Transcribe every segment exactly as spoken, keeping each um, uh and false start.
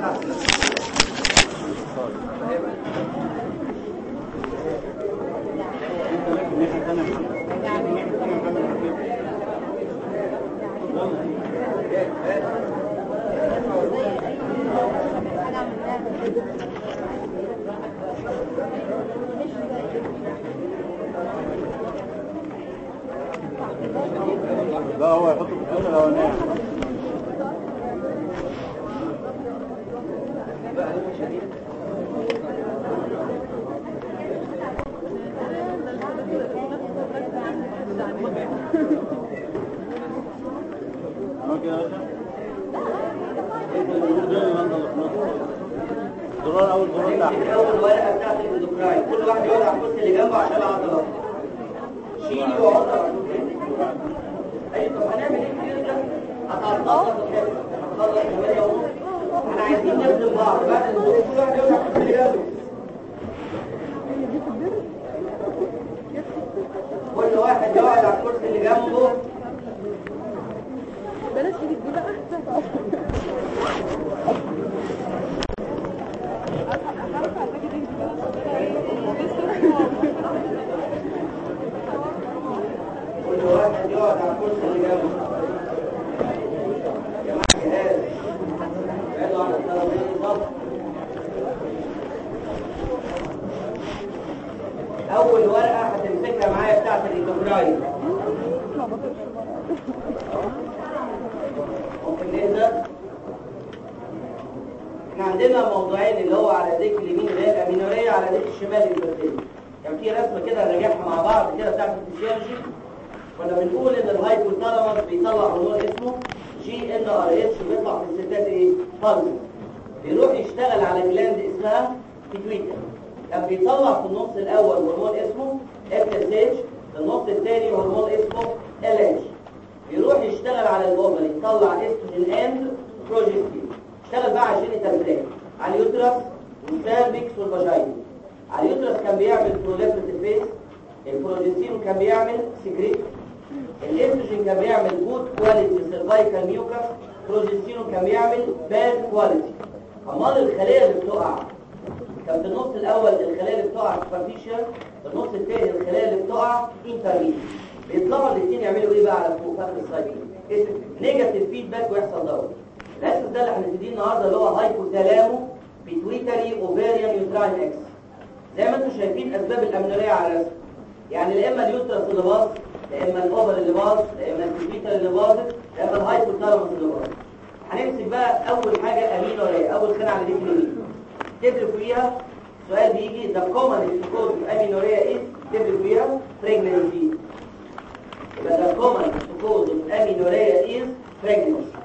لا هو يحط في الجزء الاولاني. زرار اول زرار تحت اول ورقه بتاعت الاندوكراين كل واحد يقعد على الكرسي اللي جنبه عشان العضلات شيلي وعضله على الكرسي. ايوه طب هنعمل ايه كده؟ هتعرضها هتخلص ثمانية ونص. احنا عايزين نخدم بعض بعد الظهر كل واحد يقعد على الكرسي اللي جنبه. كل واحد يقعد على الكرسي اللي جنبه. بلاش ايدك دي بقى كل واحد يقعد على الكرسي اللي جنبه. يا جماعه جهاز ابعدوا عن الترابيزه. اول ورقه هتمسكها معايا بتاعت الاندوكراين. ممكن نبدا. احنا عندنا موضوعين اللي هو على ايديك اليمين اللي هي الامينوريه على ايديك الشمال البرتين. كان في رسمه كده نراجعها مع بعض كده بتاعت الفسيولوجي. كنا بنقول ان الهايبوثالاموس بيطلع هرمون اسمه جي ان ار اتش بيطلع في الستات ايه؟ بالز. بيروح يشتغل على جلاند اسمها بيتويتر. كان بيطلع في النص الاول هرمون اسمه اف اس اتش، في النص الثاني هرمون اسمه ال اتش. بيروح يشتغل على الاوفر يطلع استروجين اند بروجستين. اشتغل بقى عشان التمثيل على اليوترس والسيرفكس والفاجينا. على اليوترس كان بيعمل بروليفريتيف فيس، البروجستين كان بيعمل سكريت، الاستروجين كان بيعمل جود كواليتي سيرفايكال ميوكس، البروجستين كان بيعمل باد كواليتي. امال الخلايا اللي بتقع كان في النص الاول الخلايا اللي بتقع سوبرفيشال، في النص الثاني الخلايا اللي بتقع انترميديت. بيطلعوا الاثنين يعملوا ايه بقى على فوق فخر السايكل؟ نيجاتيف فيدباك ويحصل دوت. الاسس ده اللي هنبتديه النهارده اللي هو هايبوثالامو بيتويتري اوفاريان يوتراين اكس. زي ما انتم شايفين اسباب الامنوريه على الرسم. يعني لا اما اليوترس اللي باظ، لا اما الاوفر اللي باظ، لا اما البيتويتري اللي باظت، لا اما الهايبوثالاموس اللي باظ. هنمسك بقى اول حاجه امينوريه، اول خانه على ديك اليمين. تدرك فيها سؤال بيجي the common cause of amenorrhea is تدرك فيها pregnancy. يبقى the common cause of amenorrhea is pregnancy.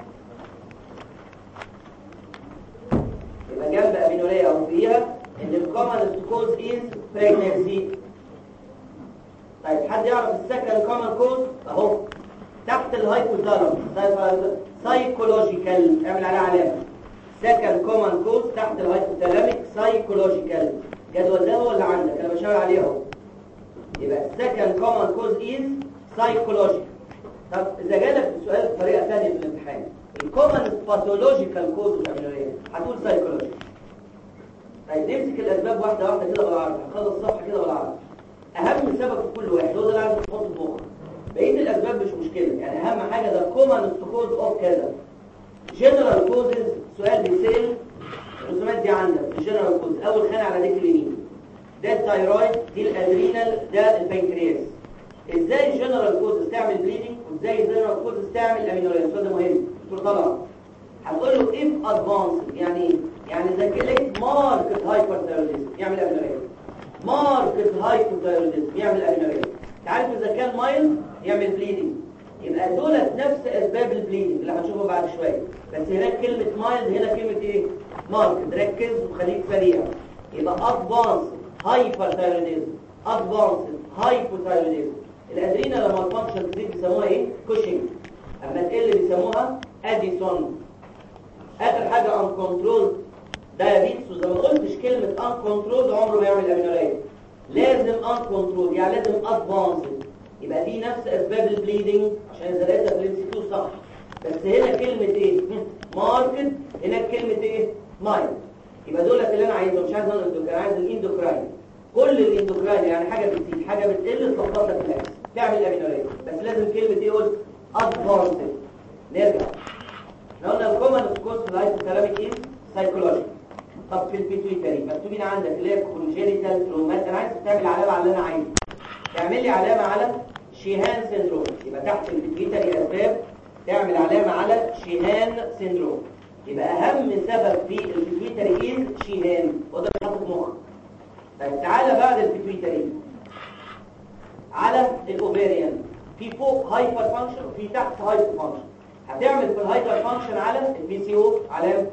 يبقى جنب amenorrhea او فيها ان the common cause is pregnancy. طيب حد يعرف السكند common cause؟ اهو تحت الهايبوثالاموس سايكولوجيكال، اعمل عليها علامه. second common cause تحت الهايبوثالاميك سايكولوجيكال. جدول ده هو اللي عندك انا بشاور عليه اهو. يبقى second common cause is psychological. طب اذا جالك السؤال بطريقه ثانيه في الامتحان الكومن باثولوجيكال كوز والامينوريه هتقول سايكولوجي. طيب نمسك الاسباب واحده واحده كده بالعربي، هنخلص الصفحه كده بالعربي. اهم سبب في كل واحد هو ده اللي عايز تحطه في مخك. بقيه الاسباب مش مشكله، يعني اهم حاجه ده كومن كوز اوف كذا. جنرال كوزز سؤال بيسال الرسومات دي عندك. الجنرال كوز اول خانه على ديك اليمين ده الثايرويد، دي الادرينال، ده البنكرياس. ازاي الجنرال كوزز تعمل بليدنج وازاي الجنرال كوزز تعمل امينوريا؟ ده مهم. دكتور طبعا هتقول له اف ادفانس يعني ايه؟ يعني اذا كليك ماركت هايبرثايروديزم يعمل امينوريا، ماركت هايبوثايروديزم يعمل امينوريا. تعرف اذا كان مايل يعمل بليدنج. يبقى دولت نفس اسباب البليدنج اللي هنشوفه بعد شويه، بس هناك كلمه مايل هنا كلمه ايه؟ ماركت. ركز وخليك سريع. يبقى ادفانس هايبرثايروديزم، ادفانس هايبوثايروديزم. الادرينا لما الفانكشن تزيد بيسموها ايه؟ كوشنج. اما تقل بيسموها اديسون. اخر حاجه ان كنترول دايابيتس. وزي ما قلتش كلمه ان كنترول عمره ما يعمل امينوريا، لازم ان كنترول يعني لازم ادفانس. يبقى دي نفس اسباب البليدنج عشان اذا لقيتها في الام سي كيو صح. بس هنا كلمه ايه ماركت، هناك كلمه ايه مايل. يبقى دولت اللي انا عايزهم، مش عايز انا انا عايز الاندوكراين. كل الاندوكراين يعني حاجه بتزيد حاجه بتقل تلخبط لك الاكس تعمل امينوريه، بس لازم كلمه ايه قلت ادفانسد. نرجع احنا قلنا الكومن كوز في الهايبوثالاميك ايه سايكولوجي. طب في البيتويتري مكتوبين عندك اللي هي كونجينيتال ترومات، انا عايز تعمل علامه على اللي انا عايزه، تعمل لي علامه على شيهان سيندروم. يبقى تحت البيتويتري اسباب تعمل علامه على شيهان سيندروم. يبقى اهم سبب في البيتويتري ايه شيهان، وده حاطط مخ. طيب تعالى بعد البيتويتري على الاوفيريان، في فوق هايبر فانكشن وفي تحت هايبر فانكشن. هتعمل في الهايبر فانكشن على البي سي او علامه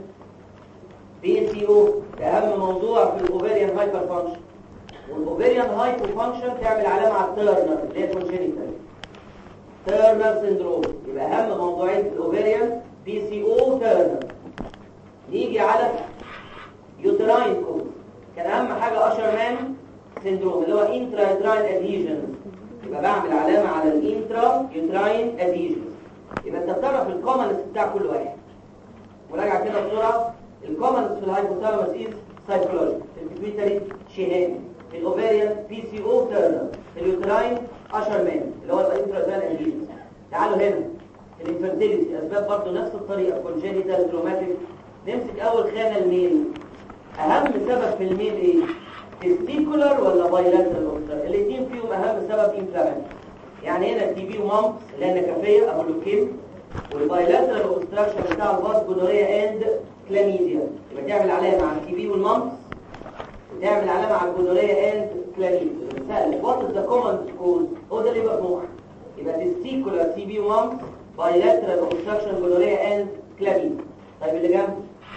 بي سي او، ده اهم موضوع في الاوفيريان هايبر فانكشن. والاوفيريان هايبر فانكشن تعمل علامه على التيرنر اللي هي كونجينيتال تيرنر سيندروم. يبقى اهم موضوعين في الاوفيريان بي سي او تيرنر. نيجي على يوتراين كوز، كان اهم حاجه اشهر مان سيندروم اللي هو انترا يوتراين ادهيجن. يبقى بعمل علامه على الانترا يوتراين ادهيجن. يبقى انت بتعرف الكومنس بتاع كل واحد. وراجع كده بسرعه، الكومنس في الهايبوثالاموس از سايكولوجي، في البيتويتري شيهان، في الاوفيريان بي سي او تيرنر، في اليوتراين اشهر مان اللي هو الانترا يوتراين ادهيجن. تعالوا هنا الانفيرتيليتي اسباب برضه نفس الطريقه كونجينيتال تروماتيك. نمسك اول خانه الميل. اهم سبب في الميل ايه؟ تستيكولار ولا بايلاترال اوبستر؟ الاثنين فيهم اهم سبب انفلامات. يعني هنا التي بي ومامبس اللي هي النكافيه ابو لوكيم، والبايلاترال اوبستراكشن بتاع الباس جونوريا اند كلاميديا. يبقى تعمل علامه على التي بي والمامبس وتعمل علامه على الجونوريا اند كلاميديا. سهل. وات از ذا كومن كوز؟ هو ده اللي يبقى في مخك. يبقى تستيكولار تي بي ومامبس، بايلاترال اوبستراكشن جونوريا اند كلاميديا. طيب اللي جنب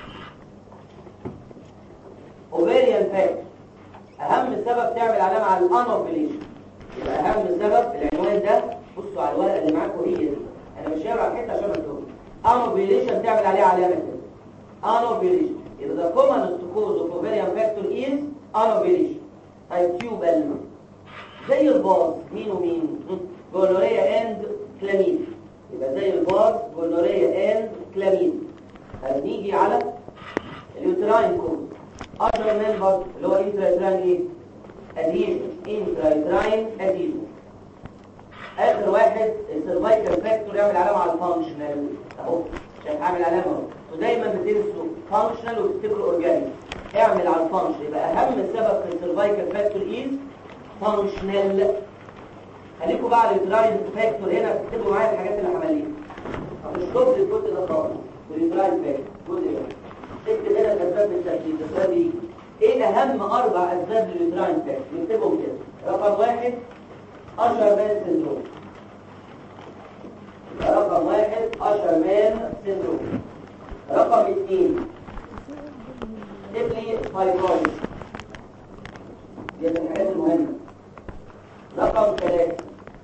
اوفيريان فاكتور، اهم سبب تعمل علامه على الانوفيليشن. يبقى اهم سبب العنوان ده، بصوا على الورقه اللي معاكم هي دي، انا مش هقرا الحته عشان اكتبها. انوفيليشن تعمل عليه علامه كده انوفيليشن. يبقى the commonest cause of ovarian factor is انوفيليشن. طيب تيوبال زي الباص، مين ومين؟ جونوريا اند كلاميديا. يبقى زي الباص جونوريا اند كلاميديا. هنيجي على اليوتراين كوز، اشهر من برضه اللي هو انترا يوتراين ايه؟ ادهيجن، انترا يوتراين ادهيجن. اخر واحد السيرفايكال فاكتور يعمل علامه على الفانكشنال اهو، شايف عامل علامه اهو. ودايما بتنسوا فانكشنال وتفتكروا اورجانيك، اعمل على الفانكشن. يبقى اهم سبب في السيرفايكال فاكتور از فانكشنال. خليكم بقى على اليوتراين فاكتور هنا، تكتبوا معايا الحاجات اللي عمليها. مش كتب الجزء ده خالص، اليوتراين فاكتور الجزء ده. اكتب هنا الاسباب بالترتيب. الاسباب ايه؟ ايه اهم اربع اسباب لليوتراين فاكتور؟ نكتبهم كده. رقم واحد اشهر مان سيندروم. رقم واحد اشهر مان سيندروم. رقم اثنين تبلي فايبرويد، دي من الحاجات المهمه. رقم ثلاثة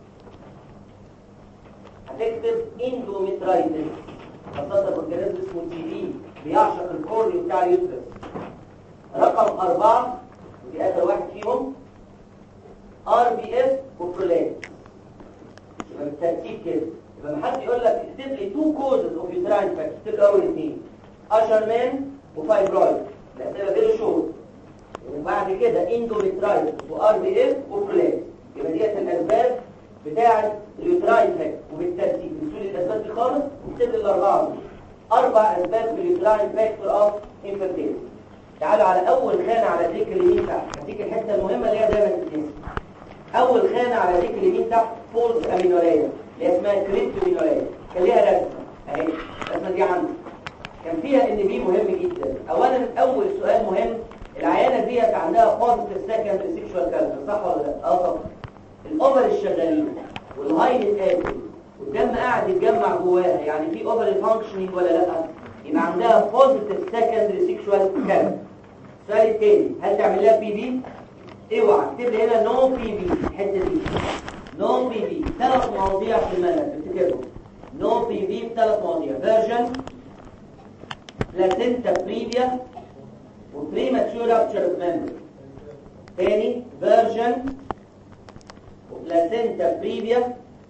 هتكتب اندوميترايتس، خاصة اورجانيزم اسمه تي بي بيعشق الكورني بتاع اليوترس. رقم أربعة ودي آخر واحد فيهم ار بي اس وبرولاكت. يبقى بالترتيب كده. يبقى ما حد يقول لك اكتب لي تو كوزز اوف يوتراين فاكتور، اكتب لي اول اثنين اشهر مان وفايبرويد، الاسئله دي شورت. وبعد كده اندوميترايتس وار بي اس وبرولاكت. يبقى ديت الاسباب بتاعه اليوتراين فاكتور، وبالترتيب نسول الاسباب دي خالص اكتب لي الاربعه دول. اربع اسباب في اليوتراين فاكتور اوف انفيرتيليتي. تعالوا على اول خانه على الديك اليمين تحت، هديك الحته المهمه اللي هي دايما تتنسي. اول خانه على الديك اليمين تحت فولز امينوريا اللي هي اسمها كريبتومينوريا، كان ليها رسمه اهي. الرسمه دي عندي كان فيها ان بي مهم جدا. اولا اول سؤال مهم، العيانه ديت عندها بوزيتيف سكندري سيكشوال كاركتر صح ولا لا؟ اه طبعا. الاوفر الشغالين والهايل اتاكل والدم قاعد يتجمع جواها، يعني في اوفر فانكشنينج ولا لا؟ يبقى عندها بوزيتيف سكندري سيكشوال كاركتر. السؤال الثاني، هل تعمل لها بي بي؟ اوعى اكتب لي هنا نو بي بي. الحته دي نو بي بي ثلاث مواضيع في المنهج افتكرهم. نو بي بي ثلاث مواضيع، فيرجن، بلاسينتا بريفيا، وبريماتشور رابتشر اوف ميمبرين. ثاني فيرجن وبلاسينتا بريفيا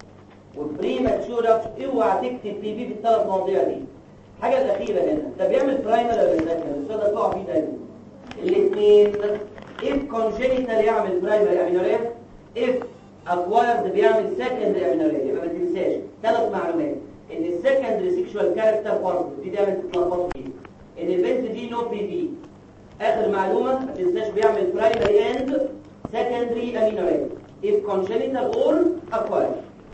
وبريماتشور رابتشر. اوعى تكتب بي بي في الثلاث مواضيع دي. الحاجه الاخيره هنا، ده بيعمل برايمري ولا سكندري؟ السؤال ده بتقع فيه دايما. الاثنين. if congenital يعمل برايمري امينوريا، if acquired بيعمل سكندري امينوريا. يبقى ما تنساش ثلاث معلومات: ان السكندري سيكشوال كاركتر برضه دي دايما تتلخبطوا فيها، ان البنت دي نو بي في. اخر معلومه ما تنساش بيعمل برايمري اند سكندري امينوريا if congenital or acquired.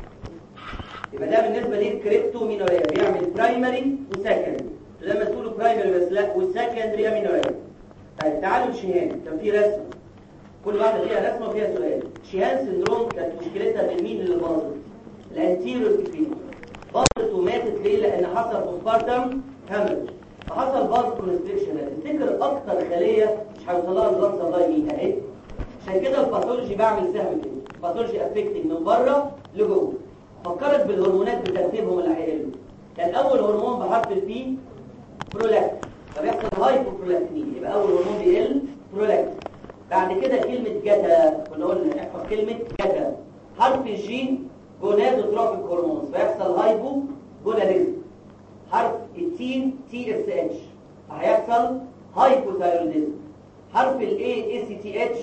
يبقى ده بالنسبه للكريبتومينوريا، بيعمل برايمري وسكندري. لما تقولوا برايمري بس لا والسكندري امينوريا. طيب تعالوا لشيهان، كان في رسمه كل واحده فيها رسمه وفيها سؤال. شيهان سندروم كانت مشكلتها بالمين اللي باظت؟ الانتيريور كفين. باظت وماتت ليه؟ لان حصل بوستبارتم هامج، فحصل باظ كونستريكشن. تفتكر اكتر خليه مش هيوصلها البلاد سبلاي مين؟ اهي. عشان كده الباثولوجي بعمل سهم كده، الباثولوجي افكتنج من بره لجوه. فكرت بالهرمونات بترتيبهم اللي هيقلوا. كان اول هرمون بحرف البي برولاكتين، فبيحصل هايبوبرولاكتين، يبقى اول هرمون بيقل برولاكتين. بعد كده كلمه جتا، كنا قلنا احفظ كلمه جتا. حرف الجي جونادوتروفيك هرمونز، فيحصل هايبو جوناديزم. حرف التي تي اس اتش، فهيحصل هايبوثايروديزم. حرف الاي اي سي تي اتش،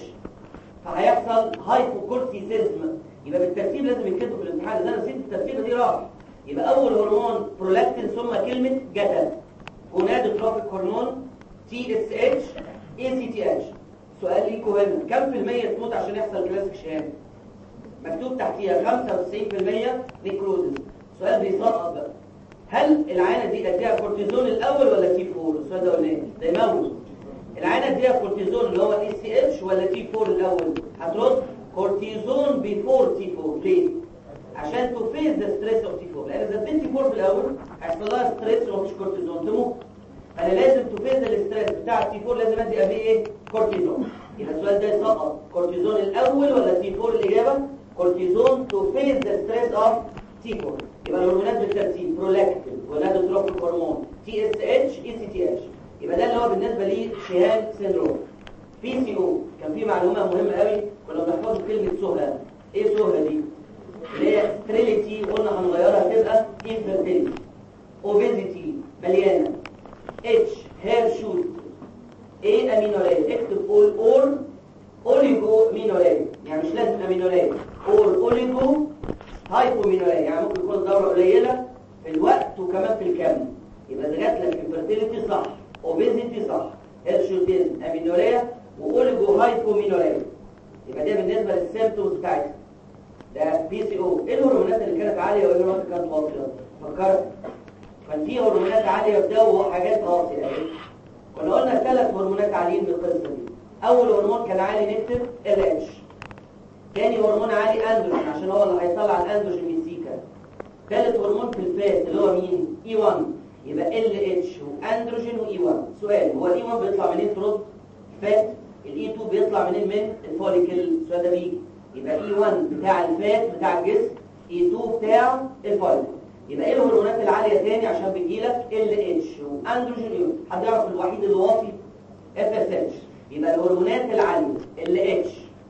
فهيحصل هايبوكورتيزيزم. يبقى بالترتيب لازم يتكتبوا في الامتحان، اذا انا نسيت الترتيب دي راح. يبقى اول هرمون برولاكتين ثم كلمه جتا، جونادوتروفيك هرمون، تي اس اتش، اي سي تي اتش. سؤال ليكوا هنا، كم في المية تموت عشان يحصل كلاسيك شهام؟ مكتوب تحتيها خمسة وتسعين في المية نيكروزس. سؤال بيسقط بقى، هل العينه دي اديها كورتيزون الاول ولا تي فور؟ السؤال ده قلناه ده يموت. العينه اديها كورتيزون اللي هو اي سي اتش ولا تي فور الاول؟ هترد كورتيزون بيفور تي فور. ليه؟ عشان تو فيز ذا ستريس اوف تي فور، لان اذا اديت تي فور في الاول هيحصل لها ستريس ومفيش كورتيزون تموت. انا لازم تو فيز الستريس بتاع التي فور، لازم ادي قبليه ايه؟ كورتيزون. يبقى السؤال ده يسقط، كورتيزون الاول ولا تي فور؟ الاجابه كورتيزون تو فيز ذا ستريس اوف تي فور. يبقى الهرمونات بالترتيب: برولاكتين، جونادوتروفيك هرمون، تي اس اتش، اي سي تي اتش. يبقى ده اللي هو بالنسبه لشيهان سيندروم. بي سي او كان في معلومه مهمه قوي كنا بنحفظ كلمه سهى. ايه سهى دي؟ اللي هي ستريليتي، قلنا هنغيرها تبقى انفيرتيليتي. اوبيزيتي مليانه. اتش هير شوت. ايه امينوريا، اكتب اول اور اوليجو امينوريا، يعني مش لازم امينوريا، اور اوليجو هايبومينوريا، يعني ممكن يكون دوره قليله في الوقت وكمان في الكم. يبقى اذا جات لك انفيرتيليتي صح، اوبيزيتي صح، هيرشوتيزم، امينوريا، واوليجو هايبومينوريا. يبقى ده بالنسبه للسيمبتومز بتاعتها. ده بي سي او. ايه الهرمونات اللي كانت عاليه وايه الهرمونات اللي كانت واطيه؟ فكرت كان في هرمونات عاليه وده وحاجات واطيه. اهي كنا قلنا ثلاث هرمونات عاليين بالقصه دي. اول هرمون كان عالي نكتب ال اتش. ثاني هرمون عالي اندروجين عشان هو اللي هيطلع الاندروجين من سيكا. ثالث هرمون في الفات اللي هو مين؟ اي واحد. يبقى ال اتش واندروجين واي واحد. سؤال، هو الاي واحد بيطلع منين ترد؟ فات. الاي اتنين بيطلع منين؟ من الفوليكل. السؤال ده بيجي. يبقى اي واحد بتاع الفات بتاع الجسم، اي اتنين بتاع الفوليكل. يبقى ايه الهرمونات العاليه تاني عشان بتجيلك؟ ال اتش واندروجين. حد يعرف الوحيد اللي واطي؟ اف اس اتش. يبقى الهرمونات العاليه ال اتش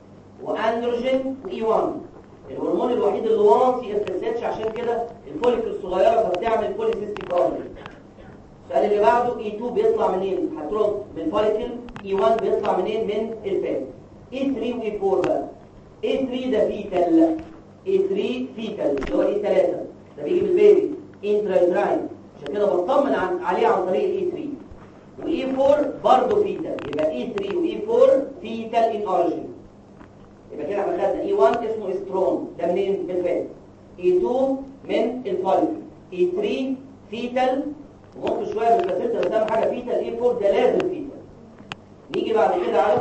واندروجين واي واحد. الهرمون الوحيد اللي واطي اف اس اتش، عشان كده الفوليكل الصغيره فبتعمل بوليسيستيك اوفري. السؤال اللي بعده، اي اتنين بيطلع منين؟ هترد من الفوليكل. اي واحد بيطلع منين؟ من الفات. اي تلاتة واي اربعة بقى. اي تلاتة ده فيتال، اي تلاتة فيتال اللي هو اي ثلاثة ده بيجي من البيبي انترايتراين، عشان كده بطمن عن عليه عن طريق الاي تلاتة. واي اربعة برضه فيتال، يبقى اي تلاتة واي اربعة فيتال ان اوريجين. يبقى كده احنا خدنا اي واحد اسمه استرون ده منين؟ من الفات. اي اتنين من الفوليكل. اي تلاتة فيتال وممكن شويه بالبلاسينتا، بس اهم حاجه فيتال. اي اربعة ده لازم فيتال. نيجي بعد كده على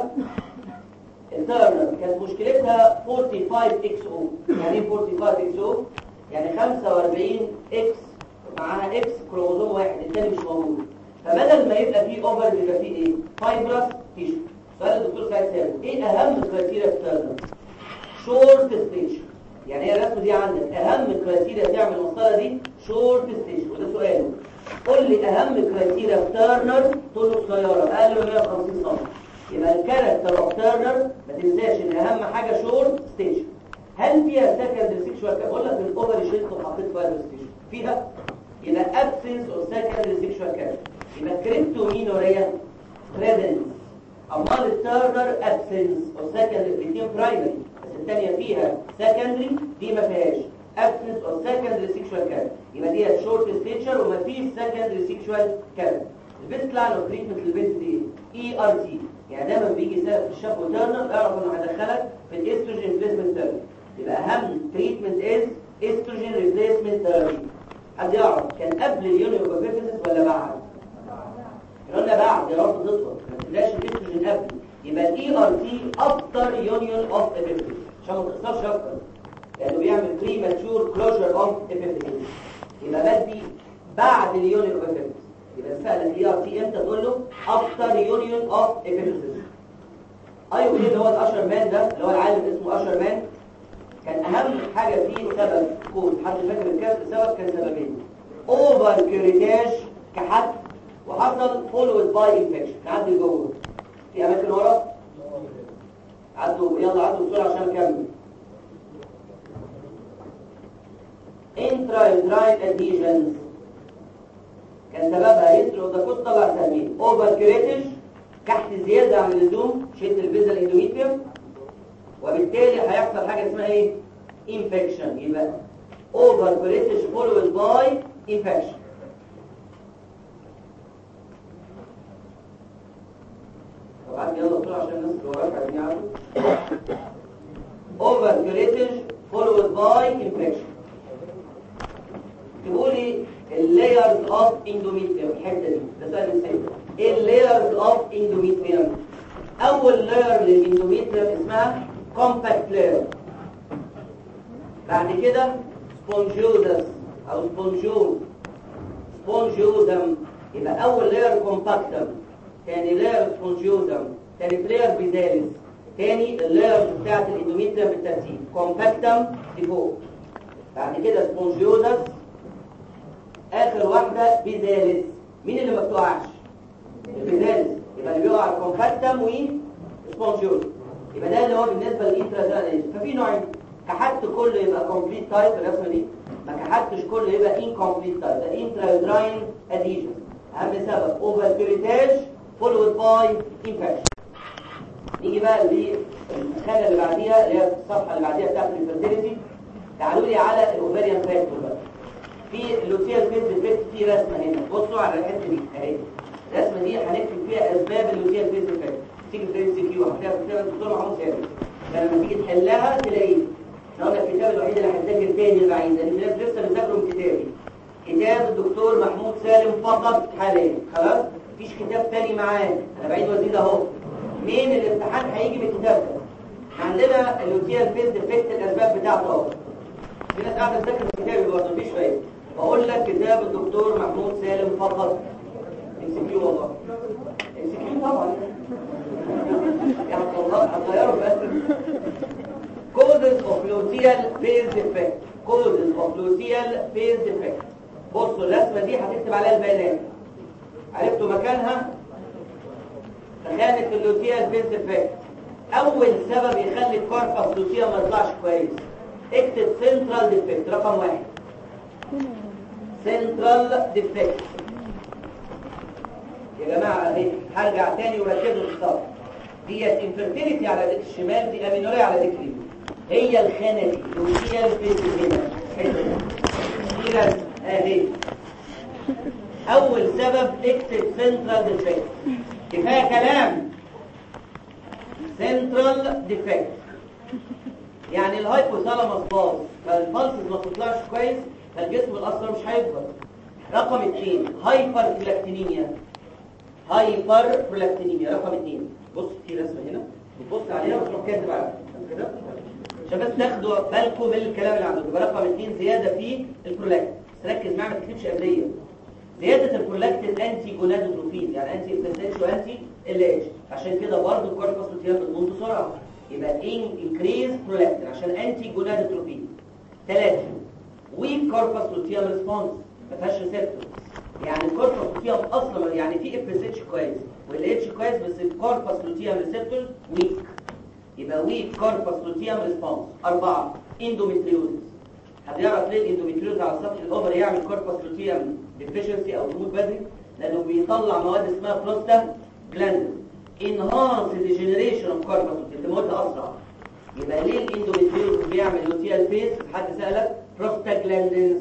التيرنر، كانت مشكلتها خمسة وأربعين اكس او. يعني ايه خمسة وأربعين اكس او؟ يعني خمسة وأربعين اكس معاها اكس كروموزوم واحد، الثاني مش موجود. فبدل ما يبقى فيه اوفر يبقى فيه ايه؟ فايبرس تيشو. سؤال الدكتور سعيد سالم، ايه اهم كرايتيريا في التيرنر؟ شورت ستيشن. يعني هي الرسمه دي عندك اهم كرايتيريا تعمل المسطره دي شورت ستيشن، وده سؤاله. قول لي اهم كرايتيريا في تيرنر، تقول له قصيره اقل من مية وخمسين سم. يبقى الكاركتر اوف تيرنر ما تنساش ان اهم حاجه شورت ستيشن. هل فيها سكندري سيكشوال؟ بقول لك الاوفر شيلت فايبرس تيشو فيها، يبقى absence of secondary sexual character. يبقى كريبتومينوريا presence، امال التيرنر absence of secondary الاثنين primary، بس الثانيه فيها secondary دي ما فيهاش absence of secondary sexual character. يبقى دي short stature وما فيش secondary sexual character. البيست لاين اوف تريتمنت للبنت دي اي ار تي، يعني دايما بيجي سبب في الشاب وتيرنر اعرف انه هيدخلك في الاستروجين ريبليسمنت ثيرابي. يبقى اهم تريتمنت از استروجين ريبليسمنت ثيرابي. حد يعرف كان قبل اليونيون اوف ابيفيسيس ولا بعد؟ قلنا بعد يا رب تطلع ما تلاقيش الاستروجين قبل. يبقى الاي ار تي افتر يونيون اوف ابيفيسيس عشان ما تخسرش اكتر، لانه بيعمل بريماتشور كلوجر اوف ابيفيسيس. يبقى بدي بعد اليونيون اوف ابيفيسيس. يبقى سأل الاي ار تي امتى؟ تقول له افتر يونيون اوف ابيفيسيس. ايوه ايه اللي هو الاشر مان ده اللي هو العالم اسمه اشر مان، كان اهم حاجه فيه سبب كود. حد فاكر الكاس السبب كان سببين: اوفر كريتاج كحد، وحصل فولود باي انفكشن. نعدي جوه في اماكن ورا، عدوا يلا عدوا بسرعه عشان نكمل. انترايترايت اديشنز كان سببها يسر وده كنت طلع سلمين. اوفر كريتاج كحت زياده عن اللزوم، شد البيزا الاندوميتريوم، وبالتالي هيحصل حاجه اسمها ايه؟ انفكشن. يبقى اوفر كريتاج فولود باي انفكشن. طبعا يلا بسرعه عشان الناس اللي وراك عايزين يعرفوا. اوفر كريتاج فولود باي انفكشن. تقولي اللايرز اوف اندوميتريوم. الحته دي ده سؤال ازاي؟ ايه اللايرز اوف اندوميتريوم؟ اول لاير للاندوميتريوم اسمها كومباكت لاير، بعد كده سبونجوزس او سبونجوز سبونجوزم. يبقى اول لاير كومباكتم، ثاني لاير سبونجوزم، ثالث لاير بيزالس. ثاني اللاير بتاعت الاندوميتريوم بالترتيب: كومباكتم لفوق، بعد كده سبونجوزس، اخر واحده بيزالس. مين اللي ما بتقعش؟ البيزالس. يبقى اللي بيقع الكومباكتم وسبونجوزس. يبقى ده اللي هو بالنسبه للانترازال. ففي نوعين: كحدت كله يبقى كومبليت تايب الرسمه دي، ما كحدتش كله يبقى انكومبليت تايب. ده انترازراين اديشن. اهم سبب اوفر كريتاج فولود باي انفكشن. نيجي بقى للخانه اللي بعديها اللي هي الصفحه اللي بعديها بتاعت الفيرتيليتي. تعالوا لي على الاوفريان فاكتور بقى. في اللوتيال فيز ديفكت في رسمه هنا، بصوا على الحته دي اهي. الرسمه دي هنكتب فيها اسباب اللوتيال فيز ديفكت. تيجي في الام سي كيو هتلاقيها في كتاب الدكتور محمود سامي، لما تيجي تحلها تلاقيه. احنا قلنا الكتاب الوحيد اللي هتذاكر تاني بعيد، لان في ناس لسه بتذاكروا من كتابي. كتاب الدكتور محمود سالم فقط حاليا، خلاص؟ مفيش كتاب تاني معاه، انا بعيد وزيد اهو. مين الامتحان هيجي من الكتاب ده؟ عندنا اللوتيال فيز ديفكت الاسباب بتاعته اهو. في ناس قاعده تذاكر في كتابي برضه مفيش فايده. بقول لك كتاب الدكتور محمود سالم فقط. ام سي كيو والله. ام سي كيو طبعا. يا عبد الله هتغيره بس. causes of luteal phase defect. causes of luteal phase defect. بصوا الرسمه دي هتكتب عليها البيانات. عرفتوا مكانها؟ خانه اللوتيال فيز ديفكت. اول سبب يخلي الكوربس لوتيا ما يطلعش كويس، اكتب سنترال ديفكت رقم واحد. سنترال ديفكت يا جماعه اهي، هرجع تاني وركزوا في الصف. ديت انفيرتيليتي على ايدك الشمال، دي امينوريا على ايدك اليمين. هي الخانه دي لوتيال فيز هنا كده اهي. اول سبب اكتب سنترال ديفكت. كفايه كلام. سنترال ديفكت يعني الهايبوثالاموس باظ، فالبلسز ما بتطلعش كويس، فالجسم الاصفر مش هيكبر. رقم اثنين هايبر برولاكتينيميا. هايبر برولاكتينيميا رقم اثنين. بص في رسمه هنا بتبص عليها وتروح كاتب عليها كده عشان بس تاخدوا بالكم من الكلام اللي عندكم. رقم اثنين زياده في البرولاكتين. ركز معايا ما تكتبش قبليه. زياده البرولاكتين انتي جونادوتروفين، يعني انتي اف وانتي ال اتش، عشان كده برضه الكوربس لوتيام بتموت بسرعه. يبقى ان انكريز برولاكتين عشان انتي جونادوتروفين. ثلاثه ويك كوربس لوتيام ريسبونس، ما فيهاش ريسبتور. يعني الكوربس لوتيام اصلا يعني في اف اس اتش كويس وال اتش كويس، بس الكوربس لوتيام ريسبتور ويك. يبقى ويك كوربس لوتيام ريسبونس. اربعه اندوميتريوزس. هتعرف ليه الاندوميتريوز على سطح الاوفر يعمل كوربس لوتيوم ديفيشنسي او تموت بدري؟ لانه بيطلع مواد اسمها بروستا جلاند انهانس ديجنريشن اوف كوربس لوتيوم، تموتها اسرع. يبقى ليه الاندوميتريوز بيعمل لوتيال فيز؟ حد سالك؟ بروستا جلاندنز.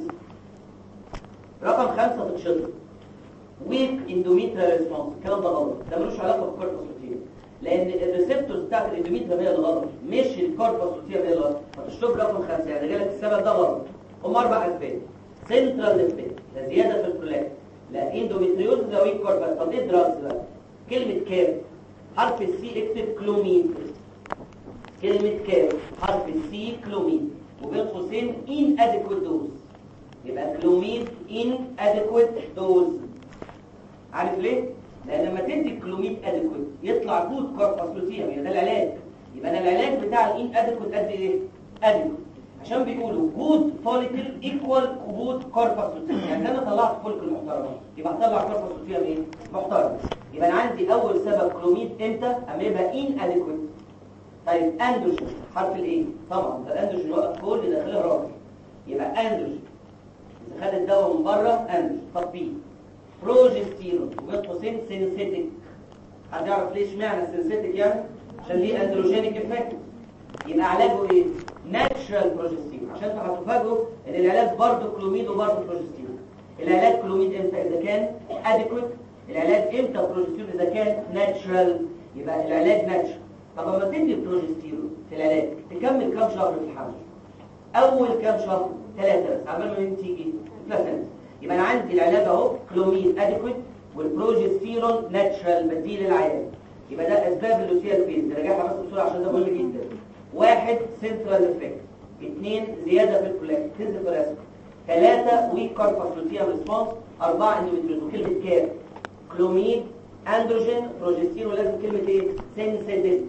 رقم خمسة في الشطر ويك اندوميتريال ريسبونس. الكلام ده غلط، ده ملوش علاقه بالكوربس لوتيوم، لان الريسبتورز بتاعت الاندوميتريال هي اللي غلط، مش الكوربس لوتيوم هي اللي غلط. فتشطب رقم خمسة يعني جالك السبب ده غلط. هم اربع اسباب. سنترال افكت، ده زياده في البرولاكت، لا اندوميتريوز ده ويك كوربس. طب ايه دراجز بقى؟ كلمه كام حرف السي اكتب كلوميد. كلمه كام حرف السي كلوميد وبين قوسين ان اديكويت دوز. يبقى كلوميد ان اديكويت دوز. عارف ليه؟ لان لما تدي كلوميد اديكويت يطلع جود كوربس لوتيوم، يعني ده العلاج. يبقى انا العلاج بتاع الان اديكويت قد ايه؟ اديكويت، عشان بيقولوا جود فوليكل ايكوال جود كوربس لوتيوم. يعني انا طلعت فوليكل محترمه يبقى هطلع كوربس لوتيوم ايه؟ محترم. يبقى انا عندي اول سبب كلوميد امتى؟ اما يبقى ان اديكويت. طيب اندروجين حرف الايه؟ طبعا ده الاندروجين وقف كل داخله راجل، يبقى اندروجين اذا خد الدواء من بره اندروجين. طب بي بروجستيرون وبين قوسين سينثيتيك. حد يعرف ليه اشمعنى سينثيتيك؟ يعني عشان ليه اندروجينيك افكت. يبقى علاجه ايه؟ ناتشرال بروجستيرون. عشان انتوا هتفاجئوا ان العلاج برضه كلوميد وبرضه بروجستيرون. العلاج كلوميد امتى؟ اذا كان اديكويت. العلاج امتى بروجستيرون؟ اذا كان ناتشرال. يبقى العلاج ناتشرال. طب لما تدي بروجستيرون في العلاج تكمل كام شهر في الحمل؟ اول كام شهر؟ ثلاثه بس، عمال ما تيجي بلاسنتا. يبقى انا عندي العلاج اهو كلوميد اديكويت والبروجستيرون ناتشرال بديل العلاج. يبقى ده اسباب اللوتيال فيز. راجعها بس بسرعه عشان ده مهم جدا. واحد سنترال افكت، اثنين زياده في البرولاكت تنزل في الرسم، ثلاثه ويك كوربس لوتيال ريسبونس، اربعه اندوميتريوز. وكلمه كام؟ كلوميد اندروجين بروجستيرون. لازم كلمه ايه؟ سينثيتيك.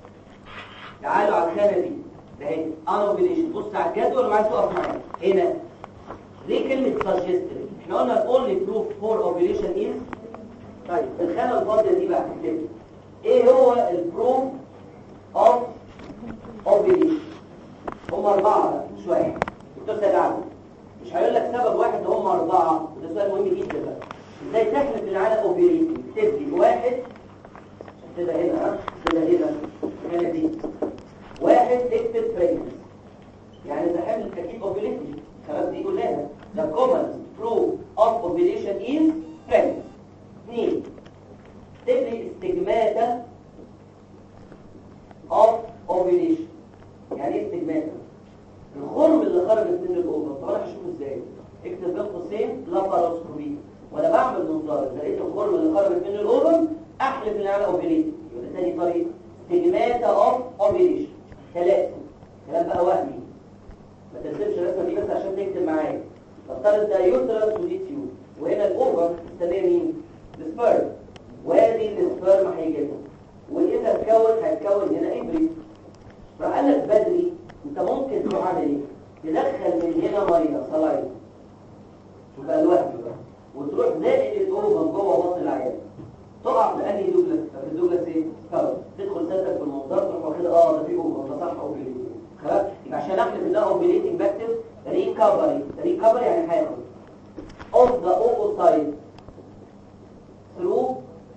تعالوا على الخانه دي ده اهي انوفيليشن. بص على الجدول وعايز تقف معايا هنا. ليه كلمه سجستيف؟ احنا قلنا الاونلي بروف فور اوفيليشن از. طيب الخانه الفاضيه دي بقى هتكتب ايه هو البروف اوف اوفيليشن؟ هم اربعه بقى مش واحد. الدكتور سيد عبد مش هيقول لك سبب واحد، ده هم اربعه. ده سؤال مهم جدا بقى. ازاي تحلف ان على اوفيليشن؟ تكتب واحد كده هنا، ها كده هنا هنا دي واحد. اكتب بريجنس، يعني اذا حمل تكييف اوفيليشن خلاص دي قلناها. The common proof of ovulation is pregnancy. اثنين تبني استجماتا of ovulation. يعني ايه استجماتا؟ الخرم اللي خرجت من الاوفر. طب انا هشوفه ازاي؟ اكتب بين قوسين لاباروسكوبي. وانا بعمل منظار اذا لقيت الخرم اللي خرجت من الاوفر احلف ان انا اوفيليت. يبقى تاني طريقه استجماتا of ovulation. ثلاثه كلام بقى وهمي، ما ترسمش الرسمه دي بس عشان تكتب معايا. نفترض ده يوترس ودي تيوب، وهنا الاوفر مستنيه مين؟ السبيرم، وادي السبيرم هيجيبها، واذا اتكون هيتكون هنا ابري. راح قال لك بدري انت ممكن تروح عامل ايه؟ تدخل من هنا ميه صلايد، يبقى الوهم بقى، وتروح زائد الاوفر جوه بطن العيان. تقع في انهي دوجلاس؟ في الدوجلاس ايه؟ سبيرم. تدخل سنتك في المنظار تروح واخد اه ده في اوفر، ده صح اوفر. خلاص يبقى عشان احلف ان ده اوفيليتنج بكتب ريكفري. ريكفري يعني هياخد اوف ذا اوفوسايت ثرو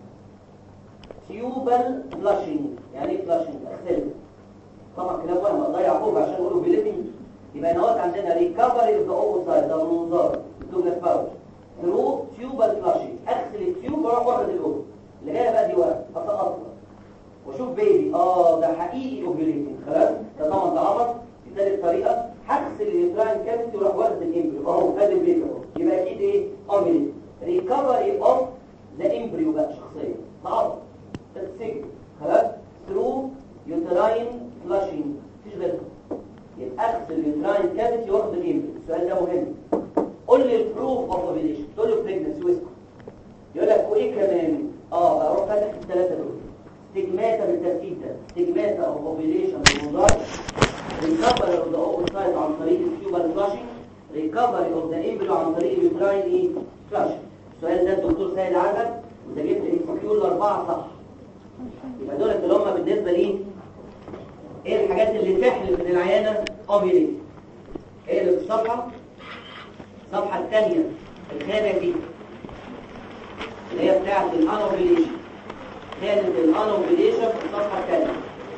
تيوبال فلاشينج. يعني ايه فلاشينج؟ اغسل. طبعا كلام وهم اضيع فوق عشان اقول اوفيليتنج. يبقى هنا عندنا ريكفري اوف ذا اوفوسايت، ده المنظار الدوجلاس باوش ثرو تيوبال فلاشينج. اغسل التيوب واروح واخد الاوفر. اللي جايه بقى دي ورقه اسقطها واشوف بيبي اه ده حقيقي اوفيليتنج. خلاص ده طبعا ده عبط. في ثالث طريقه هغسل اليوتراين كافيتي واروح واخد الامبريو اهو ادي البيبي اهو. يبقى اكيد ايه؟ اوفيليتنج. ريكفري اوف ذا امبريو بقى شخصيا ده عبط، ده تسجل. خلاص ثرو يوتراين فلاشينج مفيش غيرها. يبقى اغسل اليوتراين كافيتي واخد الامبريو. السؤال ده مهم. قول لي البروف اوف اوفيليشن. تقول له بريجنسي ويسكو. يقول لك وايه كمان؟ اه بقى اروح فاتح الثلاثه دول. استجماتا بالترتيب ده، استجماتا او اوفيليشن بالمنظار، ريكفري اوف ذا اوفوسايت عن طريق التيوبال فلاشينج، ريكفري اوف ذا امبريو عن طريق اليوتراين ايه؟ فلاشينج. السؤال ده الدكتور سيد عزب وده جبت الانسكيور الاربعه صح. يبقى دول اللي هم بالنسبه لي ايه الحاجات اللي تحلف ان العيانه اوفيليت. هي اللي في الصفحه الصفحه الثانيه الخانه دي اللي هي بتاعت الانوفيليشن. كانت الانوفيليشن في الصفحه الثانيه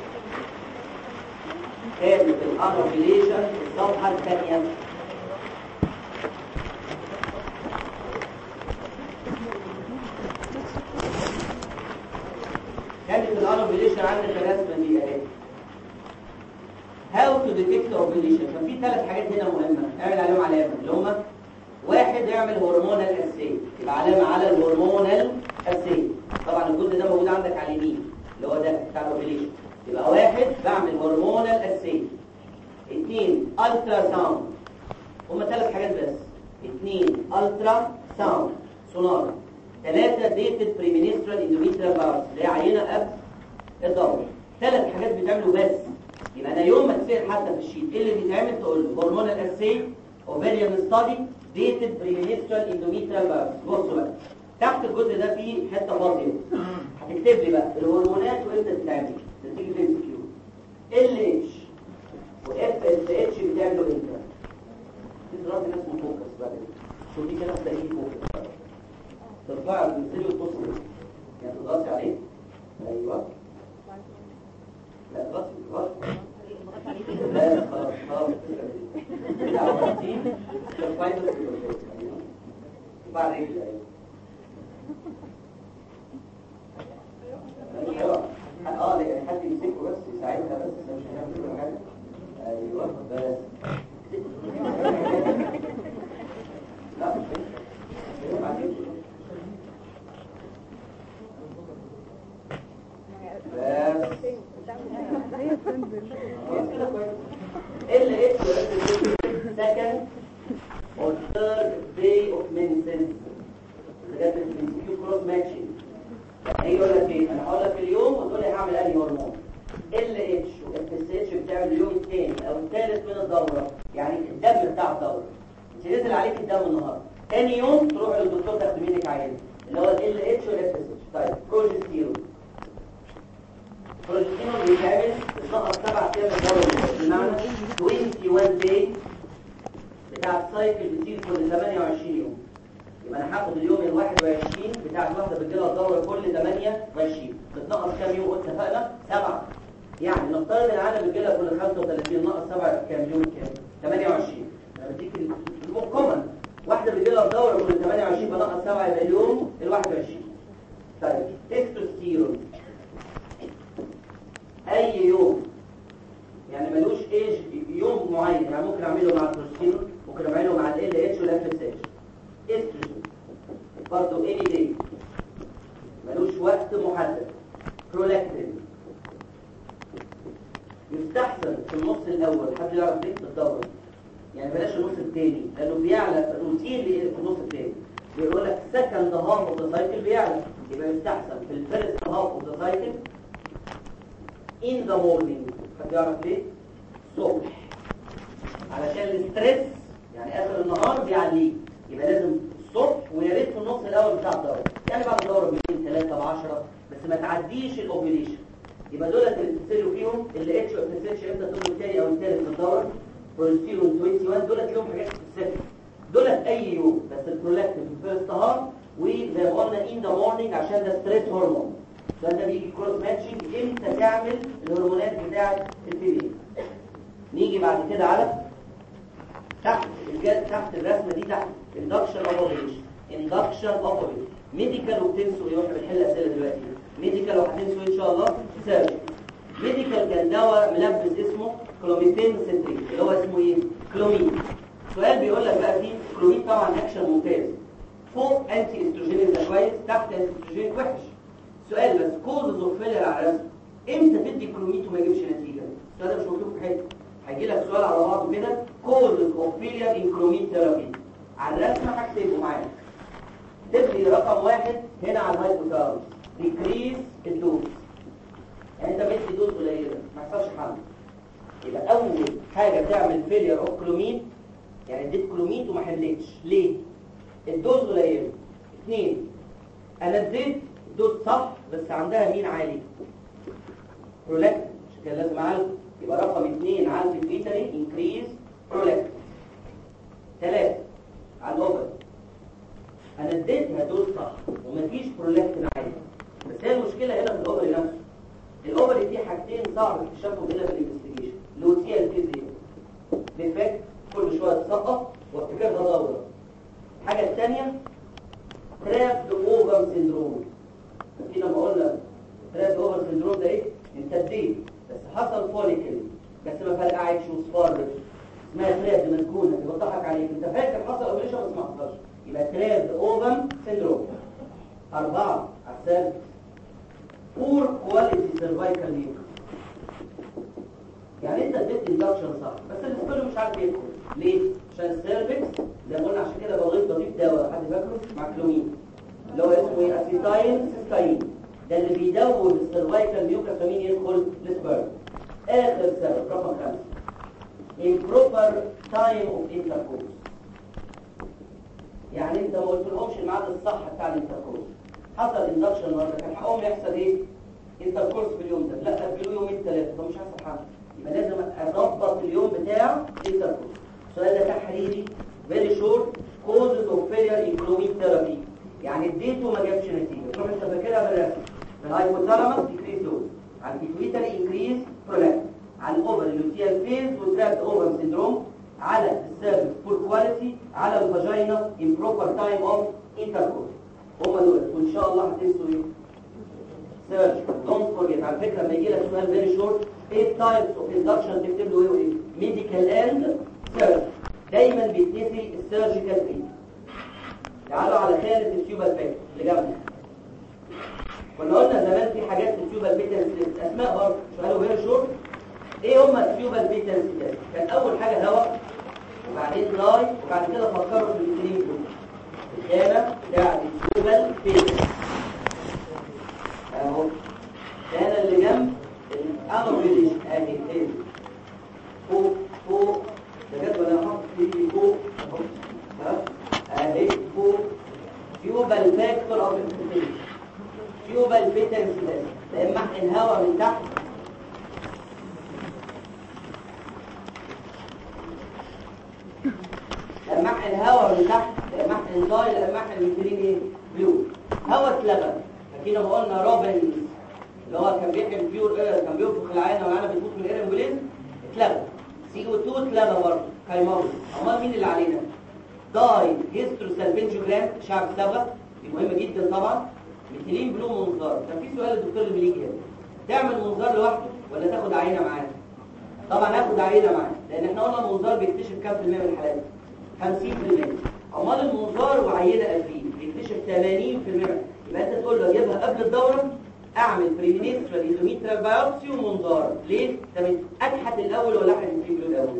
كانت الانوفيليشن في الصفحه الثانيه كانت الانوفيليشن عندك الرسمه دي اهي. هاو تو ديتكت اوفيليشن. ففي ثلاث حاجات هنا مهمه اعمل عليهم علامه، اللي هم واحد يعمل هرمونال اسي، يبقى علامه على الهرمونال اسي. طبعا الجزء ده موجود عندك على اليمين اللي هو ده بتاع الاوفيليشن. يبقى واحد بعمل هرمونال اسي. اثنين الترا ساوند. هم ثلاث حاجات بس. اثنين الترا ساوند سونار. ثلاثه ديتد بريمينسترال اندوميتريال بارس اللي هي عينه قبل الدوره. ثلاث حاجات بيتعملوا بس. يبقى انا يوم ما تسال حتى في الشيت ايه اللي بيتعمل تقول له هرمونال اسي، اوفيريان ستادي، ديتد بريمينسترال اندوميتريال بارس. بصوا بقى تحت الجزء ده فيه حته فاضيه، هتكتب لي بقى الهرمونات وامتى بتتعمل. تيجي في ام كيو ال اتش واف اس اتش بتعملوا امتى؟ في دراسه ناس مفوكس بقى شوف دي كده تلاقيه فوكس ترفع تنزلي وتبص يعني تضغطي عليه. ايوه لا غلط غلط لا خلاص خلاص كده عملتين ترفعي بس وبعد رجل. ايوه اه يعني حد يمسكه بس يساعدها بس مش هيعمل كل حاجه. ايوه بس لا مش كده بعدين ال اتش second or third day of menses. بجد الانسكيو كروس ماتشنج. يعني يقول لك ايه؟ انا هقول لك اليوم وتقول لي هعمل انهي هرمون. ال اتش واف اس اتش بتعمل اليوم الثاني او الثالث من الدوره، يعني الدم بتاع الدوره. مش نزل عليك الدم النهارده، ثاني يوم تروح للدكتور تاخد منك عينه اللي هو ال اتش والاف اس اتش. طيب بروجستيرون. بروجستيرون بيتعمل ناقص سبع ايام من الدوره، بمعنى واحد وعشرين داي بتاع السايكل بتصير كل ثمانية وعشرين يوم. يبقى انا هاخد اليوم ال واحد وعشرين بتاع الواحده بتجيلها الدوره كل ثمانية وعشرين، بتنقص كام يوم؟ اتفقنا سبعه. يعني نفترض ان العاده بتجيلها كل خمسة وثلاثين، ناقص سبعه كام يوم؟ كام؟ ثمانية وعشرين. انا بديك الكومن واحده بتجيلها الدوره كل ثمانية وعشرين بنقص سبعه يبقى اليوم ال واحد وعشرين. طيب تستوستيرون اي يوم يعني ملوش ايج يوم معين، يعني ممكن اعمله مع البروستيرون، ممكن اعمله مع ال اتش والاف اس اتش. استروجين برضه اني داي ملوش وقت محدد. برولاكتين يستحسن في النص الاول. حد يعرف ليه؟ الدوره يعني بلاش النص الثاني لانه بيعلى الروتين في النص الثاني. بيقول لك سكند هاف اوف ذا سايكل بيعلى، يبقى يستحسن في الفيرست هاف اوف ذا سايكل in the morning. حد يعرف ليه؟ الصبح علشان الاسترس يعني اخر النهار بيعليه، يبقى لازم الصبح ويا ريت في النص الاول بتاع الدوره، يعني بعد الدوره بيومين ثلاثه بعشرة بس ما تعديش الاوفيليشن. يبقى دول اللي بتسيروا فيهم اللي اتش او اس اتش امتى تكون الثاني او الثالث من الدوره. بروستيرون واحد وعشرين دول لهم حاجات سبيسيفيك، دول في اي يوم، بس البرولاكتين في الفيرست هاف وزي ما قلنا ان ذا مورنينج عشان ده ستريس هرمون. فانت بيجي كروس ماتشنج امتى تعمل الهرمونات بتاعه الفيميل. نيجي بعد كده على تحت الجد تحت الرسمه دي تحت induction of ovulation. induction of ovulation ميديكال. وبتنسوا ايه واحنا بنحل اسئله دلوقتي؟ ميديكال وهتنسوا ان شاء الله سيرجري. ميديكال كان دواء ملبس اسمه كلوميتين سيتريت اللي هو اسمه ايه؟ كلوميد. سؤال بيقول لك بقى فيه كلوميد طبعا اكشن ممتاز، فوق انتي استروجينيك ده كويس، تحت انتي استروجينيك وحش. سؤال بس كوزز اوف فيلر على الرسم امتى تدي كلوميد وما يجيبش نتيجه؟ السؤال ده مش مكتوب في حته، هيجي لك سؤال على بعضه كده كوزز اوف فيلر ان كلوميد ثيرابي. على الرسمه هكتبه معاك. تبدي رقم واحد هنا على الهايبوثالاموس ديكريز الدوز، يعني انت مدي دوز قليله ما يحصلش حمل. يبقى اول حاجه تعمل فيلير اوف كلوميد يعني اديت كلوميد وما حلتش ليه؟ الدوز قليله. اثنين انا اديت دوز صح بس عندها مين عالي؟ برولاكتين، مش كده لازم اعالج. يبقى رقم اثنين عالج الفيتالي انكريز برولاكتين. ثلاثة على الاوفر. انا اديتها دوز صح ومفيش برولاكتين عالي، بس هي المشكله هنا في الاوفر نفسه. الاوفر فيه حاجتين صعب اكتشافهم هنا في الانفستيجيشن، لوتيا الفيزيو ديفكت كل شويه تسقط وافتكرها دوره. الحاجه الثانيه تراب اوفر سيندروم. فاكرين لما قلنا تراب اوفر سيندروم ده ايه؟ انت اديت بس حصل فوليكل بس ما فرقعتش وصفرت، اسمها تراب مسكونه بتضحك عليك، انت فاكر حصل اوبريشن بس ما حصلش، يبقى تراب اوفر سيندروم. أربعة على السادس poor quality cervical mucus. يعني انت اديت اندكشن صح بس السبيرم مش عارف يدخل ليه؟ عشان السيرفكس زي ما قلنا، عشان كده بضيف بضيف دواء حد فاكره مع كلومين اللي هو اسمه ايه؟ اسيتايل سيستاين، ده اللي بيدوب السيرفايكال ميوكس ومين يدخل السبيرم. اخر سبب رقم خمسة improper time of intercourse. يعني انت ما قلتلهمش الميعاد الصح بتاع الانتركورس، حصل اندكشن النهارده كان حقهم يحصل ايه؟ انتركورس في اليوم ده، لا اجلوه يومين ثلاثه، طب مش هيحصل حاجه، يبقى لازم اضبط اليوم بتاع الانتركورس. السؤال ده تحريري فيري شورت كوزز اوف فيلير ان كلومين ثيرابي، يعني اديته ما جابش نتيجه، تروح انت فاكرها بالرسم. الهايبوثالاموس ديكريز دوز، على البيتويتري انكريز برولاكتين، على الاوفر اللوتيال فيز وتراب اوفر سيندروم، على السيرفكس بور كواليتي، على الفاجينا improper time of intercourse. هم دول وان شاء الله هتنسوا ايه؟ سيرش دونت فورجيت. على فكره لما يجي لك سؤال فيري شورت ايه تايبس اوف اندكشن تكتب له ايه وايه؟ ميديكال اند سيرش، دايما بيتنسي السيرجيكال تريت. تعالوا على خانه التيوبال فاكتور اللي جنبنا. كنا قلنا زمان في حاجات في التيوبال بيتنس اسماء برضه سؤاله فيري شورت. ايه هم التيوبال بيتنس؟ كان اول حاجه هواء وبعدين داي وبعد كده فكروا في الاثنين دول. الخانه بتاعت التيوبال بيتنس اهو، الخانه اللي جنب الانوفيليشن اهي تاني فوق فوق ده جد ولا احط ايدي فوق اهو ها اهي فوق تيوبال فاكتور اوف انفلتريشن. تيوبال بيتنس ده لما الهواء من تحت لمح الهواء من تحت، لمح الداي، لمح الميثيلين ايه؟ بلو. هواء اتلغى. فكده ما قلنا روبنز اللي هو كان بيحمل بيور اير، كان بينفخ العينه والعينه بتموت من الاير امبوليز، اتلغى. سي او اتنين اتلغى برضه كايماوس. امال مين اللي علينا؟ داي هيسترو سالفنجوجرام شعب صبغه، دي مهمه جدا طبعا. ميثيلين بلو منظار. كان في سؤال الدكتور اللي بيجي هنا، تعمل منظار لوحده ولا تاخد عينه معاه؟ طبعا هاخد عينه معاه، لان احنا قلنا المنظار بيكتشف كام في المية من الحالات؟ خمسين في المية. امال المنظار وعينه ألفين بيكتشف ثمانين في المية. يبقى انت تقول له اجيبها قبل الدوره، اعمل بريمينسترال اندوميتريال بايوبسي ومنظار. ليه؟ ده اكحت الاول ولا احقن الفيبرو الاول؟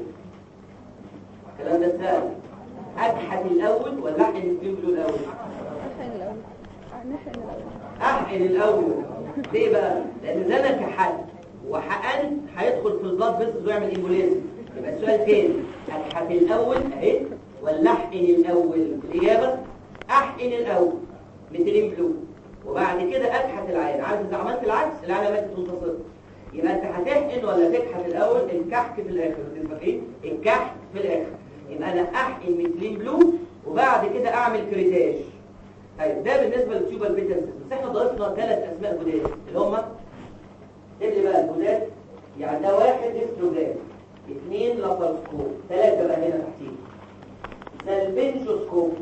الكلام ده سهل. اكحت الاول ولا احقن الفيبرو الاول؟ احقن الاول. نحقن الاول. احقن الاول. ليه بقى؟ لان ده انا كحت وحقنت هيدخل في البلاد فيسز ويعمل امبوليزم. يبقى السؤال تاني، اكحت الاول اهي ولا احقن الاول؟ الاجابه احقن الاول ميثيلين بلو وبعد كده اكحت العين. عارف اذا عملت العكس العينه ماتت منتصره. يبقى انت هتحقن ولا تكحت الاول؟ الكحك في الاخر. تسمع ايه؟ الكحك في الاخر. يبقى انا احقن ميثيلين بلو وبعد كده اعمل كريتاج. طيب ده بالنسبه للتيوبال بيتنس. بس احنا ضيفنا ثلاث اسماء جداد اللي هم اللي بقى الجداد، يعني ده واحد هيستروجرام، اثنين لاباروسكوب، ثلاثه بقى هنا تحتيه سالفنجوسكوب.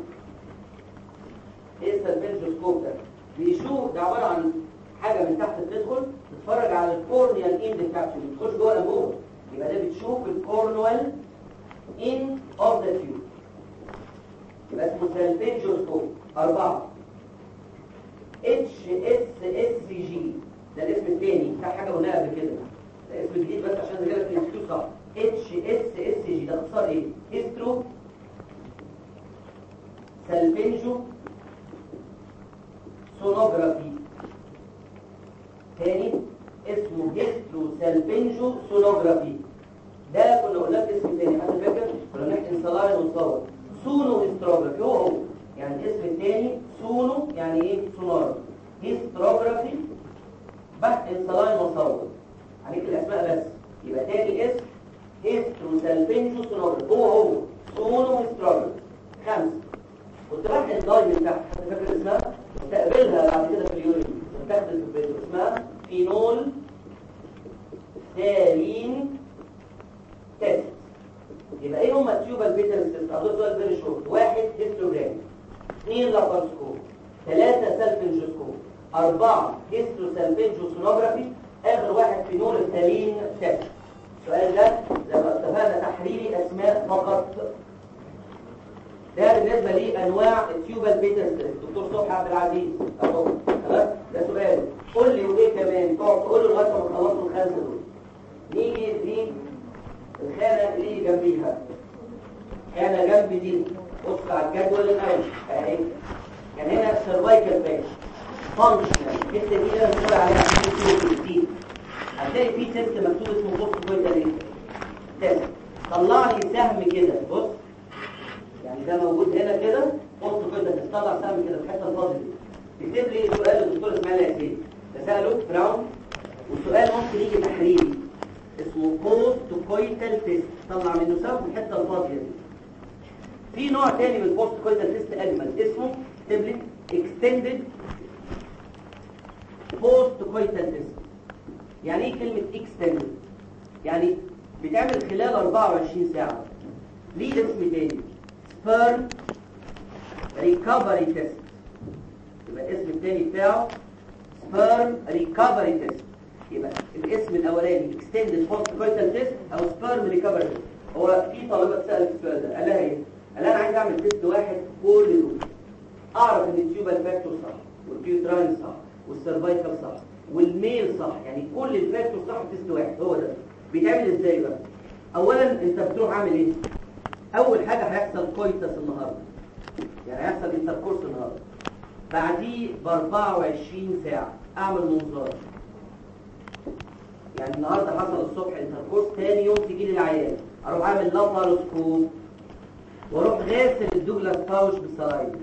ايه السالفنجوسكوب ده؟ بيشوف، ده عباره عن حاجه من تحت بتدخل تتفرج على الكورنيال اند بتاعته، بتخش جوه الانبوبه، يبقى ده بتشوف الكورنوال اند اوف ذا تيوب، يبقى اسمه سالفنجوسكوب. اربعه اتش اس اس جي، ده الاسم الثاني بتاع حاجه قلناها قبل كده، ده اسم جديد بس عشان نجيلك في الانستيتيوت صح. اتش اس اس جي ده اختصار ايه؟ هيسترو سالفنجو سونوجرافي. تاني اسمه هيسترو سالفنجو سونوجرافي. ده كنا قلنا لك اسم تاني، حد فاكر؟ كنا بنحقن صلاين ونصور. سونو هيستروجرافي هو هو، يعني الاسم الثاني سونو يعني ايه؟ سونار. هيستروجرافي بحقن صلاين وصور. عليك الاسماء بس. يبقى تاني اسم هيسترو سالفنجو سونوجرافي هو هو سونو هيستروجرافي. خمسة. كنت رايح الداي من تحت، حد فاكر اسمها؟ تقابلها بعد كده في اليورين وتاخد في الفيديو، اسمها فينول ثالين تيست. يبقى ايه هما التيوبال بيتال تيست؟ اقول سؤال فيري شورت. واحد هيستوجرام، اثنين لابارسكوب، ثلاثة سلفنجوسكوب، أربعة هيستروسالفنجوسونوجرافي، آخر واحد فينول ثالين تيست. السؤال ده زي ما اتفقنا تحريري اسماء فقط. ده بالنسبه لانواع التيوبال بيتال تيست. دكتور صبحي عبد العزيز اهو خلاص ده سؤال. قول لي وايه كمان تقعد تقول له لغايه ما تخلصوا الخمسه دول. نيجي دي الخانه اللي جنبيها، خانه جنب دي. بص على الجدول الاول اهي. كان هنا سيرفايكال باش فانكشنال، الحته دي اللي انا بقول عليها دي هتلاقي في تيست مكتوب اسمه بوست كويتال تيست. طلع لي سهم كده، بص يعني ده موجود هنا كده بوست كويتال تيست. طلع سهم كده في الحته الفاضيه دي، اكتب لي سؤال الدكتور اسماعيل ياسين ده ساله براون، والسؤال ممكن يجي تحريري اسمه بوست كويتال تيست. طلع منه سهم في الحته الفاضيه دي. في نوع تاني من البوست كويتال تيست اجمل اسمه اكتب لي اكستندد بوست كويتال تيست. يعني ايه كلمة extended؟ يعني بتعمل خلال أربعة وعشرين ساعة. ليه اسم تاني؟ sperm recovery test. يبقى الاسم التاني بتاعه sperm recovery test. يبقى الاسم الاولاني extended post coital test او sperm recovery test. هو في طالبة سألت السؤال ده، قال لها ايه؟ قال لها انا عايز اعمل تيست واحد كل دول اعرف ان التيوبال فاكتور صح والبيوتراين صح والسيرفايكال صح والميل صح، يعني كل الفاكتور صح في تيست واحد. هو ده بيتعمل ازاي بقى؟ اولا انت بتروح عامل ايه؟ اول حاجه هيحصل كويتس النهارده، يعني هيحصل انتركورس النهارده. بعديه ب أربعة وعشرين ساعه اعمل منظار. يعني النهارده حصل الصبح انتركورس، ثاني يوم تيجي لي العيان اروح اعمل لاباروسكوب واروح غاسل الدوجلاس باوش بالسرايد.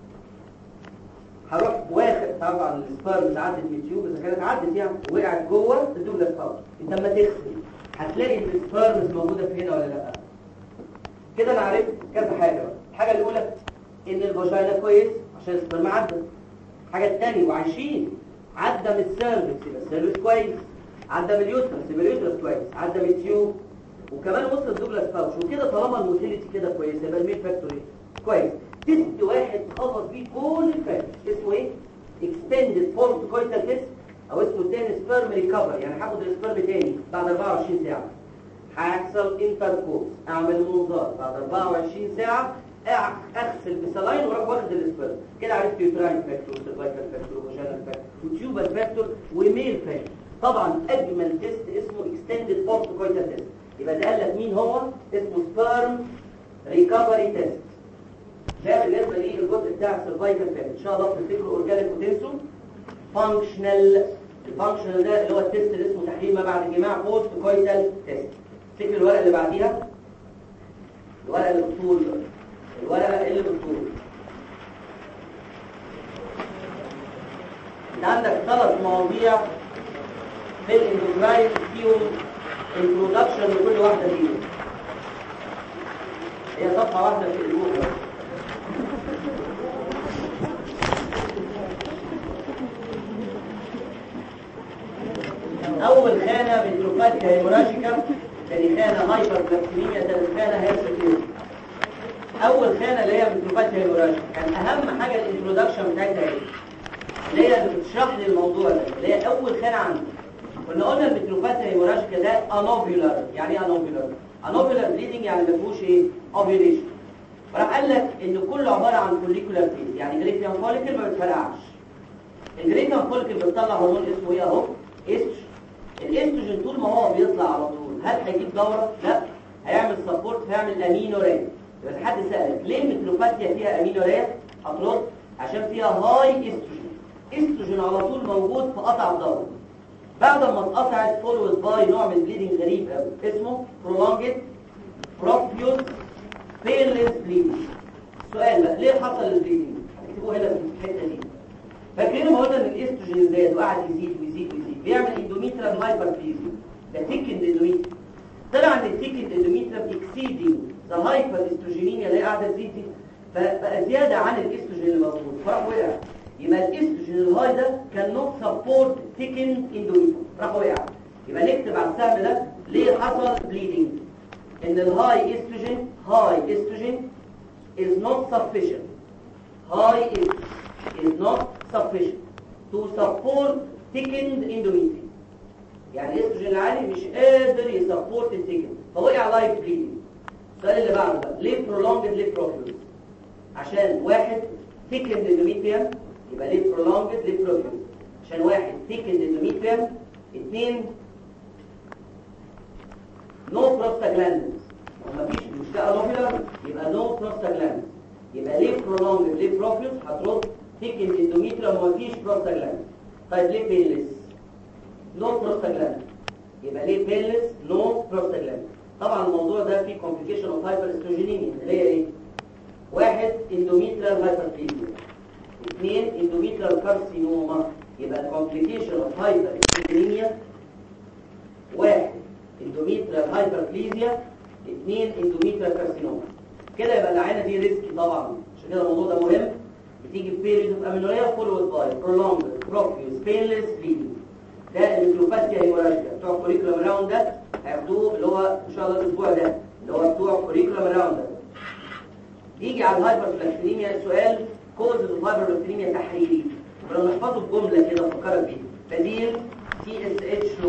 هروح واخد طبعا السبيرمز عدت من التيوب اذا كانت عدت يعني وقعت جوه الدوجلاس باوش. انت لما تغسل هتلاقي السبيرمز موجوده في هنا ولا لا؟ كده انا عرفت كذا حاجه بقى. الحاجه الاولى ان الفاجينا كويس عشان السبيرم عدى. الحاجه الثانيه وعايشين عدى من السيرفكس يبقى السيرفكس كويس، عدى من اليوترس يبقى اليوترس كويس، عدى من التيوب وكمان وصل الدوجلاس باوش. وكده طالما الموتيليتي كده كويسه يبقى الميل فاكتور ايه؟ كويس. تيست واحد تخلص بيه كل الفاكتور اسمه ايه؟ extended post coital test او اسمه تاني سبيرم ريكفر. يعني هاخد السبيرم تاني بعد أربعة وعشرين ساعه، هيحصل انتركورس، اعمل منظار بعد أربعة وعشرين ساعه، اغسل بسلاين واروح واخد السبيرم. كده عرفت يوتراين فاكتور وسيرفايكال فاكتور وفاجينال فاكتور وتيوبال فاكتور وميل فاكتور. طبعا اجمل تيست اسمه extended post coital test. يبقى ده قال لك مين هو؟ اسمه سبيرم ريكفري تيست. ده بالنسبه لي الجزء بتاع السيرفايكال فاكتور. ان شاء الله تفتكروا اورجانيك وتنسوا فانكشنال. الفانكشنال ده اللي هو التيست اللي اسمه تحليل ما بعد الجماع بوست كويتال تيست. افتكر الورقه اللي بعديها، الورقه اللي بالطول، الورقه اللي بالطول. انت عندك ثلاث مواضيع في الاندوكراين فيهم انترودكشن لكل واحده فيهم. هي صفحه واحده في البوك. اول خانه بنتروفاتيا هيموراجيكا، ثاني خانه هايبر بلاكتيميا، ثالث خانه هيرسيتيوز. اول خانه اللي هي بنتروفاتيا هيموراجيكا كان اهم حاجه الانترودكشن بتاعتها ايه؟ اللي هي اللي بتشرح لي الموضوع ده، اللي هي اول خانه عندي. كنا قلنا البنتروفاتيا هيموراجيكا ده انوفيولار. يعني ايه انوفيولار؟ انوفيولار بليدنج يعني ما فيهوش ايه؟ اوفيوليشن. فراح قال لك ان كله عباره عن فوليكولار فيز، يعني جريتيان فوليكل ما بتفرقعش. الجريتيان فوليكل بتطلع هرمون اسمه ايه اهو؟ استروجين. الاستروجين طول ما هو بيطلع على طول هل هيجيب دوره؟ لا، هيعمل سبورت، هيعمل امينوريا. يبقى حد سالك ليه المتروفاتيا فيها امينوريا؟ هترد عشان فيها هاي استروجين. استروجين على طول موجود في قطع الدوره. بعد ما اتقطعت فولوز باي نوع من بليدنج غريب قوي اسمه prolonged profuse painless bleeding. السؤال بقى ليه حصل البليدنج؟ هتكتبوه هنا في الحته دي. فاكرين ما قلنا ان الاستروجين زاد وقعد يزيد ويزيد ويزيد بيعمل اندوميتريال هايبربليزيا. ده تيكند اندوميتريال. طلع ان التيكند اندوميتريال اكسيدنج ذا هايبر استروجينيميا اللي قاعده تزيد دي. فبقى زياده عن الاستروجين اللي موجود فراح وقع. يبقى الاستروجين الهاي ده كان نوت سبورت ثيكند اندوميتريوم راح وقع. يبقى نكتب على السهم ده ليه حصل بليدنج. ان الهاي استروجين هاي استروجين is not sufficient. High is is not sufficient to support thickened endometrium. يعني الاستروجين العالي مش قادر يسبورت الثيكند فوقع لايف بليدنج. السؤال اللي بعده بقى ليه prolonged ليه profuse؟ عشان واحد thickened endometrium يبقى ليه prolonged ليه profuse؟ عشان واحد thickened endometrium، اثنين no prostaglandins ومفيش مشكلة نوفيلر يبقى no prostaglandins. يبقى ليه prolonged ليه profuse؟ هترد thickened endometrium ومفيش prostaglandins. طيب ليه painless؟ no prostaglandins يبقى ليه painless no prostaglandins. طبعا الموضوع ده فيه complication of hyperestrogenemia اللي هي ايه؟ واحد endometrial hyperplasia، اثنين endometrial carcinoma. يبقى complication of hyperestrogenemia واحد endometrial hyperplasia، اثنين endometrial carcinoma. كده يبقى العينه دي ريسكي طبعا، عشان كده الموضوع ده مهم. بتيجي في period of amenorrhea followed by prolonged profuse painless bleeding. ده الميكروباثيا هيموراجيا بتوع كوريكولم راوند ده هياخدوه اللي هو ان شاء الله الاسبوع ده اللي هو بتوع كوريكولم راوند ده. يجي على الهايبربلاستينيميا سؤال كوز الهايبربلاستينيميا تحريري ولو نحفظه بجمله كده فكرت بيه. بديل تي اس اتش لو،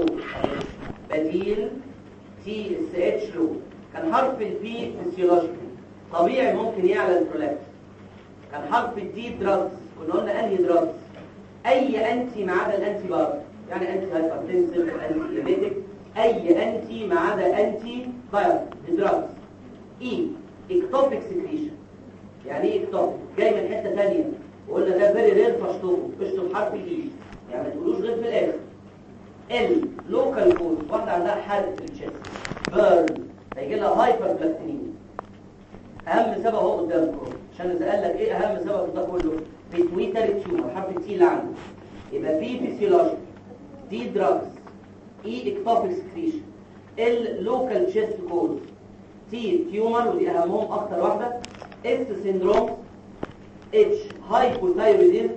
بديل تي اس اتش لو كان حرف البي فيسيولوجيكال طبيعي ممكن يعلى البرولاكتين. كان حرف الدي دراجز كنا قلنا انهي دراجز؟ اي انتي ما عدا الانتي بار، يعني انتي هايبرتنسيف وانتي ايميتيك، اي انتي ما عدا انتي بايوتيك دراجز. اي اكتوبيك سكريشن. يعني ايه اكتوبيك؟ جاي من حته ثانيه وقلنا ده فيري رير فاشطبه اشطب حرف الاي يعني ما تقولوش غير في الاخر. ال لوكال كوز واحده عندها حرق في الشيست بيرن هيجي لها هايبربلاستينيميا. اهم سبب هو قدامكم عشان نسال لك ايه اهم سبب ده كله؟ بيتويتري تيومر حرف التي اللي عنده. يبقى في فيسيولوجيك، دي دراجز، اي اكتوبيك سكريشن، ال لوكال تشيست كوز، تي تيومر ودي اهمهم اكتر واحده، اس سيندروم، اتش هايبوثايرويدزم،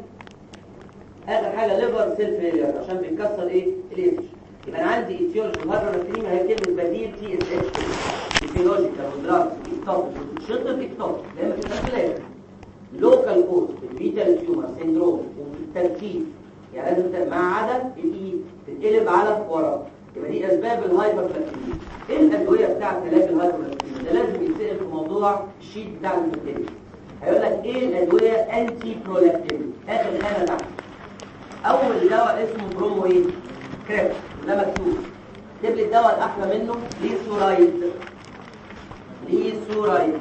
اخر حاجه ليفر سيل فيلير عشان بيكسر ايه الاتش. يبقى انا عندي ايتيولوجي وهايبربلاستينيميا هي كلمه بديل تي اس اتش فيسيولوجيكال ودراجز اكتوبيك شطب اكتوبيك لما تبقى في الاخر لوكال كوز البيتا تيومر سيندروم والترتيب يعني لازم ما عدا الاي تتقلب على ورا. يبقى دي اسباب الهايبربلاستينيميا. ايه الادويه بتاعه علاج الهايبربلاستينيميا؟ ده لازم يتسال في موضوع الشيت بتاع المكتب. هيقول لك ايه الادويه انتي برولاكتين اخر خانه تحت. اول دواء اسمه برومو ايه كريب ده مكتوب. اكتب لي الدواء الاحلى منه ليسورايد. ليسورايد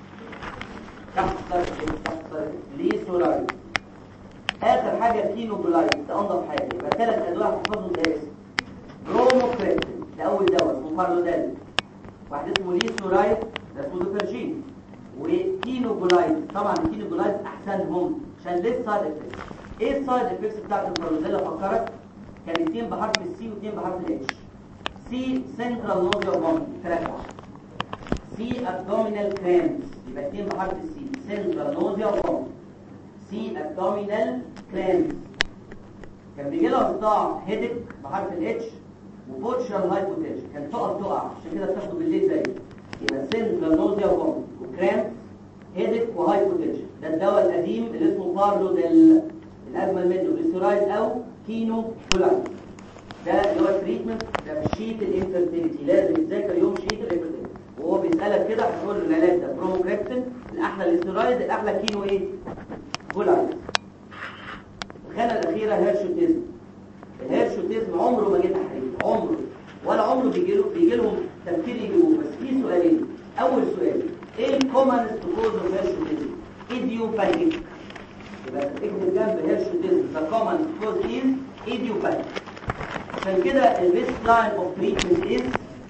تحصل تحصل ليسورايد. اخر حاجه كينوبلايد ده انضف حاجه. يبقى ثلاث ادويه هتحفظهم ده اسم برومو كريب ده اول دواء اسمه بارلودال، واحد اسمه ليسورايد ده اسمه دوفرجين، وكينوبلايد. طبعا الكينوبلايد احسنهم عشان ليه سايد افكتس. ايه السايد افكتس بتاعت البارلودال؟ افكرك كان اثنين بحرف السي واثنين بحرف الاتش. سي سنترال نوزيا وبومب ثلاثه، سي ابدومينال كرامز يبقى اثنين بحرف السي سنترال نوزيا وبومب، سي ابدومينال كرامز. كان بيجي لها صداع هيدك بحرف الاتش وبوتشرال هايبوتنشن كان تقف تقع عشان كده بتاخده بالليل زي يبقى سنترال نوزيا وبومب وكرامز هيدك وهايبوتنشن. ده الدواء القديم اللي اسمه بارلودال. الاجمل منه ليسورايد او كينوبلايد. ده اللي هو التريتمنت ده في شيت الانفيرتيليتي. لازم يتذاكر يوم شيت الانفيرتيليتي وهو بيسالك كده هتقول له العلاج ده بروموكريبتين الاحلى ليسورايد الاحلى كينو ايه بولايد. الخانه الاخيره هيرشوتيزم. الهيرشوتيزم عمره ما جه تحرير عمره ولا عمره بيجي له بيجي لهم تفكير يجيبوه. بس في سؤالين. اول سؤال ايه الكومنست كوز اوف هيرشوتيزم؟ ايديوباثيك. يبقى اكتب جنب هيرشوتيزم ذا كومنست كوز از ايديوباثيك. عشان كده البيست لاين اوف تريتمنت از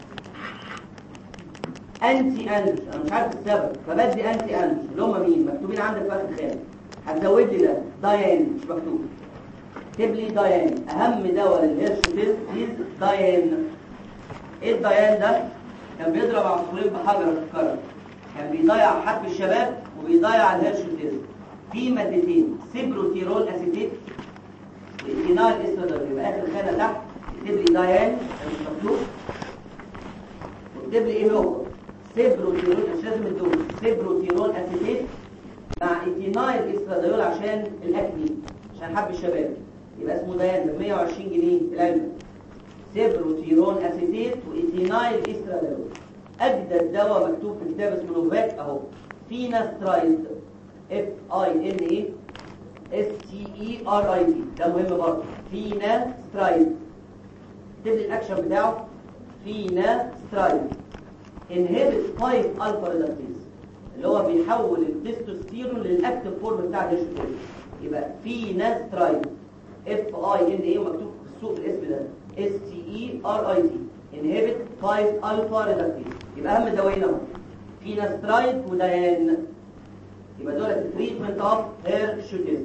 انتي اندروس. انا مش عارف السبب فبدي انتي اندروس اللي هم مين مكتوبين عندك في اخر خانه. هتزود لي ده دايان مش مكتوب. اكتب لي دايان. اهم دواء للهيرشوتيزم از دايان. ايه الدايان ده؟ كان بيضرب عصفورين بحجر في الكرة. كان بيضيع حب الشباب وبيضيع الهيرشوتيزم. في مادتين سيبروتيرول اسيتيت وايثينايل استرادول. يبقى اخر خانه تحت اكتب لي دايان مش مكتوب، واكتب لي ايه هو سيبروتيرول، مش لازم الدول، سيبروتيرول اسيتيت مع ايثينايل استرادول عشان الاكني، عشان حب الشباب. يبقى اسمه دايان ب مية وعشرين جنيه العلبه. سيبروتيرول اسيتيت وايثينايل استرادول. اجدد دواء مكتوب في كتاب اسمه نوفاك اهو، فيناسترايد اف اي ان اي اس تي اي ار اي دي، ده مهم برضه. فيناسترايد اكتب لي الاكشن بتاعه. فيناسترايد انهبت خمسة الفا ريدكتيز، اللي هو بيحول التستوستيرون للاكتيف فورم بتاع الهيرشوتيزم. يبقى فيناسترايد اف اي ان اي ومكتوب في السوق الاسم ده اس تي اي ار اي دي، انهبت خمسة الفا ريدكتيز. يبقى اهم دوايين اهو فيناسترايد وديان. يبقى دول التريتمنت اوف هيرشوتيزم.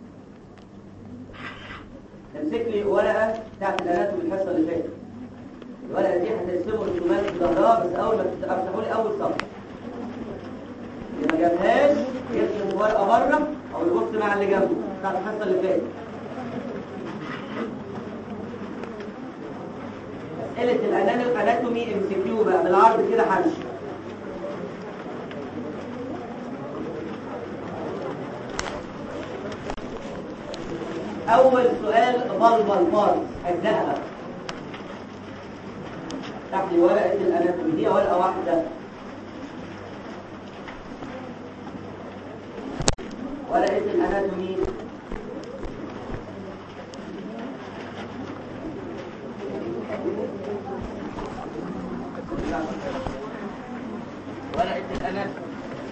امسك لي ورقه بتاعت الاناتومي الحصه اللي فاتت. الورقه دي هترسموا رسومات في ظهرها، بس اول ما تفتحوا لي اول صفحه اللي ما جابهاش يرسم الورقه بره او يبص مع اللي جنبه بتاعت الحصه اللي فاتت. اسئله الاناتومي ام سي كيو بقى بالعرض كده همشي. اول سؤال فالفال بارت اجزاء. تحت لي ورقه الاناتومي، هي ورقه واحده، ورقه الاناتومي. ورقه الاناتومي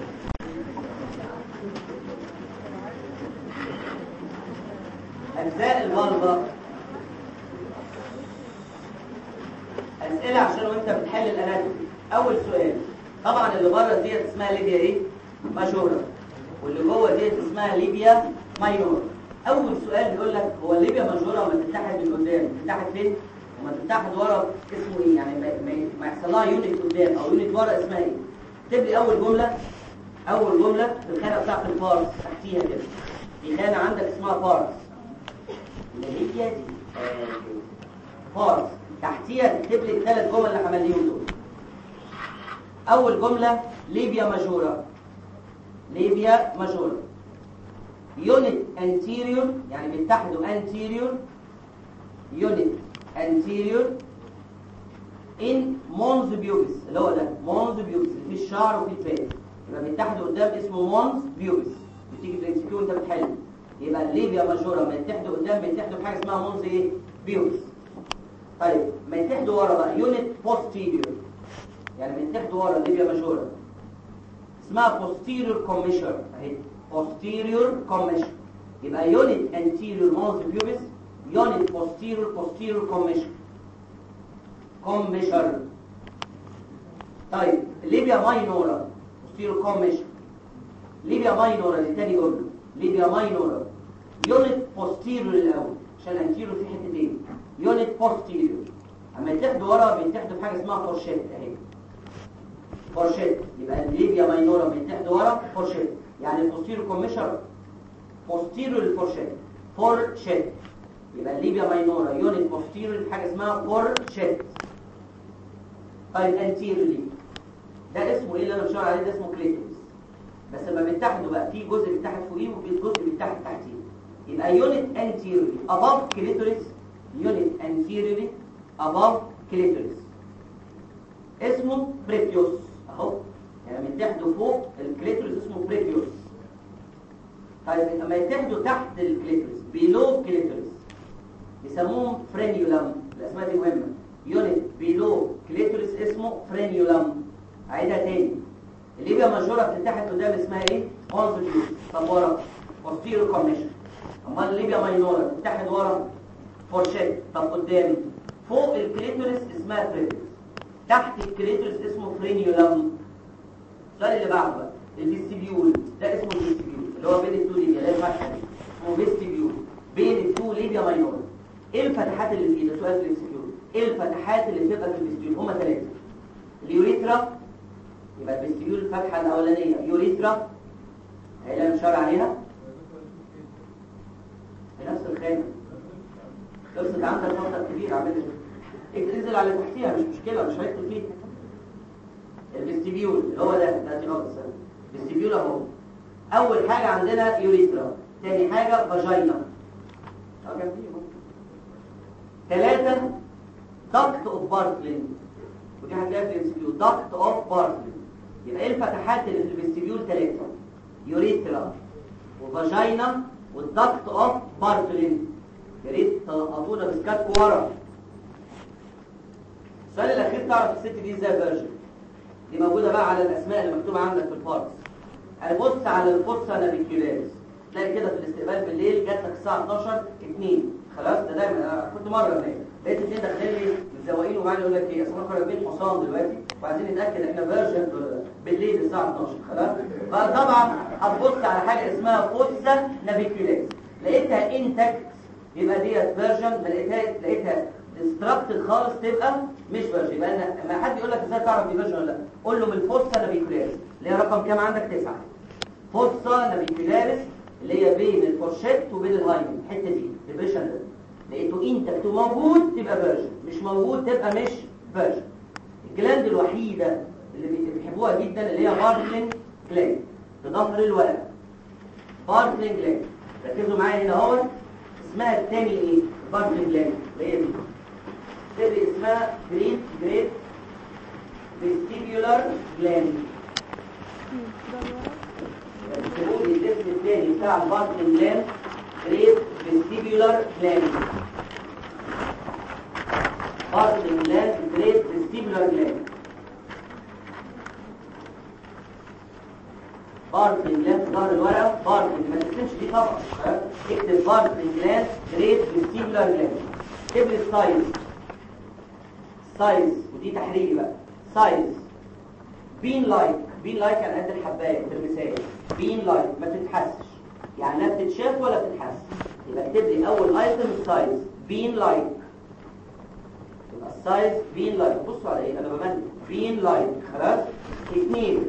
أجزاء الفالفا. أسئلة عشان وأنت بتحل الأناتومي. أول سؤال، طبعا اللي بره ديت اسمها ليبيا إيه؟ ماجورا، واللي جوه ديت اسمها ليبيا ماينور. أول سؤال بيقول لك هو الليبيا ماجورا لما تتحد من قدام تتحد فين؟ وما تتحد ورا اسمه إيه؟ يعني ما, ما, ما يحصل لها يونت قدام أو يونت ورا اسمها إيه؟ اكتب لي أول جملة. أول جملة في الخانة بتاعت البارس تحتيها كده. في خانة عندك اسمها بارس. اللي هي دي بارس، تحتيها تكتب لي الثلاث جمل اللي عمليهم دول. اول جمله ليبيا ماجورا. ليبيا ماجورا يونت انتيريور، يعني بيتحدوا انتيريور. يونت انتيريور ان مونز بيوبس، اللي هو ده مونز بيوبس اللي فيه الشعر وفيه الفات، يبقى بيتحدوا قدام اسمه مونز بيوبس. بتيجي في الانسكيو وانت بتحل. يبقى الليبيا ماجورا ما يتحدوا قدام بيتحدوا بحاجه اسمها مونز ايه؟ بيوبس. طيب ما يتحدوا ورا بقى يونت بوستيريور، يعني ما يتحدوا ورا الليبيا ماجورا اسمها بوستيريور كوميشر اهي، بوستيريور كوميشر. يبقى يونت انتيريور مونز بيوبس، يونت بوستيريور بوستيريور كوميشر كوميشر. طيب ليبيا ماينورا بوستيريور كوميشر. ليبيا ماينورا دي تاني جمله. ليبيا ماينورا يونت بوستيريور الاول عشان انتيريور في حتتين. يونت بوستيريور اما يتحدوا ورا بيتحدوا بحاجه اسمها فورشيت اهي، فورشيت. يبقى الليبيا ماينورا بيتحدوا ورا فورشيت، يعني البوستيريور كوميشر بوستيريور الفورشيت فورشيت. يبقى الليبيا ماينورا يونت بوستيريور حاجه اسمها فورشيت. طيب انتيريورلي ده اسمه ايه اللي انا بشاور عليه؟ ده اسمه كليتورس. بس لما بيتحدوا بقى في جزء بيتحد فوقيه وفي جزء بيتحد تحتيه. يبقى يونت انتيريورلي above clitoris، يونت انتيريورلي above clitoris اسمه بريبيوس اهو، يعني بيتحدوا فوق الكليتورس اسمه بريبيوس. طيب لما يتحدوا تحت الكليتورس below clitoris يسموهم فرينيولم. الاسماء دي مهمه. يونت below clitoris اسمه فرينيولم. عيدها تاني. الليبيا ماجورا بتتحد قدام اسمها ايه؟ مونز بيوبس. طب ورا posterior commission. امال الليبيا ماينورا بتتحد ورا فورشيت. طب قدامي فوق الكليتورس اسمها بريبيوس، تحت الكليتورس اسمه فرينيولم. السؤال اللي بعده بقى الفيستيبيول، ده اسمه الفيستيبيول اللي هو بين التو ليبيا، اللي هي الفتحه دي اسمه فيستيبيول بين التو ليبيا ماينورا. ايه الفتحات اللي فيه؟ ده سؤال في الفيستيبيول. ايه الفتحات اللي بتبقى في الفيستيبيول؟ هما ثلاثه. اليوريثرا، يبقى الفيستيبيول الفتحه الاولانيه يوريثرا، هي اللي مشاور عليها نفس الخانه. خلصت عندك فتره كبيره، اعمل ايه؟ انزل على تحتيها مش مشكله، مش هيكتب فيه. الفيستيبيول اللي هو ده ده دي نقطه السنه. الفيستيبيول اهو. اول حاجه عندنا يوريثرا، ثاني حاجه فاجينا، اه جنبيهم. ثلاثه دكت اوف بارتلين، ودي هتلاقيها في الفيستيبيول دكت اوف بارتلين. يبقى ايه الفتحات اللي في الفيستيبيول؟ ثلاثه: يوريثرا وفاجينا والدكت اوف بارتلين. يا ريت تلقطونا بسكاتكم ورا. السؤال الاخير، تعرف الست دي ازاي فيرجن؟ دي موجوده بقى على الاسماء اللي مكتوبه عندك في البارتس. هنبص على الفوسا نافيكيولاريس، تلاقي كده في الاستقبال بالليل جات لك الساعه اتناشر اتنين، خلاص ده دايما انا كنت مره هناك لقيت اتنين داخلين لي متزوقين وبعدين يقول لك ايه اصل احنا راكبين حصان دلوقتي وعايزين نتاكد احنا فيرجن بالليل الساعه اتناشر، خلاص. فطبعا هتبص على حاجه اسمها فوسا نافيكيولاريس، لقيتها انتكت يبقى ديت فيرجن، ما لقيتها لقيتها ديستراكتد خالص تبقى مش فيرجن. يبقى انا لما حد يقول لك ازاي تعرف دي فيرجن ولا لا، قول له من الفوسا نافيكيولاريس اللي هي رقم كام عندك؟ تسعة. فوسا نافيكيولاريس اللي هي بين الفورشيت وبين الهايمن، الحته دي الديبريشن ده لقيته انتكت وموجود تبقى فيرجن، مش موجود تبقى مش فيرجن. الجلاند الوحيده اللي بيحبوها جدا اللي هي بارتلين جلاند في ظهر الورقه. بارتلين جلاند، ركزوا معايا هنا اهو. اسمها الثاني ايه؟ بارتلين جلاند اللي هي دي تبقى اسمها جريت جريت فيستيبيولار جلاند. تقول لي الاسم الثاني بتاع البارتلين جلاند جريت فيستيبيولار جلاند. بارتلين جلاند جريت فيستيبيولار جلاند. بارتلين جلاند في ظهر الورقه. بارتلين ما تكتبش دي طبعا، اكتب بارتلين جلاند جريت فيستيبيولار جلاند. اكتب لي السايز. سايز ودي تحريري بقى. سايز بين لايك، بين لايك يعني قد الحبايه الترمسيه. بين لايك ما بتتحسش، يعني لا بتتشاف ولا بتتحس. يبقى اكتب لي اول ايتم السايز بين لايك. يبقى السايز بين لايك، بصوا على ايه انا بمني بين لايك، خلاص. اثنين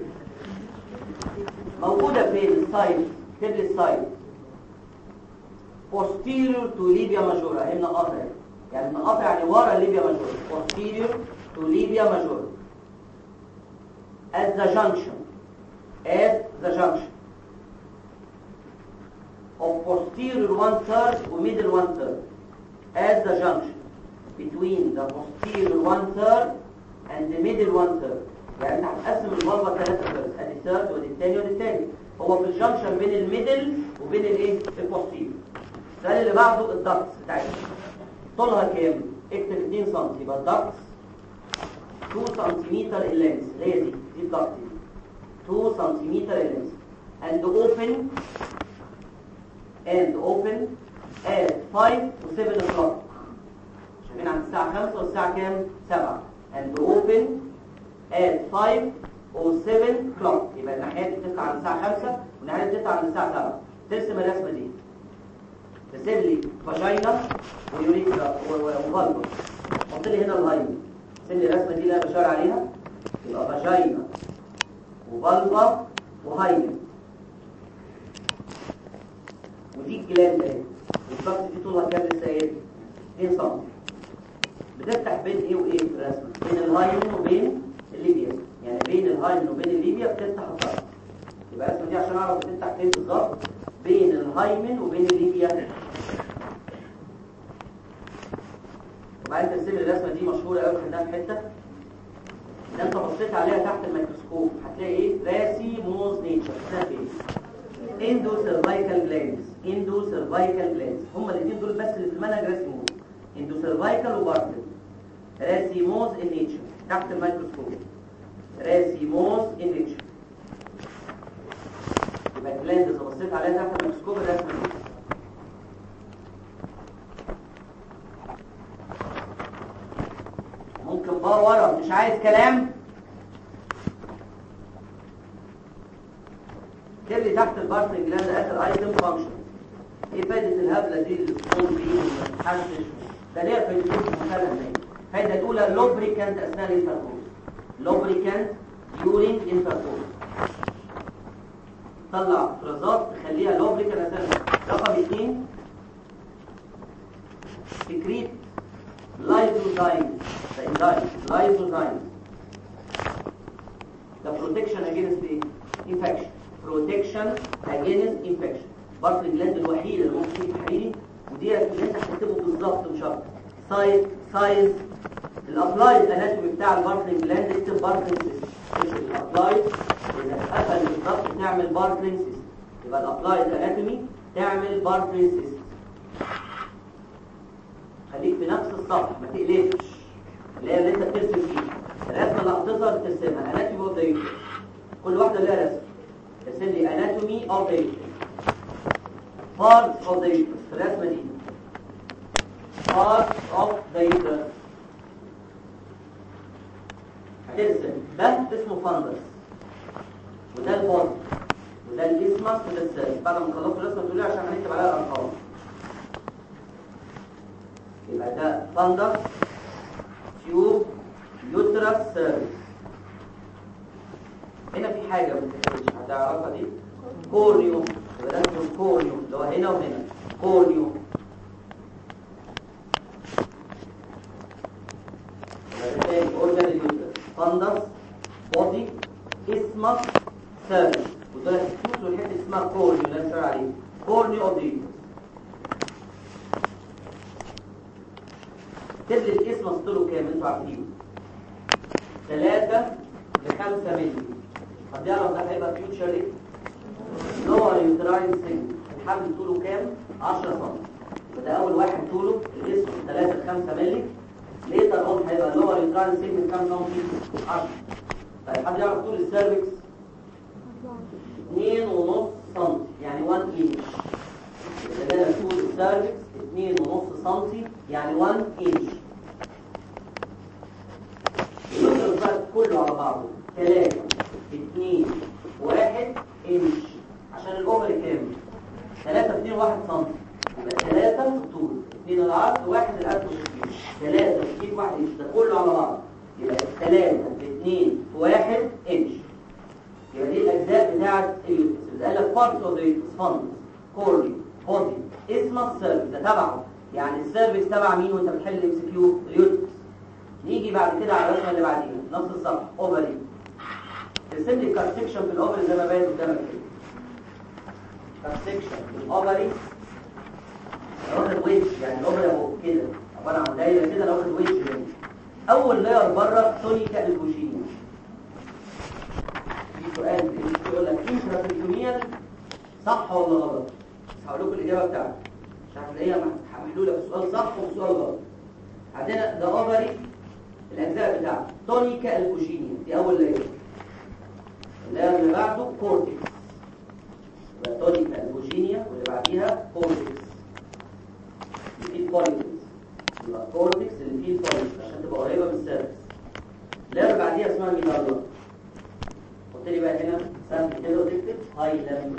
موجوده فين السايز؟ اكتب لي السايز posterior to labia majora، هي منقطه يعني منقطه يعني ورا الليبيا ماجور. posterior to labia majora at the junction at the junction of posterior one third و middle one third at the junction between the posterior one third and the middle one third. يعني انت هتقسم البلبه ثلاثه فيرس، ادي الثيرد وادي الثاني وادي الثاني. هو في الجنكشن بين الميدل وبين الايه؟ البوستيريور. السؤال اللي بعده الدكتس بتاعتها طولها كام؟ اكتب اتنين سم. يبقى الدكتس اتنين سنتيمتر اللينس اللي هي دي دي الدكت دي اتنين سنتيمتر اللينس and open and open at five و seven o'clock. شايفين عند الساعة خمسة والساعة كام؟ سبعة. and open at five و seven o'clock. يبقى الناحية دي بتطلع عند الساعة خمسة والناحية دي بتطلع عند الساعة سبعة. ترسم الرسمة دي ترسم لي فاجينا ويوريثرا وفالفا. حط لي هنا الهايمن. رسم لي الرسمة دي اللي انا بشاور عليها. يبقى فاجينا وفالفا وهايمن. ودي الجلاند اهي. الضغط دي طولها كام لسه ايه؟ اتنين سم. بتفتح بين ايه وايه في الرسمه؟ بين الهايمن وبين الليبيا. يعني بين الهايمن وبين الليبيا بتفتح الضغط. يبقى الرسمه دي عشان اعرف بتفتح فين بالظبط. بين الهايمن وبين الليبيا. وبعدين ترسم الرسمه دي مشهوره قوي خدناها في حته. ده انت بصيت عليها تحت الميكروسكوب هتلاقي ايه؟ راسي موز نيتشر. ده فين؟ اندو سيرفايكال جلاندز. اندو سيرفايكال جلاندز هم الاثنين دول بس اللي في المنهج راسيموز. اندو سيرفايكال وبارتل. راسيموز ان نيتشر تحت الميكروسكوب. راسيموز ان نيتشر. يبقى الجلاندز اللي بصيت عليها تحت الميكروسكوب الرسمه دي. ممكن بقى ورا مش عايز كلام. اكتب لي تحت البارتل جلاند اخر ايتم فانكشن. ايه فايده الهبله دي اللي بتقوم بيه وما تتحسش؟ ده ليه فايدتين مثلا اهي. الفايده الاولى لوبريكانت اثناء الانتركورس. لوبريكانت يورين انتركورس. تطلع افرازات تخليها لوبريكال اساسا. رقم اثنين سكريت لايزوزايم لايزوزايم ده بروتكشن اجينست ايه؟ انفكشن. بروتكشن اجينست انفكشن. بارت الجلاند الوحيد اللي ممكن تيجي تحريري ودي اللي انت هتكتبه بالظبط مش اكتر. سايز سايز الابلايد اناتومي بتاع البارتلينج جلاند اكتب بارتلينج سيستم. الابلايد اذا اتقفل بالظبط تعمل بارتلينج سيستم. يبقى الابلايد اناتومي تعمل بارتلينج سيستم. خليك في نفس الصف ما تقلبش اللي هي اللي انت بترسم فيها. الرسمه اللي هتظهر ترسمها اناتومي اوف ذا يوترس. كل واحده لها رسم. ارسم لي اناتومي اوف ذا يوترس. parts of the uterus. الرسمه دي parts of the uterus. هترسم ده اسمه فندس وده البطن وده الاسمس وده السيرس. بعد ما تخلصوا الرسمه تقولي عشان هنكتب عليها الارقام. يبقى ده فندس تيوب يوترس سيرس. هنا في حاجه ما تتكلمش هتعرفها دي كورنيو. يبقى ده اسمه كورنيو اللي هو هنا وهنا كورنيو. تاني اورجان اليوترس فندس بودي اسمس سيرس وده السوس والحته اسمها كورنيو اللي هنسال عليه كورنيو اوف ذا يوترس. تبلي الاسم طوله كام انتوا عارفين؟ ثلاثة لخمسة مللي. طب يعرف ده هيبقى فيوتشر ايه؟ لور يوتراين سيجمنت. الحمل طوله كام؟ عشرة سم. وده اول واحد طوله الاسم ثلاثة لخمسة مللي. ليتر اون هيبقى لور يوتراين سيجمنت كام سم؟ عشرة. طيب حد يعرف طول السيرفكس؟ اثنين ونص سم يعني واحد انش. يبقى ده طول السيرفكس اثنين ونص سم يعني واحد انش. الوتر بقى كله على بعضه ثلاثة اثنين واحد انش عشان الاوفري كام؟ ثلاثة اثنين واحد سم. يبقى ثلاثة في الطول اثنين العرض واحد الأرض والتسليم. ثلاثة اثنين واحد انش ده كله على بعض. يبقى ثلاثة اثنين واحد انش. يبقى دي الأجزاء بتاعة اليوتس. إذا قال لك بارت اوف ذا يوتس فندس كورني بودي اسمه السيرفكس ده تبعه. يعني السيرفكس تبع مين وانت بتحل ام سي كيو؟ اليوتس. نيجي بعد كده على الرسمه اللي بعديها نفس الصفحه اوفري. ترسم لي كات سيكشن في الاوفري زي ما باين قدامك كده. كات سيكشن في الاوفري واخد ويدج يعني الاوفري اهو كده عباره عن دايره كده واخد ويدج منه. اول لاير بره تونيكا البوجينيا. في سؤال بيقول لك انترابيتونيال صح ولا غلط؟ هقول لكم الاجابه بتاعتي عشان هتلاقيها محلوله في سؤال صح وفي سؤال غلط. عندنا ده اوفري الاجزاء بتاعته تونيكا البوجينيا دي اول لاير. اللاير اللي بعده كورتكس. يبقى تونيكا البوجينيا واللي بعديها كورتكس. دي البوليكس. يبقى كورتكس اللي فيه البوليكس عشان تبقى قريبه من السيرفس. اللاير اللي بعديها اسمها ميدالا. قلت لي بقى هنا سهم كده وتكتب هاي لامين.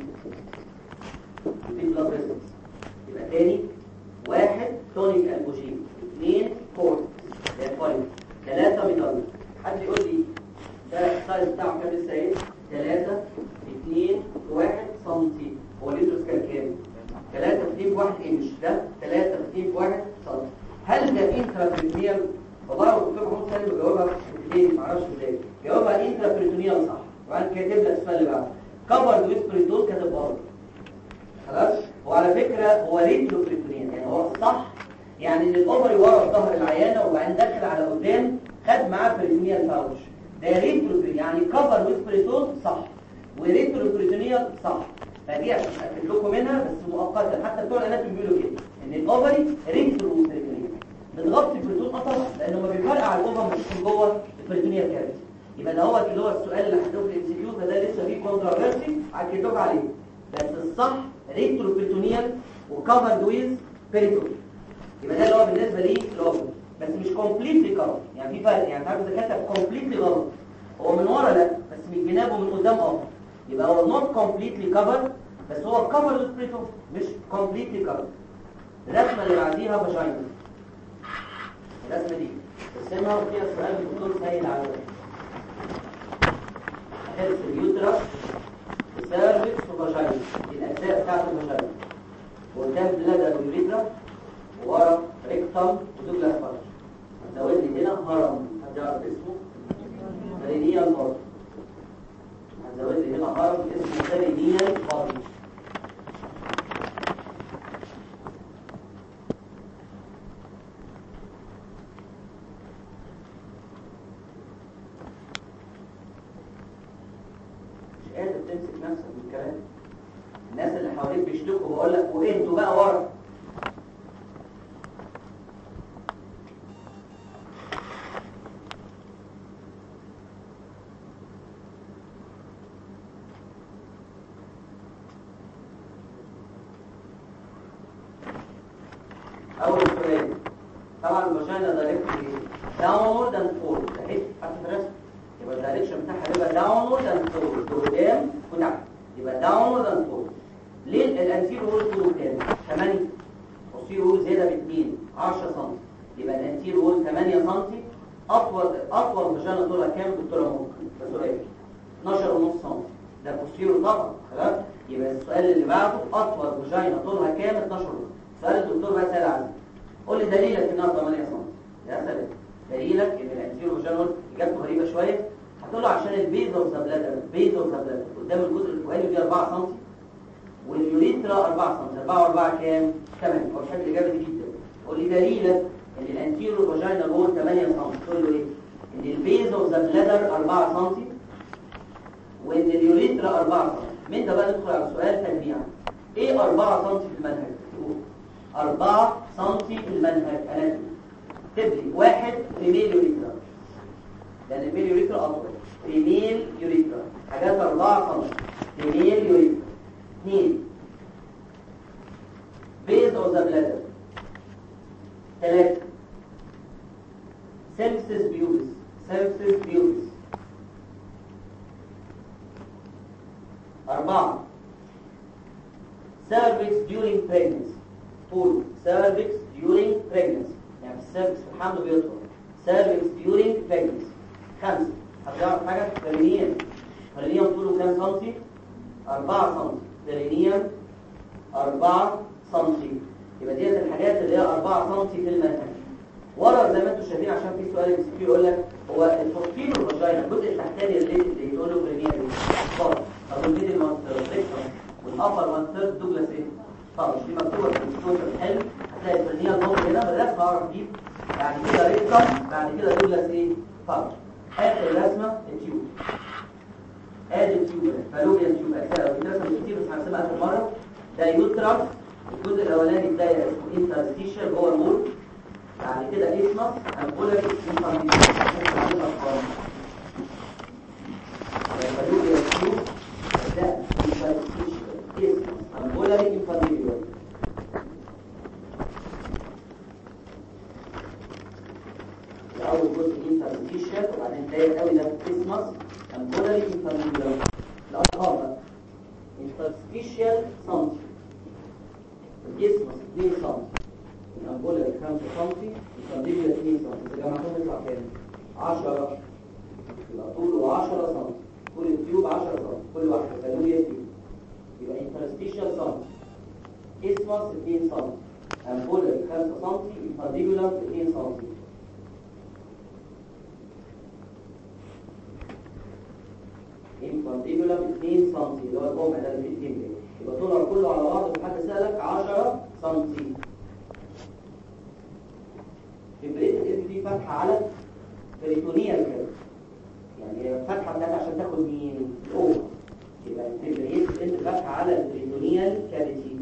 دي بلاسيس. يبقى تاني واحد تونيكا البوجينيا اثنين كورتكس ده البوليكس ثلاثة ميدالا. حد يقول لي ده السايز بتاعه كام لسه ايه؟ ثلاثة اثنين واحد سنتي. هو اليوترس كان كام؟ ثلاثة اثنين واحد انش. ده ثلاثة اثنين واحد سنتي. هل ده انترابريتونيال؟ والله لو الدكتور محمود سالم بجاوبها ليه معرفش ازاي. جاوبها انترابريتونيال صح. وبعدين كاتب لك السؤال اللي بعده. كفر ويز بريتون كاتب برضه. خلاص؟ وعلى فكرة هو ريترو بريتونيال يعني هو صح. يعني ان الاوفري ورا ظهر العيانه وبعدين داخل على قدام خد معاه بريتونيال باوش. ده ريترو يعني كفر ويز بريتون صح وريترو بريتونيال صح. فدي عشان اتاكد لكم منها بس مؤقتا. حتى بتوع الاناتومي بيقولوا كده ان الاوفري ريترو بريتونيال بتغطي البريتون طبعا لانه ما بيفرقع الاوفر مش من جوه البريتونيال كارثه. يبقى ده هو اللي هو السؤال اللي هتدوه في الام سي كيو فده لسه فيه كونترافيرسي هكدوك عليه. بس الصح ريترو بريتونيال وكفرد ويز بريتون. يبقى ده اللي هو بالنسبه لي الاوفر بس مش كومبليتلي كفر. يعني في فرق. يعني عارف اذا كتب كومبليتلي غلط هو من ورا لا بس من جناب ومن قدام اه. يبقى هو نوت كومبليتلي كفر بس هو كفر ويز بريتون مش كومبليتلي كفر. الرسمه اللي بعديها فاجينا. الرسمه دي ارسمها وفيها سؤال الدكتور سهل على هيلث اليوترس وسيرفكس وفاجينا، دي الاجزاء بتاعت الفاجينا. وقدام بلادر واليوريثرا، وورا ريكتم ودوجلاس فارج. هنزود لي هنا هرم، حد يعرف اسمه؟ برينيال فارج. هنزود لي هنا هرم اسمه برينيال فارج. مش قادر تمسك نفسك من الكلام. الناس اللي حواليك بيشتكوا، بقول لك واهدوا بقى ورا. اول سؤال، طبعا الفاجينا دايركتلي داونورد اند فورورد، اهي تحت الرسم. يبقى الدايركشن بتاعها هيبقى داونورد اند فورورد، قدام وتحت. يبقى داونورد اند فورورد. ليه الانتيريور وول طوله كام؟ ثمانية. البوستيريور وول زياده ب اتنين، عشرة سم. يبقى الانتيريور وول ثمانية سم. اطول اطول فاجينا طولها كام دكتوره ممكن؟ ده سؤال. اتناشر ونص سم. ده البوستيريور طبعا، خلاص. يبقى السؤال اللي بعده اطول فاجينا طولها كام؟ اتناشر ونص. سؤال الدكتور بقى سأل عنه. قول لي دليلك انها ثمانية سم. يا سلام. دليلك ان الانتيريور فاجينا اجابته غريبه شويه. هتقول له عشان البيز اوف ذا بلادر، بيز اوف ذا بلادر قدام الجزء الفوقاني دي أربعة سم، واليوريثرا أربعة سم. أربعة و4 كام؟ ثمانية. هو بيحب الاجابه دي جدا. قول لي دليلك ان الانتيريور فاجينا وول ثمانية سم. تقول له ايه؟ ان البيز اوف ذا بلادر أربعة سم، وان اليوريثرا أربعة سم. من ده بقى ندخل على سؤال تجميع. ايه أربعة سم في المنهج؟ تقول أربعة سم في المنهج اناتومي. تبلي واحد فيميل يوريثرا، لان الميل يوريثرا اطول. فيميل يوريثرا حاجات أربعة سم. فيميل يوريثرا. اثنين بيز اوف ذا بلادر. ثلاثة سيمسيس بيوبس. سيمسيس بيوبس. أربعة cervix during pregnancy. طول cervix during pregnancy، يعني السيرفكس في الحمل بيطول. cervix during pregnancy. خمسة، هتعرف حاجة؟ برينيوم. برينيوم طوله كام سنتي؟ أربعة سنتي. برينيوم أربعة سنتي. يبقى ديت الحاجات اللي هي أربعة سنتي في المنهج. ورا زي ما انتم شايفين، عشان في سؤال ام سي كيو يقول لك هو البوستيريور فاجينا الجزء التحتاني اللي اللي يقول له برينيوم خالص. طب الميدل مانتر والابر مانتر دوجلاس ايه؟ طب دي مكتوبه في الدكتور حلو. هتلاقي البرينيوم موجود هنا بالرسمه، اعرف دي. بعد كده ريكتم، بعد كده دوجلاس ايه؟ طب اخر الرسمه التيوب. ادي التيوب، فالوبيان تيوب اجزاء بتترسم كتير بس هنسيبها اخر مره. ده يوترس، الجزء الاولاني الدايره اسمه انترستيشر جوه المول. بعد كده اسمس امبولاري انفانتيليوم. فالوبيان تيوب ده انترستيشر اسمس امبولاري انفانتيليوم. اول جزء انترستيشر، وبعدين ضيق قوي ده اسمس امبولاري انفانتيليوم. الارقام بقى انترستيشر سنتي، الاسمس اتنين سم، الامبولاري خمسة سم، الفانتيليوم اتنين سم. اذا جمعتهم يطلع كام؟ عشرة. يبقى طوله عشرة سم، كل التيوب عشرة سم، كل واحده فالوبيان تيوب. يبقى انترستيشر سم، اسمس اتنين سم، امبولاري خمسة سم، الفانتيليوم اتنين سم. انفانتيليوم اتنين سم اللي هو القمع ده اللي فيه اتنين. يبقى طولها كله على بعضه في حد سألك عشرة سم. البريت اللي فيه فتحة على بريتونيال كده، يعني الفتحة بتاعتها عشان تاخد مين؟ الأوفر. يبقى البريت اللي فتحة على البريتونيال كافيتي.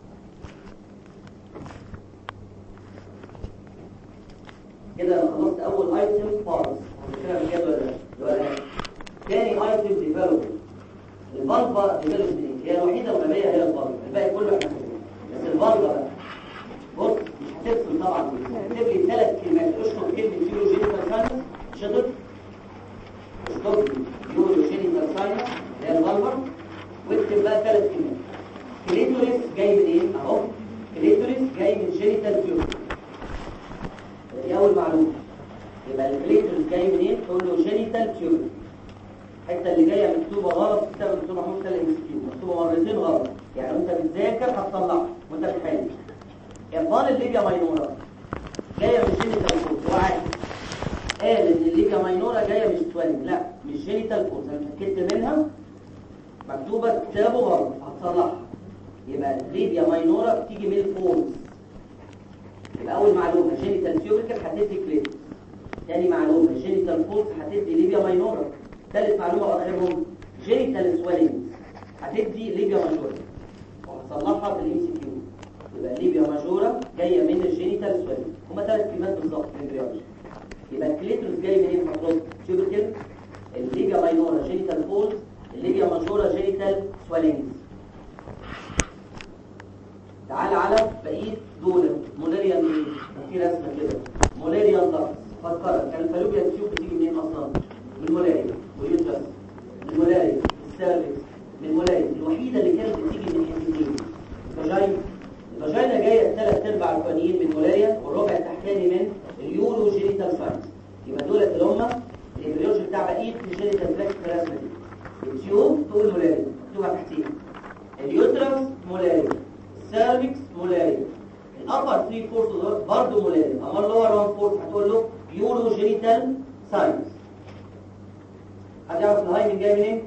كده انا خلصت أول ايتم فارس. هنذكرها من جدول ده. تاني ايتم ديفلوبمنت. الفالفا ديفلوبمنت هي الوحيده الغبيه، هي الفالفا. الباقي كله احنا فاهمينه، بس الفالفا بقى بص مش هتفصل طبعا. اكتب لي ثلاث كلمات. اشطب كلمه يوروجينيتال ساينس. شطب اشطب يوروجينيتال ساينس اللي هي الفالفا. واكتب بقى ثلاث كلمات. كليتوريس جاي من ايه؟ اهو كليتوريس جاي من جينيتال تيوب. دي اول معلومه. يبقى الكليتوريس جاي منين؟ تقول له جينيتال تيوب. الحته اللي جايه مكتوبه غلط بسبب الدكتور محمود سالم مسكين، مكتوبه مرتين غلط، يعني وانت بتذاكر هتصلحها وانت بتحل. امال الليبيا ماينورا جايه من جينيتال فورس، هو عارف قال ان الليبيا ماينورا جايه مش سوالين، لا مش جينيتال فورس، انا اتاكدت منها مكتوبه كتابه غلط هتصلحها. يبقى الليبيا ماينورا بتيجي من الفورس. يبقى اول معلومه جينيتال تيوبركل هتدي كليت، تاني معلومه جينيتال فورس هتدي ليبيا ماينورا، ثالث معلومه واخرهم جينيتال سوالين هتدي ليبيا ماجورا، وهتصلحها في الام سي كيو. يبقى الليبيا ماجورا جايه من الجينيتال سوالين، هما ثلاث كلمات بالظبط في الامبريولوجي. يبقى الكليتروس جاي منين؟ حضرتك تيوبركل، الليبيا ماينورا جينيتال فورس، الليبيا ماجورا جينيتال سوالين. تعال على بقيه دول مولاريان ايه؟ في رسمه كده مولاريان ضغط فكرت كان الفالوبيا تيوب بتيجي منين اصلا؟ من المولاريا واليوترس، من المولاريا السيرفكس، من المولاريا الوحيده اللي كانت بتيجي من حتتين الفاجينا. الفاجينا جايه ثلاث ارباع الفوقانيين من المولاريا والربع التحتاني من اليورو جينيتال ساينس. يبقى دول اللي هم الامبريولوجي بتاع بقيه الجينيتال تراكت في الرسمه دي. التيوب فوق المولاريا مكتوبه تحتيها، اليوترس مولاريا، السيرفكس مولاريا، الابر ثري فورث دول برضه مولاريا، اما اللور وان فورث هتقول له يورو جينيتال ساينس. حد يعرف الهايمن جاي منين؟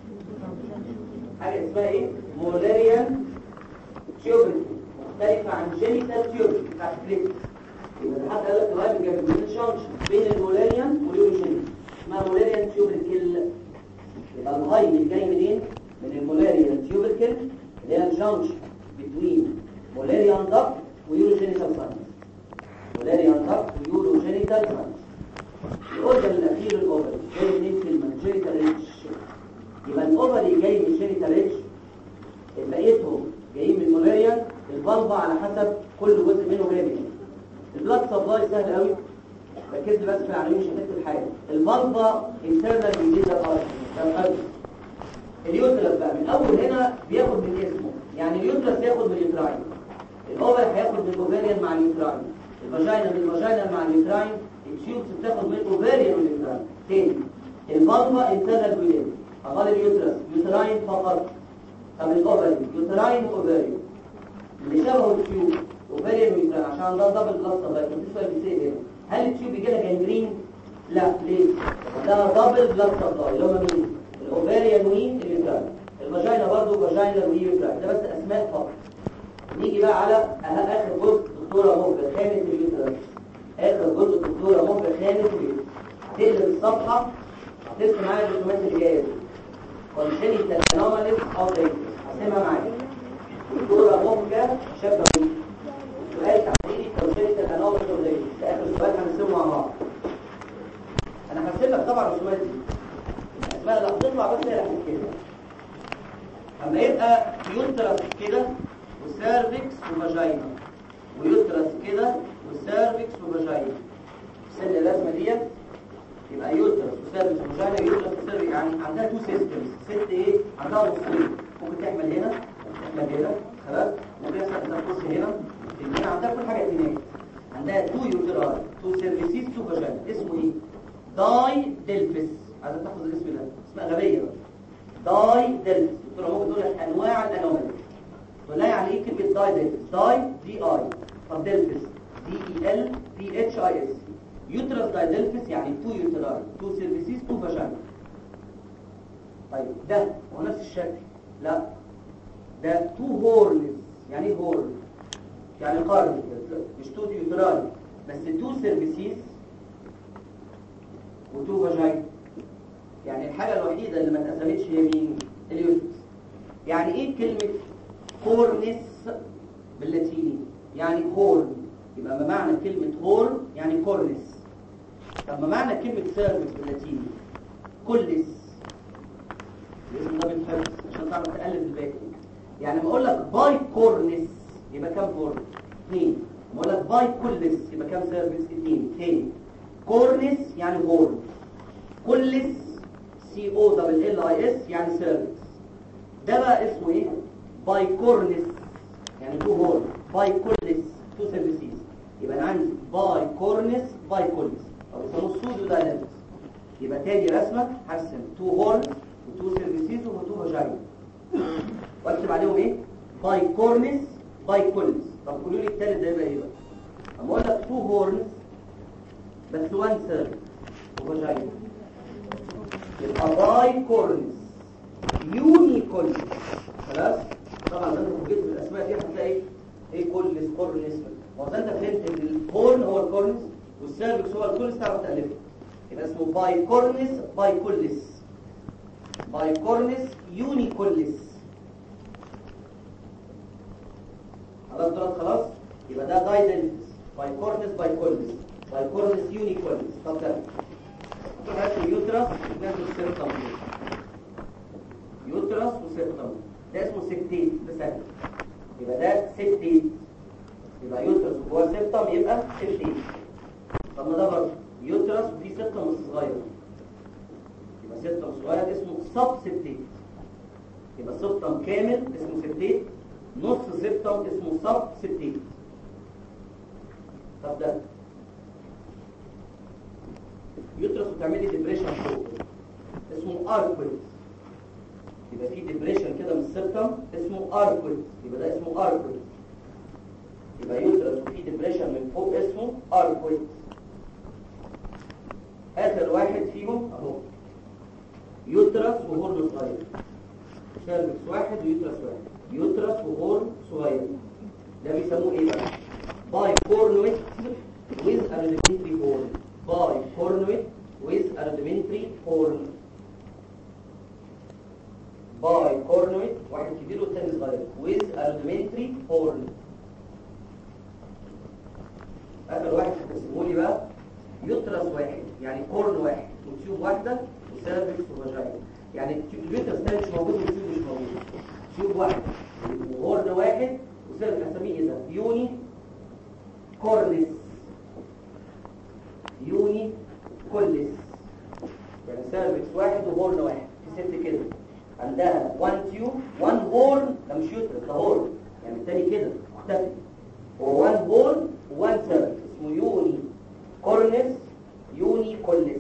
حاجه اسمها ايه؟ مولاريان تيوبركل، مختلفه عن جينيتال تيوبركل بتاعت الكليت. يبقى حد قال لك الهايمن جاي من الجنكشن بين المولاريان واليورو جينيتال، اسمها مولاريان تيوبركل. يبقى الهايمن جاي منين؟ من المولاريان تيوبركل اللي هي الجنكشن بين مولاريان داكت ويوروجينيتال ساينس. مولاريان داكت ويوروجينيتال ساينس. الاورجن الاخير الاوفري جاي منين؟ كلمه جينيتال ريتش. يبقى الاوفري جاي من جينيتال ريتش، بقيتهم جايين من مولاريان. الفالفا على حسب كل جزء منه جاي منين. البلاد سبلاي سهل قوي، ركزت بس في العناوين مش هتكتب حاجه. الفالفا انترنال ميديتال ارتري. اليوترس بقى من اول هنا بياخد من اسمه، يعني اليوترس ياخد من اليوتراين، الاوفر هياخد من الاوفاريان مع اليوتراين، الفاجينا من الفاجينا مع اليوتراين، التيوبس بتاخد من الاوفاريان واليوتراين. تاني الفالفا انترنال بيلين، اقل اليوترس يوتراين فقط. طب الاوفري يوتراين واوفاريان اللي شبهه التيوب اوفاريان ويوتراين عشان ده دبل بلس سبلاي. كنت سؤال بيسال هنا هل التيوب يجي لها جانجرين؟ لا. ليه؟ ده دبل بلس سبلاي اللي هم مين؟ الاوفاريان واليوتراين. الفاجينا برضه فاجينا ويوتراين، ده بس اسماء فقط. نيجي بقى على اخر جزء دكتوره مهبه خانه اليوتراين. اخر جزء دكتوره مهبه خانه اليوتراين. هتقلب الصفحه هترسم معايا الرسومات اللي جايه دي. كونجنيتال انوماليز اوف ذا هرسمها معايا. دكتوره مهبه شابه سؤال تعديلي كونجنيتال انوماليز اوف ذا ده اخر سؤال هنرسمه مع بعض. انا هرسم لك طبعا الرسومات دي الاسماء اللي هتطلع بس هي اللي هتتكتب. اما يبقى يوترس كده وسيرفكس وفاجينا، ويوترس كده وسيرفكس وفاجينا. سن الرسمه ديت يبقى يوترس وسيرفكس وفاجينا، يوترس وسيرفكس يعني عندها تو سيستمز. ست ايه؟ عندها نصين، ممكن تعمل هنا تعمل هنا خلاص، ممكن يحصل تنفس هنا هنا، عندها كل حاجه هناك. عندها تو يوتراي تو سيرفيسيس تو فاجينا. اسمه ايه؟ داي ديلفيس. عايز تحفظ الاسم ده، اسمها غبيه داي ديلفيس. دكتور ممكن تقول لك انواع الانومالي، تقول لها يعني ايه كلمه داي ديلفيس؟ داي دي اي، طب ديلفيس دي اي ال بي اتش اي اس. يوترس داي ديلفيس يعني تو يوتراي تو سيرفيسيس تو فاجينا. طيب ده هو نفس الشكل؟ لا، ده تو هورنز. يعني ايه هورن؟ يعني قرن، مش تو يوتراي بس تو سيرفيسيس وتو فاجينا. يعني الحاجة الوحيدة اللي ما اتقسمتش هي مين؟ اليوترس. يعني ايه كلمة كورنس باللاتيني؟ يعني هورن. يبقى ما معنى كلمة هورن يعني كورنس. طب ما معنى كلمة سيرفكس باللاتيني؟ كولس. الاسم ده بيتحفظ عشان تعرف تقلب الباقي. يعني لما اقول لك باي كورنس يبقى كام هورن؟ اثنين. لما اقول لك باي كولس يبقى كام سيرفكس؟ اثنين. تاني كورنس يعني هورن، كولس سي او دبل ال اي اس يعني سيرفكس. ده بقى اسمه ايه؟ باي كورنس يعني تو هورن، باي كولس تو سيرفيسيس. يبقى انا عندي باي كورنس باي كولس او يسموه سودو داينامكس. يبقى تاني رسمه هرسم تو هورنز وتو سيرفيسيز وتو فاجينا واكتب عليهم ايه؟ باي كورنس باي كولنس. طب قولوا لي التالت ده يبقى ايه بقى؟ اما اقول لك تو هورنز بس وان سيرفيس وفاجينا يبقى باي كورنس يوني كولنس. خلاص؟ طبعا لو انت فوجئت بالاسماء دي هتلاقي ايه كولنس كورنس. هو انت فهمت ان الكورن هو الكورنس والسيرفكس هو الكولنس تعرف تالفه. يبقى اسمه باي كورنس باي كولنس باي كورنس يوني كولنس. خلاص خلاص خلاص. يبقى ده دايدنتس باي كورنس باي كولنس باي كورنس يوني كولنس. طب ده تروح على اليوترس ناخد السيرتم يوترس وسيرتم ده اسمه سبتيت بسهل. يبقى ده سبتيت يبقى يوترس وجوه سيرتم يبقى سبتيت. طب ما ده برضه يوترس وفي سيرتم صغير يبقى سيرتم صغير اسمه سب سبتيت. يبقى سيرتم كامل اسمه سبتيت نص سيرتم اسمه سب سبتيت. طب ده يوترس وتعمل لي ديبريشن فوق اسمه اركويت. يبقى في ديبريشن كده من السيرتم اسمه اركويت. يبقى ده اسمه اركويت. يبقى يوترس وفي ديبريشن من فوق اسمه اركويت. اخر واحد فيهم اهو يوترس وهورن صغير. سيرفكس واحد ويوترس واحد. يوترس وهورن صغير ده بيسموه ايه بقى؟ باي كورنويت ويز ارودمنتري هورن. باي كورنويت ويز ارودمنتري هورن. باي كورنويت واحد كبير والثاني صغير ويز ارودمنتري هورن. اخر واحد هتقسمه لي بقى يوترس واحد يعني كورن واحد وتيوب واحده وسيرفكس وفاجينا. يعني اليوترس ده مش موجود والتيوب مش موجود. تيوب واحد وهورن واحد وسيرفكس هسميه ايه ده؟ يوني كورنس. يوني كولس يعني سيرفكس واحد وهورن واحد. في ست كده عندها وان تيوب وان هورن. ده مش يوترس ده هورن يعني الثاني كده مختفي. هو وان هورن وان سيرفكس اسمه يوني كورنس يوني كولس.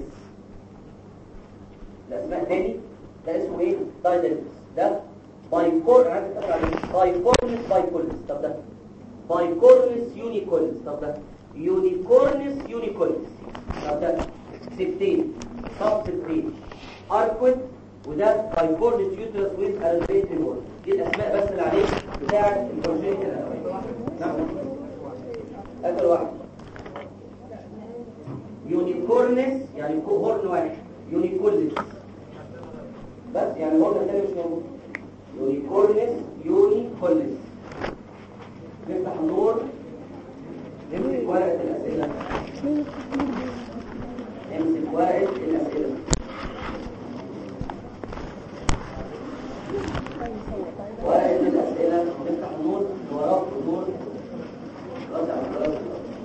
ده اسمها تاني ده اسمه ايه؟ دايدنتس. ده باي كور عايز اتقال عليه باي كورنس باي كولس. طب ده باي كورنس يوني كولس. طب ده يوني كورنس يوني كولس. طب ده سبتين سب سبتين اركويت وده باي كورنس يوترس ويز ارودمنتري هورن. دي الاسماء بس اللي عليه بتاعه البروجيكت الاولاني. نعم اخر واحد يونيكورنس يعني هورن واحد. يونيكولس بس يعني هورن الثاني مش موجود. يونيكورنس يونيكولس. نفتح النور نمسك ورقة الأسئلة. نمسك ورقة الأسئلة. ورقة الأسئلة نفتح النور وراه النور رجع الرجل.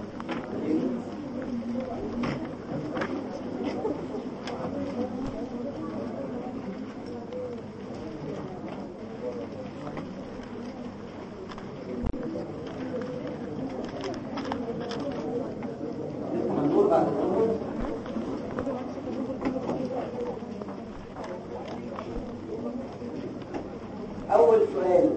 أول سؤال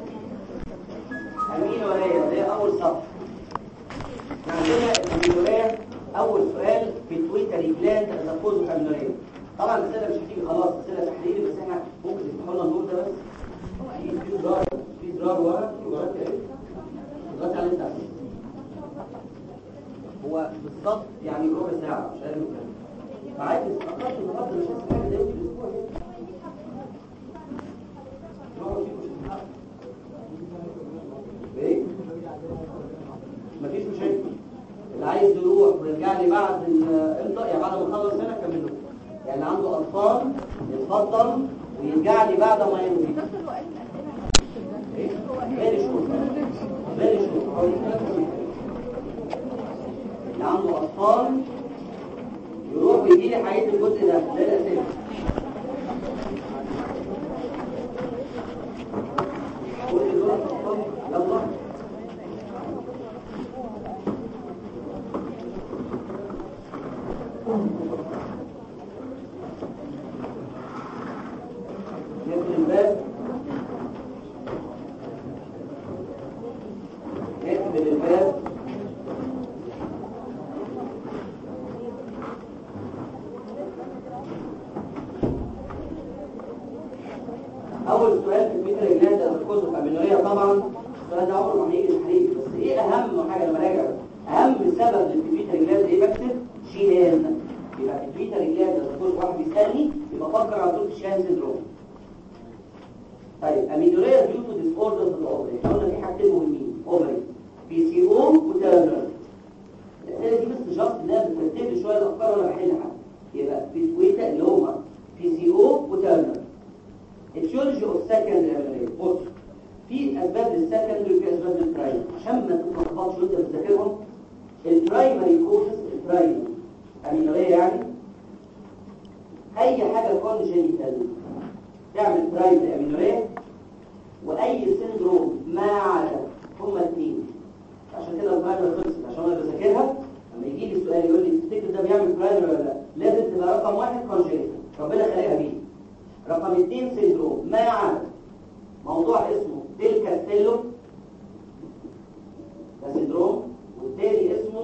أمينوريا ده أول سطر. عندنا الأمينوريا أول سؤال بيتويتري جلاند تفوز أمينوريا. طبعا الأسئلة مش هتيجي خلاص أسئلة تحليلي بس احنا ممكن تفتحوا لنا النور ده بس. في في زرار في زرار ورا ضغطت ايه؟ ضغطت عليه ساعة. هو بالظبط يعني ربع ساعة مش أقل من كده. فعايز أقصد النهارده مش هسمع حاجة دلوقتي الأسبوع ايه؟ مفيش مشاكل. اللي عايز يروح ويرجع لي بعد الامضاء يعني بعد ما نخلص سنه كمله. يعني اللي عنده اطفال يتفضل ويرجع لي بعد ما يمضي. ايه؟ غير شهور غير شهور اللي عنده اطفال يروح ويجي لي حقيقه الجزء ده ده الاسئله. يلا اول سؤال في البيتر جلاند الكوز اوف امينوريا. طبعا السؤال ده عمره ما هيجي تحرير، بس ايه اهم حاجه لما راجع اهم سبب للبيتر جلاند ايه؟ بكتب شيهان. يبقى البيتر جلاند الكوز واحد بيسالني يبقى فكر على طول في شيهان سيندروم. طيب امينوريا ديو تو ديس اوردرز اوف الاوفري. احنا قلنا في حاجتين مهمين، اوفري بي سي او وتيرنر. الاسئله دي بس جاست انها بترتب لي شويه الافكار وانا بحلها. يبقى بيتويتا اللي هما بي سي او وتيرنر. اتيولوجي اوف سكندري امينوريا. بص في اسباب للسكندري وفي اسباب للبرايمري عشان ما تتلخبطش وانت بتذاكرهم. البرايمري كوزز البرايمري امينوريا يعني اي حاجه كونجنيتال تعمل برايمري امينوريا، واي سندروم ما عدا هما اثنين. عشان كده البرايمري خلصت عشان انا بذاكرها. لما يجي لي سؤال يقول لي تفتكر ده بيعمل برايمري ولا لا، لازم تبقى رقم واحد كونجنيتال ربنا خلقها بيه، رقم اثنين سندروم ما عدا موضوع اسمه ديل كاستيلو ده سندروم، والتاني اسمه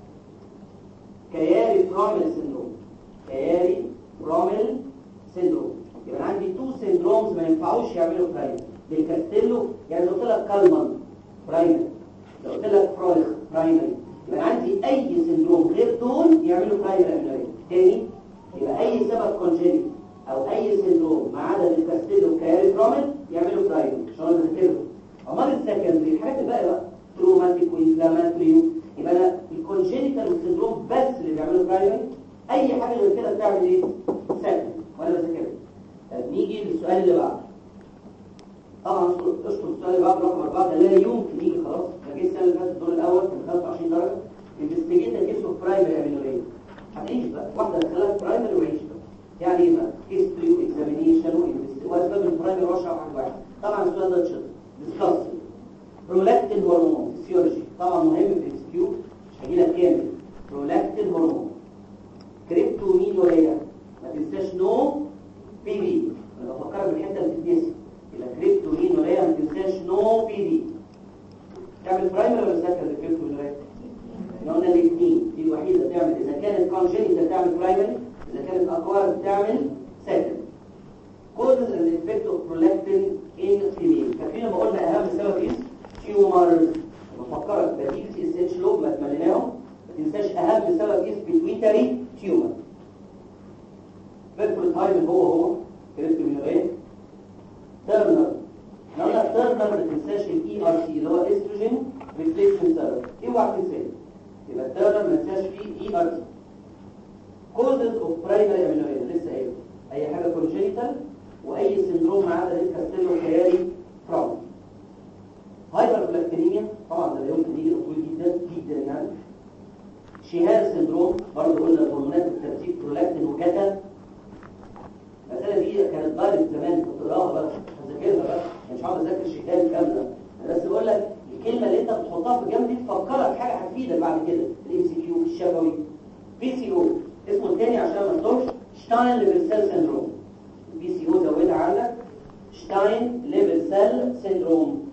كياري برامل سندروم. كياري برامل سندروم. يبقى عندي تو سندرومز ما ينفعوش يعملوا برايمري. ديل كاستيلو يعني لو قلت لك كالمان برايمري، لو قلت لك فرويخ برايمري. يبقى عندي اي سندروم غير دول يعملوا برايمري امينوريا. تاني يبقى اي سبب كونجنيتال او اي سندروم ما عدا الكاستيلو وكياري برامل يعملوا برايمري عشان انا بذاكرهم. امال السكندري الحاجات الباقيه بقى تروماتيك وانفلاماتوري، يبقى انا الكونجنيتال والسندروم بس اللي بيعملوا برايمري. اي حاجه غير كده بتعمل ايه؟ سكندري وانا بذاكرها. طب نيجي للسؤال اللي بعده. طبعا اشطر السؤال اللي بعده رقم أربعة ده لا يمكن يجي خلاص. ده جه السنه اللي فاتت الدور الاول كان خمسة وعشرين درجه. انفستيجيت كيس اوف برايمري امينوريا. هتعيش بقى واحده دخلها برايمري وعيش بقى. يعني ايه بقى؟ هيستوري واكزامينيشن واسباب البرايمري واشرح واحد واحد. طبعا السؤال ده اتشطر ديسكاس برولاكتين هرمون فيسيولوجي. طبعا مهم في الاكس كيو مش هجي لك كامل. برولاكتين هرمون كريبتومينوريا ما تنساش نو بي بي. انا بفكرك بالحته اللي بتتنسي. يبقى كريبتومينوريا ما تنساش نو بي بي. تعمل برايمري ولا سكندري كريبتومينوريا؟ احنا قلنا الاثنين. دي الوحيده تعمل اذا كانت كونجنيتال تعمل برايمري، اذا كانت اكوار تعمل سكندري. causes and effect of prolactin in female. فاكرين لما قلنا اهم سبب ايه؟ تيومر. بفكرك بديل سي اس اتش لو ما تمليناهم. ما تنساش اهم سبب ايه؟ بيتويتري تيومر. فيرفول تايم هو هو كريبتومينوريا. تيرنر. احنا قلنا تيرنر ما تنساش الاي ار سي اللي هو استروجين ريبليسمنت ثيرابي. اوعى تنساه. يبقى تيرنر ما تنساش فيه اي ار سي. causes of primary amenorrhea لسه قايل اي حاجه كونجنيتال واي سندروم ما عدا الكاستيلو كياري فراون. هايبر بلاكتينيميا طبعا ده يمكن يجي طويل جدا جدا يعني. شيهان سندروم برضه قلنا الهرمونات بالترتيب برولاكتين وكاتا. المساله دي كانت ضارب زمان كنت بقراها بقى هذاكرها بقى مش هقعد اذاكر شيهان كامله. انا بس بقول لك الكلمه اللي انت بتحطها في الجنب دي تفكرك حاجه هتفيدك بعد كده. الام سي كيو الشفوي بي سي او اسمه الثاني عشان ما تطولش شتاين ليفل سيل سيندروم. بي سي او زودها عندك شتاين ليفل سيل سيندروم.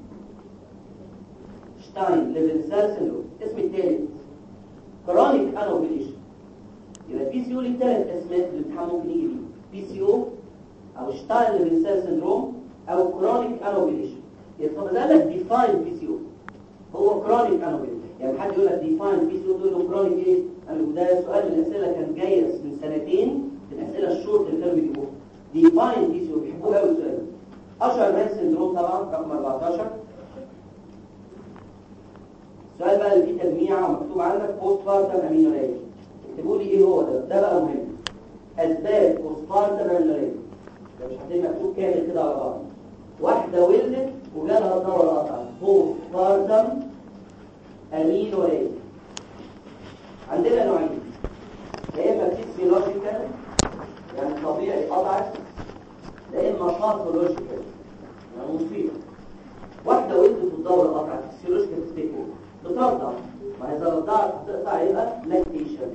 شتاين ليفل سيل سيندروم. اسم الثالث كرونيك انوبيليشن. يبقى بي سي او ليه ثلاث اسماء في الامتحان ممكن يجي بيه. بي سي او او شتاين ليفل سيل سيندروم او كرونيك انوبيليشن. يبقى ده لك ديفاين بي سي او هو كرونيك انوبيليشن. يعني حد يقول لك ديفاين بي سي او تقول له كرونيك ايه؟ انا ده سؤال من الاسئله كان جاي من سنتين من الاسئله الشورت اللي كانوا بيجيبوها. ديفاين بي سي او بيحبوه قوي السؤال ده. اشهر مان سندروم طبعا رقم أربعتاشر. السؤال بقى اللي فيه تجميع ومكتوب عندك بوست بارتم امينوريا. اكتبوا لي ايه هو ده؟ ده بقى مهم. اسباب بوست بارتم امينوريا. ده مش هتلاقي مكتوب كامل كده على بعض. واحده ولدت وجالها الدوره القطع بوست بارتم امينوريا. عندنا نوعين، يا اما فيسيولوجيكال يعني طبيعي قطعت، يا اما باثولوجيكال يعني مصيبه. واحده ولدت والدوره قطعت فيسيولوجيكال تفتكر بترضع، ما اذا رضعت هتقطع يبقى لاكتيشن.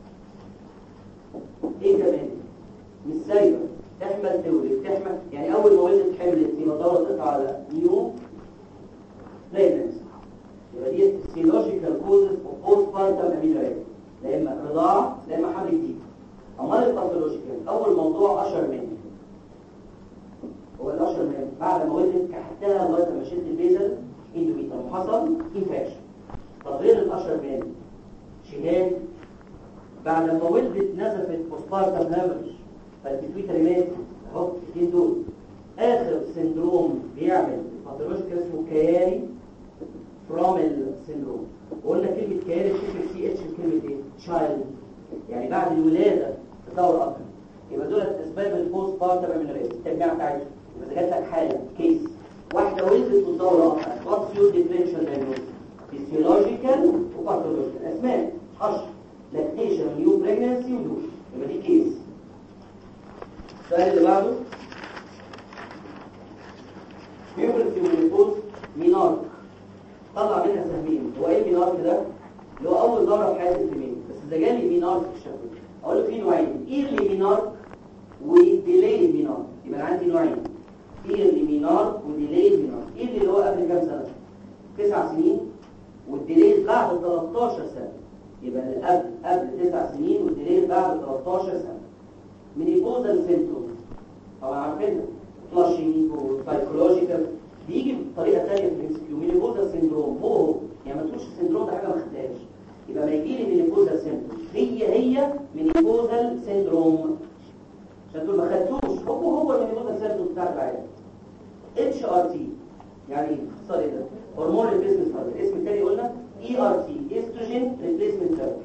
ايه كمان؟ مش سايبه تحمل تولد تحمل يعني اول ما ولدت حملت يبقى الدوره تقطع على نيو بريجنسي. يبقى دي فيسيولوجيكال كوزز اوف بوست بارتم امينوريا، لا اما رضاعه لا اما حمل جديد. امال الباثولوجيكال اول موضوع اشهر منه هو الاشهر منه بعد ما ولدت كحتها لغايه ما شلت البيزل اندوميتريوم وحصل انفكشن. طب غير الاشهر من شهاد بعد ما ولدت نزفت بوستبارتم هامرج فالبيتويتري مات اهو الاثنين دول. اخر سندروم بيعمل باثولوجيكال اسمه كياري فرامل سندروم. وقلنا كلمه كياري بتشبه سي اتش بكلمه ايه؟ تشايلد، يعني بعد الولاده تطور اكتر. يبقى دول اسباب البوست بارتم امينوريا التجميع بتاعتهم. يبقى جات لك حاله كيس واحده ولدت وتدور اكتر واتس يور ديفرنشال دايجنوستس فيسيولوجيكال وباثولوجيكال اسماء حشر لاكتيشن نيو بريجنسي ودول. يبقى دي كيس. السؤال اللي بعده بيوبرتي والنيبوز مينارك طلع منها سهمين. هو ايه مينارك ده؟ اللي هو اول ضرر في حياه الفيميل. بس اذا جالي مينارك في الشكل اقول له في نوعين ايرلي مينارك وديلي مينارك. يبقى عندي نوعين ايرلي مينارك وديلي مينارك. ايرلي اللي هو قبل كام سنه؟ تسع سنين والديلي بعد ثلاثتاشر سنه. يبقى القبل قبل تسع سنين والديلي بعد ثلاثتاشر سنه. مينيبوزال سيمبتومز طبعا عارفينها فلاشينج وسايكولوجيكال بيجي بطريقه ثانيه في الانسكيو. مينيبوزال سيندروم هو هو يعني ما تقولش السيندروم ده حاجه ما خدتهاش. يبقى ما يجي لي مينيبوزال سيندروم هي هي مينيبوزال سيندروم عشان تقول ما خدتوش هو هو المينيبوزال سيندروم بتاع العيال. اتش ار تي يعني ايه؟ اختصار ايه ده؟ هرمون ريبليسمنت ثيرابي. الاسم الثاني قلنا اي ار تي استروجين ريبليسمنت ثيرابي.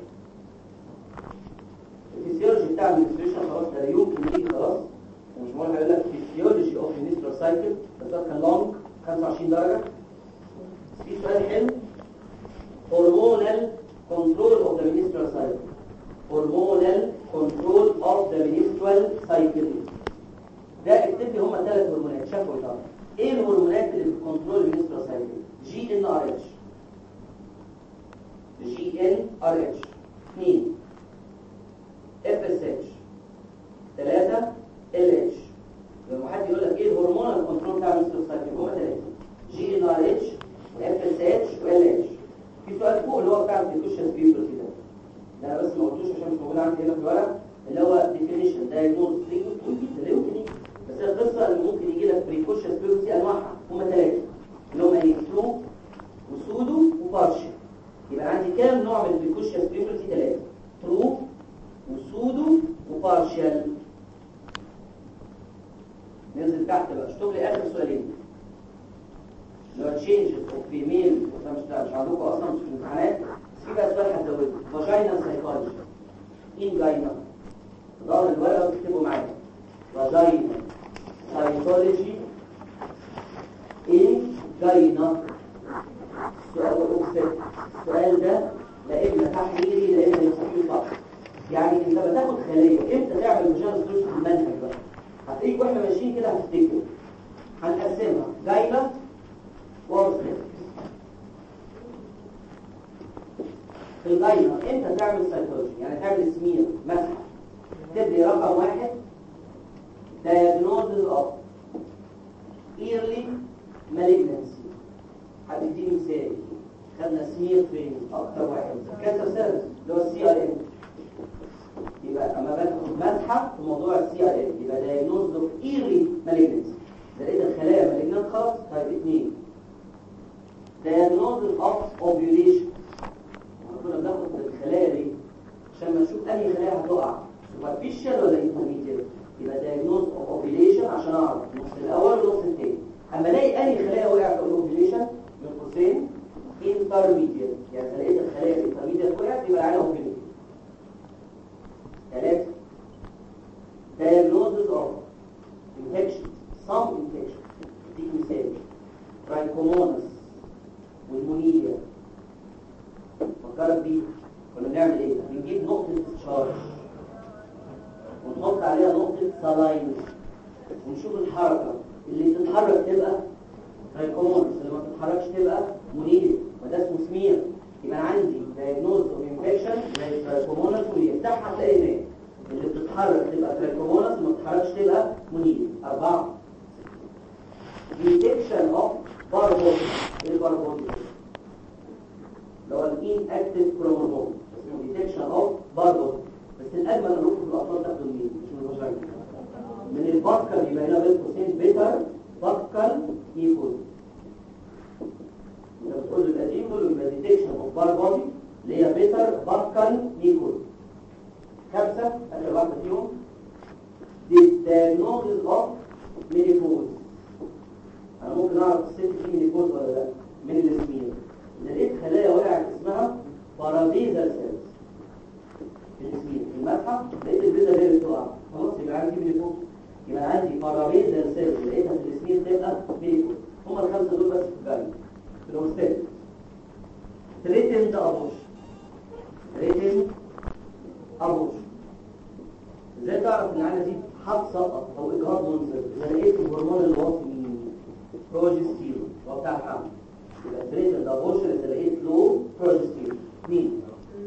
الفسيولوجي بتاع المنستريشن خلاص ده يمكن يجي خلاص ومش مهم هقول لك فيسيولوجي اوف منسترال سايكل بس ده كان لونج خمسة وعشرين درجه. في سؤال حلو هرمونال كنترول اوف ذا منسترال سايكل. هرمونال كنترول اوف ذا منسترال سايكل ده اكتب لي هم ثلاث هرمونات شافوا ده. ايه الهرمونات اللي بتكنترول المنسترال سايكل؟ جي ان ار اتش جي ان ار اتش اثنين اف اس اتش ثلاثة ال اتش. لما حد يقول لك ايه الهرمون الكنترول بتاع المنسترال سايكل هم ثلاثه جي ان ار اتش واف اس اتش وال اتش. في سؤال فوق اللي هو بتاع البريكوشنز بيوبرتي ده ده انا بس ما قلتوش عشان مش موجود عندي هنا في الورق اللي هو ديفينيشن دايجنوز تريتمنت. بس القصه اللي ممكن يجي لك بريكوشنز بيوبرتي انواعها هم ثلاثه اللي هم ايه؟ ترو وسودو وبارشل. يبقى عندي كام نوع من البريكوشنز بيوبرتي؟ ثلاثه ترو وسودو وبارشل. ننزل تحت بقى اشطب لي اخر سؤالين اللي هو تشينجز اوف فيميل. مش مش عندكم اصلا مش في الامتحانات بس في بقى سؤال هتزوده فاجينا سايكولوجي ان جاينا ظهر الورقه وتكتبوا معايا فاجينا سايكولوجي ان جاينا. السؤال السؤال ده لا اما تحليلي لا اما يستحيل صح. يعني انت بتاخد خليه امتى تعمل مجال ستروس في المنهج بقى هتلاقيك واحنا ماشيين كده هتفتكر هنقسمها جاينا وورسلت. في الجاينا امتى تعمل سايكولوجي يعني تعمل سمير مسح تبدي رقم واحد diagnosis of early malignancy. هتديني مثال خدنا سمير فين اكتر واحد كانسر سيرفيس اللي هو السي ار ام. يبقى اما باخد مسحه في موضوع السي ار ام يبقى diagnosis of early malignancy. ده لقيت الخلايا مالجنت خلاص. طيب اثنين diagnosis of ovulation. كنا بناخد الخلايا دي عشان ما نشوف انهي خلايا هتقع superficial ولا intermediate. يبقى diagnosis of ovulation عشان اعرف النص الاول والنص الثاني. اما الاقي انهي خلايا وقعت في الاوفيليشن من قوسين intermediate يعني لقيت الخلايا الانترميديت وقعت يبقى عليها اوفيليشن. ثلاثة diagnosis of infection some infection. دي مثال ترايكومونس والمونيليا. فكرت بيه كنا بنعمل ايه؟ بنجيب نقطة تشارج ونحط عليها نقطة سلاين ونشوف الحركة اللي تتحرك تبقى ترايكومونس اللي ما تتحركش تبقى مونيليا وده اسمه سمير. يبقى عندي diagnosis of infection زي ترايكومونس مونيليا. افتحها هتلاقي هناك اللي بتتحرك تبقى ترايكومونس اللي ما بتتحركش تبقى مونيليا. أربعة detection of باربول. ايه الباربول؟ اللي هو الان اكتف كروموسوم اسمه ديتكشن اوف باربول. بس الاجمل نروح في الاطفال تاخدوا منين؟ مش من الفاجينا من البكر. يبقى هنا بين قوسين بيتر بكر واحده فيهم دي diagnosis of menopause. انا ممكن اعرف الست دي menopause ولا لا من السمين. لقيت خلايا وقعت اسمها بارابيزال سيلز في السمين في المسحه، لقيت البيضه دي بتقع، خلاص يبقى عندي menopause. يبقى عندي بارابيزال سيلز لقيتها في السمين تبقى menopause. هم الخمسه دول بس في الجاي في الاوستيل. threatened abortion threatened abortion. ازاي تعرف ان العينه دي هتسقط او اجهاض منزل؟ اذا لقيت الهرمون الوصفي مين؟ بروجستيرون هو بتاع الحمل. يبقى threatened abortion اذا لقيت له بروجستيرون. مين؟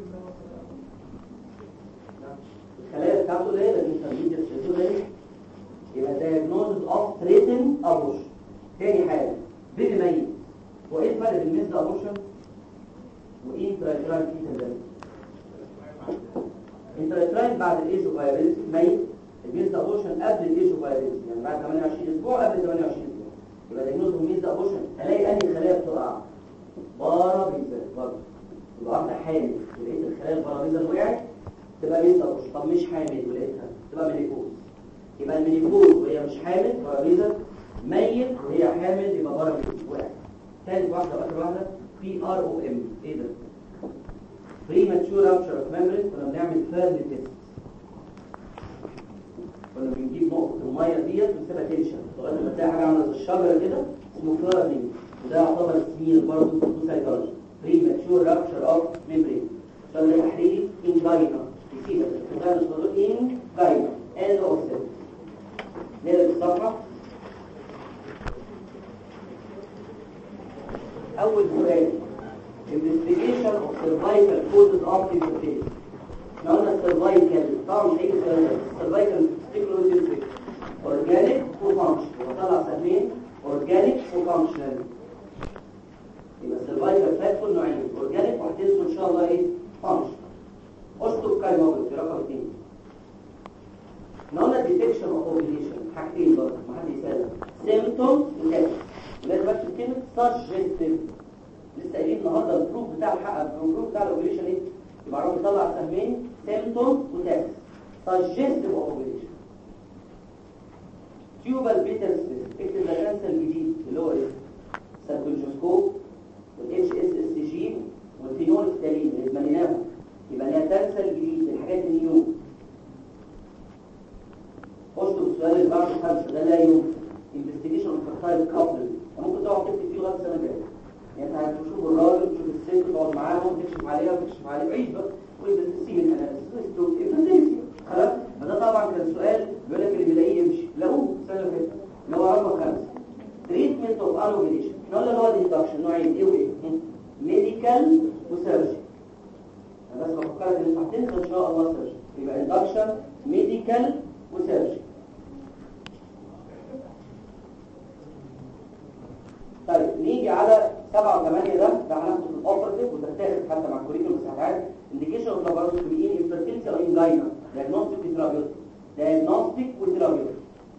الخلايا بتاعته اللي هي الانترميديت سيلز. يبقى diagnosis of threatened abortion. تاني حاجه بيبي ميت. هو ايه الفرق بين ميزد ابورشن وايه انترايتراين فيتال؟ انترايتراين بعد الايج اوف فايبيليتي ميت، الميزد ابورشن قبل الايج اوف فايبيليتي يعني بعد ثمانية وعشرين اسبوع قبل ثمانية وعشرين اسبوع. يبقى دايجنوز ميزد ابورشن الاقي انهي خلايا بتقع؟ بارابيزال برضه. يبقى واحده حامل ولقيت الخلايا البارابيزال وقعت تبقى ميزد ابورشن. طب مش حامل ولقيتها تبقى مينيبوز. يبقى المينيبوز وهي مش حامل بارابيزال، ميت وهي حامل يبقى بارابيزال وقعت. ثالث واحده واخر واحده بي ار او ام. ايه ده؟ premature rupture of membrane. كنا بنعمل فيرن تيست، كنا بنجيب نقطه الميه ديت ونسيبها تنشف لغايه ما تلاقي حاجه عامله زي الشجره كده اسمه فيرنينج، وده يعتبر سمير برضه في سايكولوجي. premature rupture of membrane عشان ده تحريك انجاينا يسيبك تغير الصدور انجاينا and اوسيل. نقلب الصفحه. أول سؤال investigation of cervical causes of infertility. احنا قلنا cervical طبعا مش هيجي cervical sticulosis organic وfunctional. وطلع سهمين organic وfunctional. يبقى cervical factor نوعين organic وهتنسوا ان شاء الله ايه functional. اشطب كايموجرافي رقم اثنين. احنا قلنا detection of ovulation حاجتين برضه ما حد يسأل symptoms وتست. لازم اكتب كلمه سجستيف. لسه قايلين النهارده البروف بتاع الحق البروف بتاع الاوبريشن ايه؟ يبقى عرفت يطلع سهمين سيمبتومز وتاكس. سجستيف اوبريشن. تيوبال بيتر سبيس. اكتب ده كانسر الجديد اللي هو ايه؟ سيركولوجيسكوب والاتش اس اس جي والفينولفتالين اللي اتمنيناهم. يبقى ده كانسر الجديد الحاجات النيو. خشوا السؤال اللي بعده خمسه ده لا يمكن. investigation of fertile couple. ممكن تقعد تكتب فيه لغايه السنه الجايه. يعني انت هتشوف الراجل تشوف الست تقعد معاهم تكشف عليها وتكشف عليه عيد بقى وتسيب الاناليسيس خلاص. فده طبعا كان سؤال بيقول لك اللي بيلاقيه يمشي. لقوه السنه اللي فاتت اللي هو رقم خمسه. تريتمنت اوف انوفيليشن. احنا قلنا اللي هو ديدكشن نوعين ايه وايه؟ ميديكال وسيرجي. انا بس بفكرك ان انت هتنسى ان شاء الله سيرجي. يبقى اندكشن ميديكال وسيرجي. طيب نيجي على سبعة وثمانية ده ده هناخده في الاوبرتيف وتتاخد حتى مع الكوريكولم بس هتعرف انديكيشن اوف لاباراتوري ان انفيرتيلتي او انجاينا دايجنوستيك وثيرابيوتيك. دايجنوستيك وثيرابيوتيك.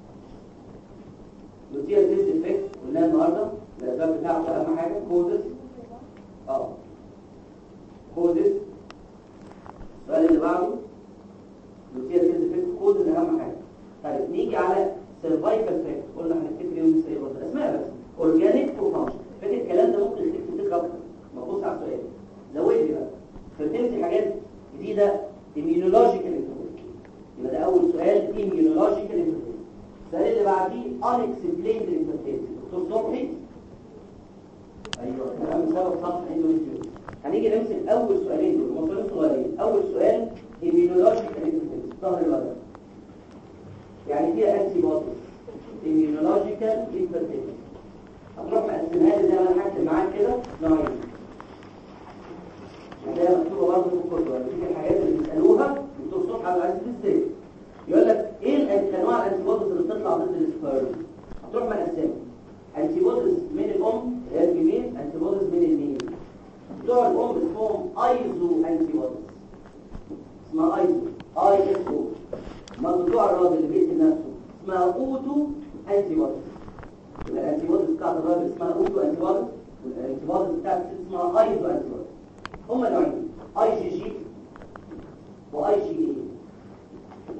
لوتير تيست افكت قلنا النهارده الاسباب بتاعته اهم حاجه كوزس اه كوزس. السؤال اللي بعده لوتير تيست افكت كوزس اهم حاجه. طيب نيجي على سيرفايكال فاكت. قلنا هنفتكر ايه ونسال ايه برضه اسماء بس اورجانيك وفانكشن. فاكر الكلام ده ممكن تكتب فكره اكتر. ما تبص على السؤال زود لي بقى فتنسي حاجات جديده. immunological infertility. يبقى ده اول سؤال immunological infertility. السؤال اللي بعديه unexplained infertility. دكتور صبحي ايوه كلام سبب صح اندوميتريوز. هنيجي نمسك اول سؤالين دول مصطلحين صغيرين. اول سؤال immunological infertility ظهر الولد يعني فيها انتي بوديز. immunological infertility هتروح مقسمها لي زي ما انا هكتب معاك كده نوعين. هتلاقيها مكتوبه برضه في الكتب. يعني في الحاجات اللي بيسالوها دكتور صبحي عبد العزيز ازاي يقول لك ايه انواع الانتي بوديز اللي بتطلع ضد السبيرم. هتروح مقسمها انتي بوديز من الام اللي هي الفيميل، انتي بوديز من الميل. بتوع الام اسمهم ايزو انتي بوديز اسمها ايزو اي اس او. ما بتوع الراجل اللي بيقتل نفسه اسمها اوتو انتي بوديز. الانتي بوديز بتاعت الراجل اسمها اوتو انتي بوديز والانتي بوديز بتاعت الست اسمها ايزو انتي بوديز. هما نوعين اي جي جي واي جي اي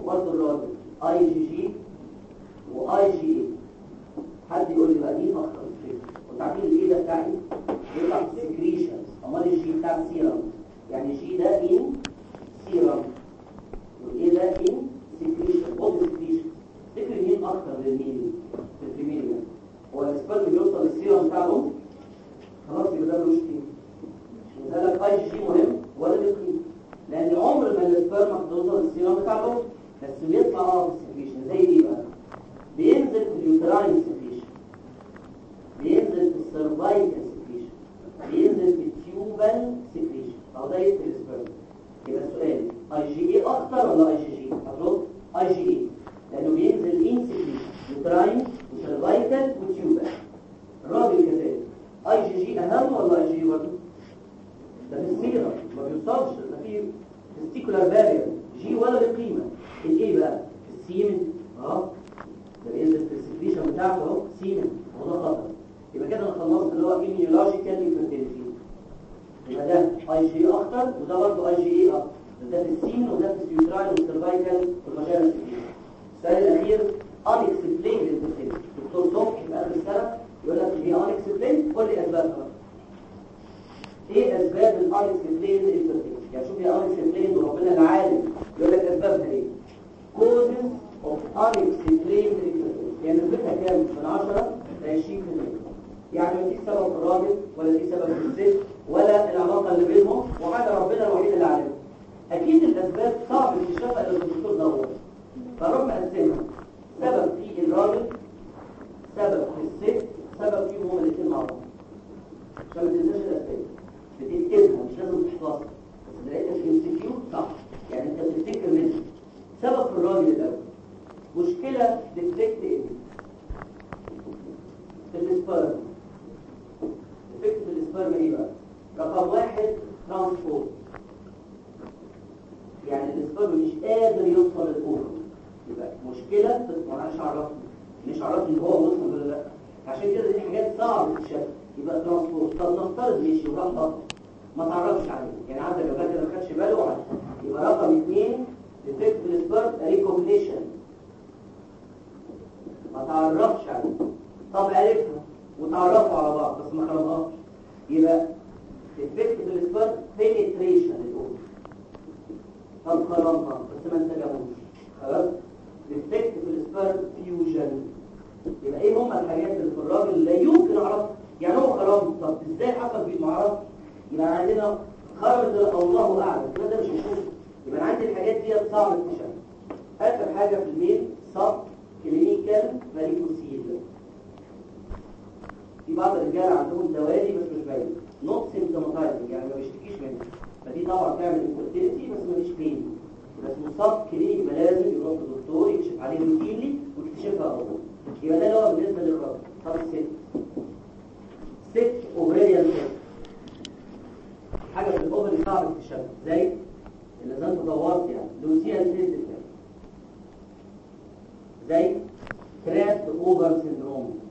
برضه الراجل اي جي جي واي جي اي. حد يقول لي بقى دي اخطر ستريس؟ وانتوا عارفين الايه ده بتاعي بيطلع سكريشنز، امال الجي بتاع السيرم، يعني جي ده ان سيرم والايه ده ان سكريشن بودي سكريشن. تفتكر مين اكتر للميل في الفيميليا؟ هو الاسبرم بيوصل للسيرم بتاع الام خلاص يبقى ده ملوش قيمه. مش لك اي جي مهم ولا له قيمه، لان عمر ما الاسبرم هتوصل للسيرم بتاع الام، بس بيطلع اه في السكريشن. زي ايه بقى؟ بينزل في اليوتراين سكريشن، بينزل في السيرفايكال سكريشن، بينزل في التيوبال سكريشن. او ده يقتل السبرم. يبقى السؤال اي جي اي اكتر ولا اي جي جي؟ هترد اي جي اي لانه بينزل ان سكريشن يوتراين وسيرفايكال وتيوبال. الراجل كذلك اي جي جي اهم ولا اي جي برضه؟ ده في السيرم ما بيوصلش، ده في تستيكولار بارير جي ولا له قيمه. الايه بقى؟ في السيمن اه ده بينزل في السكريشن بتاعته اهو سيمن، وده خطر. يبقى كده انا خلصت اللي هو immunological infertility. يبقى ده اي جي اكتر وده برضه اي جي اي اكتر، ده في السيمن وده في اليوتراين والسيرفايكال والمجال السكريشن. السؤال الاخير unexplained infertility. دكتور صبحي في اخر السنه يقول لك دي unexplained، قول لي اسبابها. ايه اسباب ال unexplained infertility؟ يعني شوف يا unexplained وربنا العالم يقول لك اسبابها ايه؟ causes of unexplained infertility. يعني نسبتها كام من عشرة ل عشرين بالمية. يعني ما فيش سبب في الراجل ولا في سبب في الست ولا العلاقه اللي بينهم، وحاجه ربنا الوحيد اللي عالمها. اكيد الاسباب صعب اكتشافها الا الدكتور دور، فنروح نقسمها: سبب في الراجل، سبب في الست، سبب فيهم هما الاثنين مع بعض. عشان ما تنساش الاسباب بتكتبها، مش لازم تحفظها، بس لقيتها في انستيتيوت صح، يعني انت بتفتكر منها. سبب في الراجل الاول، مشكله ديفكت ايه؟ في الاسبرم. ديفكت في الاسبرم ايه بقى؟ رقم واحد ترانسبورت، يعني الاسبرم مش قادر يوصل للأوفر. يبقى مشكله ما مش عرفني مش عرفني ان هو وصل ولا لا. عشان كده دي حاجات صعبه تتشاف. يبقى ترانسبورت. طب نفترض ماشي وراح خطر ما تعرفش عليه، يعني عندك جبهه كده ما خدش باله وعارف. يبقى رقم اثنين ديفكت في الاسبرم ريكوجنيشن، ما تعرفش عليه. طب عرفنا وتعرفوا على بعض بس ما خرجهاش، يبقى ديفكت في الاسبرم بينتريشن للأوفر. طب خرجها بس ما انسجموش، خلاص. ديفكت في الاسبرم فيوجن. يبقى ايه هم الحاجات اللي في الراجل لا يمكن اعرفها؟ يعني هو خرج، طب ازاي حصل في المعرض؟ يبقى عندنا خرج الله اعلم، كده ده مش هنشوفه. يبقى عندي الحاجات دي صعب اكتشافها. اخر حاجه في الميل سب كلينيكال ماريكوسيل. في بعض الرجال عندهم دوالي بس مش باينه، نوت سيمتوماتايزنج، يعني ما بيشتكيش منها، فدي طبعا تعمل انفيرتيليتي بس مفيش بين. بس مصاب كلينيك يبقى لازم يروح للدكتور يكشف عليه روتينلي ويكتشفها اول. يبقى ده اللي هو بالنسبه للراجل. طب الست، ست اوفريان سيست، حاجه في الاوفري صعب اكتشافها، زي اللي زي انت دورت يعني لوسيان سيست، زي كرافت اوفر سيندروم.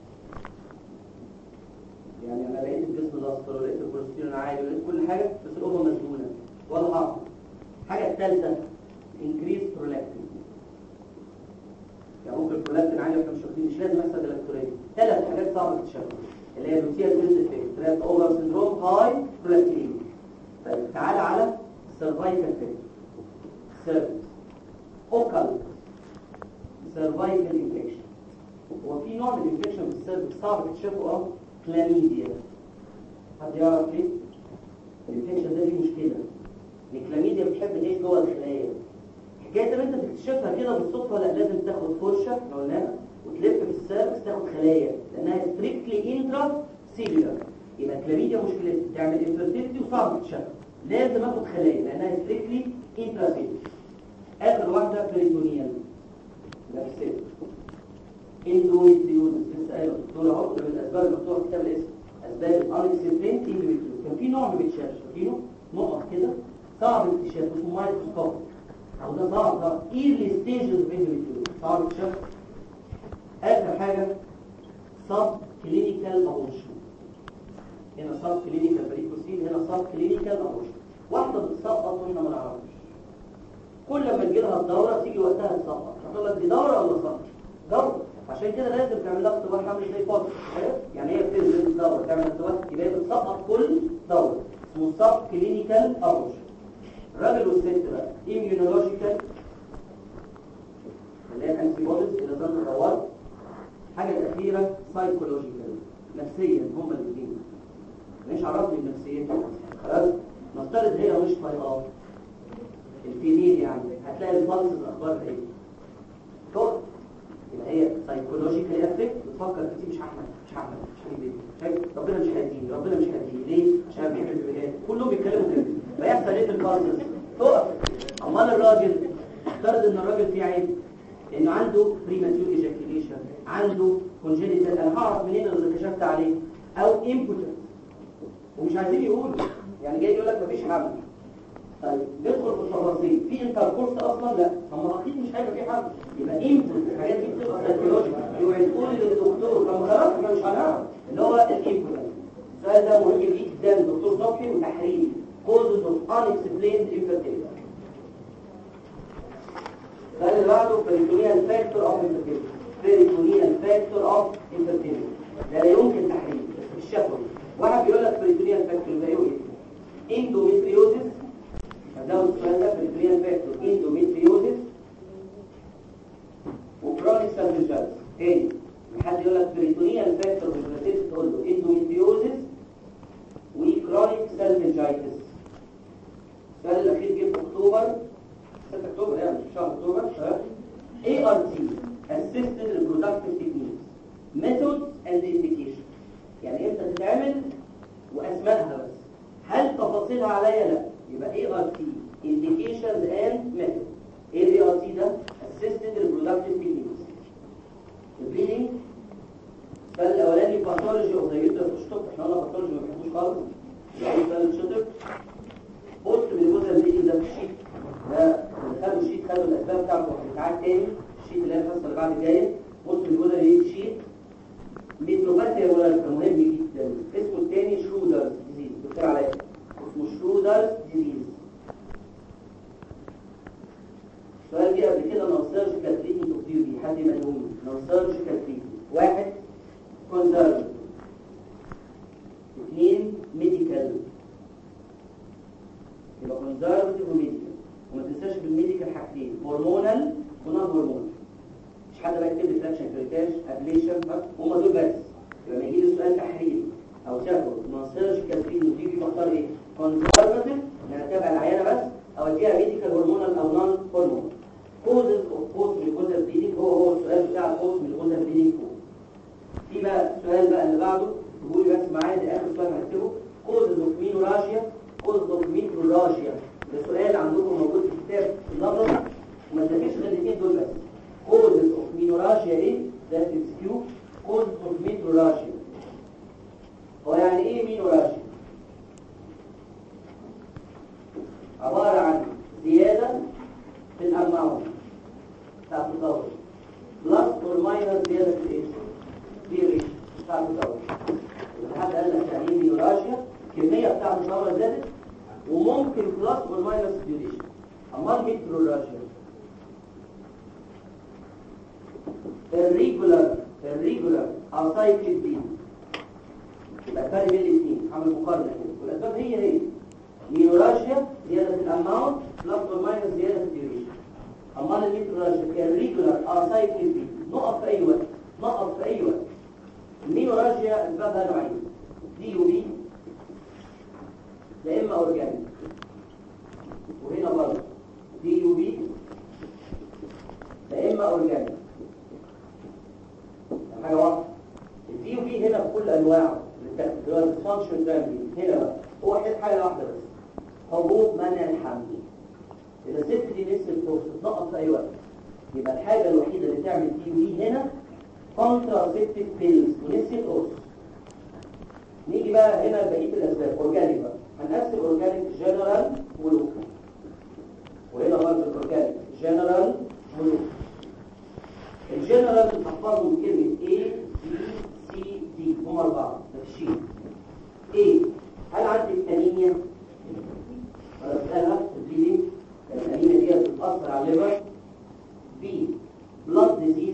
يعني انا لقيت الجسم الاصفر ولقيت الكوليسترول عالي ولقيت كل حاجه بس الاوفر مسدونه ولا حاجه. الحاجه الثالثه انكريز برولاكتين، يعني ممكن البرولاكتين عالي واحنا مش واخدين، مش لازم يحصل دلاكتوريه. ثلاث حاجات صعبه تتشخص اللي هي لوسيان سيست، كرافت اوفر سيندروم، هاي برولاكتين. طيب تعالى على السيرفايكال فيت، سيرفكس، اوكال، سيرفايكال انفكشن. هو في نوع من الانفكشن في السيرفكس صعب تكتشفه، اه كلاميديا. حد يعرف ليه؟ الانفكشن ده فيه مشكله. الكلاميديا بتحب تعيش جوه الخلايا. حكايه ان انت تكتشفها كده بالصدفه لا، لازم تاخد فرشه لو قلناها وتلف في السيرفكس تاخد خلايا، لانها ستريكتلي انترا سيلولار. يبقى الكلاميديا مشكلتها تعمل انفيرتيليتي وصعب تكتشفها، لازم اخد خلايا لانها ستريكتلي انترا سيلولار. اخر واحده بريتونيال، ده في السيرفكس. اندوميتريوزس، لسه قايل الدكتور اهو من الاسباب المكتوبه في كتاب الاسم، اسباب الانكسبلين اندوميتريوزس. كان في نوع ما بيتشافش، فاكرينه؟ نقط كده صعب اكتشافه اسمه مايكروسكوب، او ده صعب ده ايرلي ستيجز اوف اندوميتريوزس، صعب اكتشافه. اخر حاجه سب كلينيكال ابورشن. هنا سب كلينيكال بريكوسين، هنا سب كلينيكال ابورشن. واحده بتسقط واحنا ما نعرفش، كل لما تجي لها الدوره تيجي وقتها تسقط. هتقول لك دي دوره ولا سقط؟ دوره، عشان كده لازم تعمل لها اختبار حمل زي فاضي. يعني هي بتنزل الدوره تعمل اختبار يبقى هي بتسقط كل دوره. اسمه سب كلينيكال ابروش. الراجل والست بقى immunological اللي هي الانتي بوديز اللي ظن دوار. الحاجه الاخيره سايكولوجيكال نفسيا. هم الاثنين مش عرفني بنفسيتها خلاص. نفترض هي مش طايقاه الفيميل، يعني هتلاقي البلس اخبارها ايه؟ فوق. يبقى هي سايكولوجيكال افكت. بتفكر كتير، مش هحمل مش هحمل مش هحمل ربنا مش هيديني ربنا مش هيديني ليه؟ عشان انا بحب البنات. كلهم بيتكلموا كده. فيحصل ايه في البلس؟ تقف. امال الراجل افترض ان الراجل فيه عيب، انه عنده بريماتيور ايجاكيوليشن، عنده كونجينيتال. انا هعرف منين اللي كشفت عليه؟ او امبوتنت ومش عايزين يقولوا، يعني جاي يقول لك مفيش حمل. طيب ندخل في التفاصيل. في انتركورس اصلا؟ لا. هم اكيد مش هيبقى في حمل. يبقى امبوتنت الحاجات دي بتبقى سايكولوجيكال. يوعي تقول للدكتور طب خلاص احنا مش هنعرف اللي هو الامبوتنت. السؤال ده مهم جدا دكتور صبحي وتحريري. causes of unexplained infertility. السؤال اللي بعده peritoneal factor of infertility. peritoneal factor of infertility ده لا يمكن تحريره بس في الشفوي. واحد بيقول لك peritoneal factor يبقى ايه؟ endometriosis. هزود السؤال ده peritoneal factor endometriosis وchronic salpingitis. تاني حد يقول لك peritoneal factor of infertility تقول له endometriosis وchronic salpingitis. السؤال الاخير جه في اكتوبر ستة اكتوبر يعني في شهر اكتوبر. إيه آر تي Assisted Reproductive Techniques Methods and Indications. يعني امتى تتعمل واسمائها بس. هل تفاصيلها عليا؟ لا. يبقى إيه آر تي Indications and Methods. ايه ال إيه آر تي ده؟ Assisted Reproductive Techniques. البليدنج. السؤال الاولاني باثولوجي اوف ذا يوترس اشطب. احنا قلنا باثولوجي ما بنحبوش خالص. يعني السؤال الشطب قلت من الجزء البليدنج ده في الشيت ده. خدوا الشيت خدوا الاسباب بتاعته هنتعاد تاني. الشيت اللي هي الحصه اللي بعد الجايه. قلت من الجزء اللي في الشيت ميتروباثيا ولا مهم جدا. اسمه الثاني شرودرز ديزيز. دكتور علاء اسمه شرودرز ديزيز. السؤال جه قبل كده نون سيرجيكال تريتمنت اوف دي بي. حد يمنوني نون سيرجيكال تريتمنت. واحد كونسرف، اثنين ميديكال. يبقى كونسرفتيف وميديكال. وما تنساش بالميديكال حاجتين هرمونال ونون هرمونال. مش حد بقى يكتب لي فراكشن كريتاج ابليشن هم دول بس. يبقى لما يجي لي سؤال تحريري او شافه نون سيرجيكال تريتمنت دي بختار ايه؟ كونسرفتيف ان انا اتابع العيانه بس، او اديها ميديكال هرمونال او نون هرمونال. كوزز اوف بوست ميكوزال بليدنج هو هو السؤال بتاع البوست ميكوزال بليدنج. في بقى السؤال بقى اللي بعده تقول لي بس معايا ده اخر سؤال هكتبه. كوزز اوف مينوراشيا كوزز اوف مينوراشيا. ده سؤال عندكم موجود في كتاب النظري وما تذاكرش غير الاثنين دول بس. كوزز اوف مينوراشيا ايه؟ ده ام اس كيو. كوزز اوف مينوراشيا هو يعني ايه مينوراشيا؟ عباره عن زياده في الاماونت بتاعت الدوره بلس اور ماينس زياده في الايه؟ دي بتاعت الدوره. يبقى حد قال لك يعني ايه مينوراشيا؟ الكميه بتاعت الدوره زادت وممكن بلس اور ماينس ديوريشن. امال ميتروراشيا الريجولار الريجولار او سايكل دي. يبقى الفرق بين الاثنين عمل مقارنه كده والاسباب هي هي. مينوراشيا زياده في الاماونت بلس اور ماينس زياده في الديوريشن. امال الميتروراشيا الريجولار او سايكل دي. نقف في اي وقت نقف في اي وقت. المينوراشيا اسبابها نوعين دي وبي. يا اما اورجانيك وهنا برضه دي يو بي. يا اما اورجانيك حاجه واحده. الدي يو بي هنا بكل انواعه اللي هو الفانكشن فاميلي. هنا بقى هو حاجه واحده بس حبوب منع الحمل. اذا الست دي نفس الكورس تنقص في اي وقت يبقى الحاجه الوحيده اللي تعمل دي يو بي هنا كونتراسيبتيف بيلز ونفس القرص. نيجي بقى هنا بقيه الاسباب اورجانيك بقى. هنقسم اورجانيك جنرال ولوكال. وهنا برضه الاورجانيك جنرال ولوكال. الجنرال بنحفظهم كلمه A B C D هم اربعه تفشيل. A هل عندك انيميا؟ ولا بسالها البليدنج؟ الانيميا دي بتتاثر بلاد ديزيز،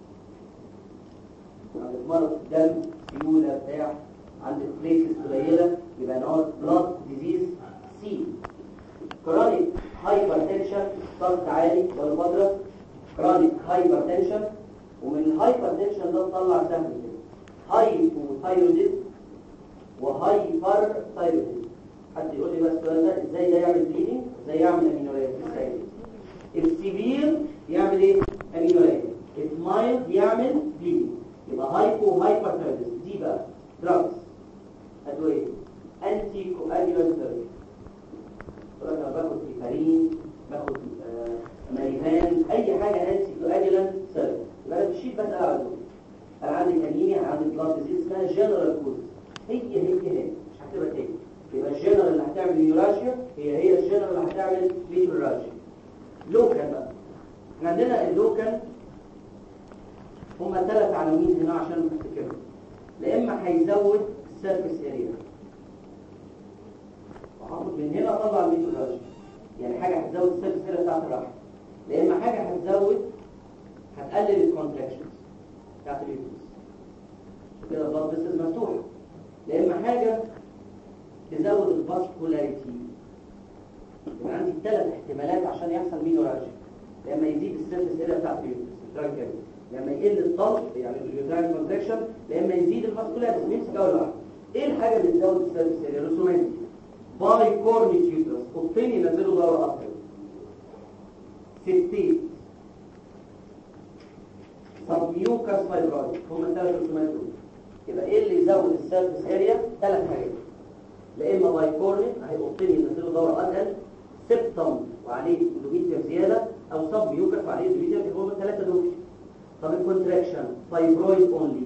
عندك مرض دم، سيوله بتاع، عندك بليتس قليله، يبقى نقول بلاد ديزيز. سي كرونيك هايبرتنشن، ضغط عالي والمضرب، كرونيك هايبرتنشن. ومن الهايبرتنشن ده تطلع سهم كده هايبوثايروديزم وهايبر ثايروديزم. حد يقول لي بس السؤال ده ازاي ده يعمل بليدنج، ازاي يعمل امينوريا؟ ازاي السيفير يعمل ايه؟ امينوريا. المايلد يعمل بليدنج. يبقى هايبو هايبر ثايروديزم. دي بقى دراجز ادويه انتي كواجولانت ثيرابي. انا باخد هيبارين، باخد آه ماريفان، اي حاجه انتي كواجولانت ثيرابي. يبقى انا بشيل بس على دول. انا عندي انيميا، عندي بلاد ديزيز اسمها جنرال كوز. هي هي هي مش هكتبها تاني. يبقى الجنرال اللي هتعمل نيوراشيا هي هي الجنرال اللي هتعمل ميتوراشيا. لوكال بقى، احنا عندنا اللوكال هما ثلاث عناوين هنا عشان نفتكرهم. لا اما هيزود السيرفيس اريا، وهاخد من هنا اطلع الميتوراشيا، يعني حاجه هتزود السيرفيس اريا بتاعت الرحم. لا اما حاجه هتزود هتقلل الكونتراكشنز بتاعت اليوترس كده البلد بس مفتوحه. لا اما حاجه تزود الفاسكولاريتي. يبقى عندي ثلاث احتمالات عشان يحصل مينورالجيا. يا اما يزيد السيرفيس اريا بتاعت اليوترس، يا اما يقل الضغط يعني اليوتراين كونتراكشن، يا اما يزيد الفاسكولاريتي. نمسك اول واحده. ايه الحاجه اللي تزود السيرفيس اريا؟ الرسومات دي باي كورنيك يوترس، خطين ينزلوا دوره اكتر. ستيت سبميوكس فايبرويد، هم الثلاث رسومات دول. يبقى ايه اللي يزود السيرفيس اريا؟ ثلاث حاجات. لا اما بايكورنيك اهي قطين ينزلوا دوره اتقل، سبتم وعليه اندوميتريوم زياده، او سب ميوكس وعليه اندوميتريوم. هم الثلاثه دول. طب الكونتراكشن فايبرويد اونلي،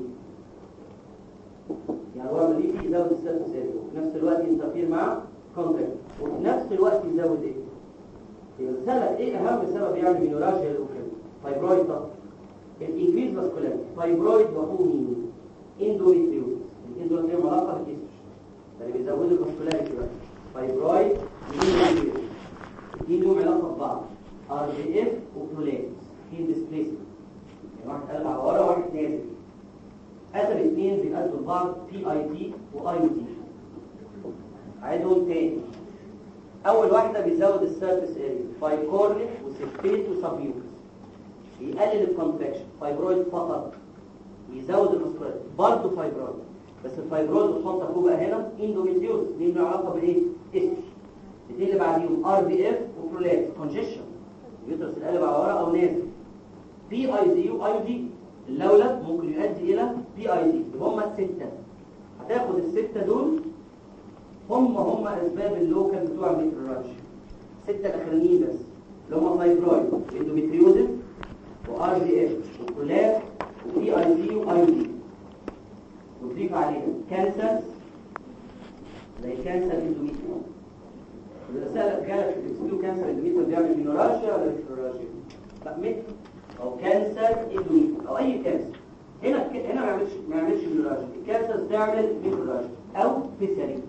يعني هو اللي فيه يزود السيرفيس اريا وفي نفس الوقت ينتفير مع كونتراكشن وفي نفس الوقت يزود ايه؟ يبقى السبب ايه؟ اهم سبب يعمل مينورالجيا للوكل فايبرويد. طب الانكريز فاسكولاريتي، فايبرويد وهو مين؟ اندوميتريوم. الاندوميتريوم علاقه بالجسم اللي بيزودوا الفاسكولاريتي بقى. فايبرويد واندوميتريوم الاثنين لهم علاقه ببعض. ار بي اف وبرولاكس في ديسبليسمنت، يعني واحد قلب على ورا وواحد نازل. اخر اثنين بيأدوا لبعض بي اي تي واي تي. عيدهم تاني. اول واحده بيزود السيرفيس اريا، بايكورنيك وسبتيت وسبيوكس، يقلل الكونتراكشن. فايبرويد فقط يزود الفاسكولاريتي، برضه فايبرويد، بس الفايبرويد بتحط فوق بقى هنا اندوميتريوز. دي له علاقه بالايه؟ استش. الاثنين اللي بعديهم ار بي اف وبرولاكس كونجيشن، يدرس القلب على ورا او نازل. بي اي دي واي دي اللولب ممكن يؤدي الى بي اي دي. هم السته، هتاخد السته دول هم هم اسباب اللوكال بتوع الميتورالجيا. سته الاخرانيين بس اللي هم فايبرويد اندوميتريوزس وار بي اف وبرولاكس وبي اي دي واي دي. وتضيف عليهم كانسر زي كانسر اندوميتريوم. إذا سألك جالك في الإكسبيو كانسر اندوميتريوم بيعمل مينورالجيا ولا ميتورالجيا؟ لا ميت أو كانسر اندوميتريوم أو أي كانسر. هنا هنا ما يعملش ما يعملش مينورالجيا. الكانسر تعمل ميتورالجيا أو بيسري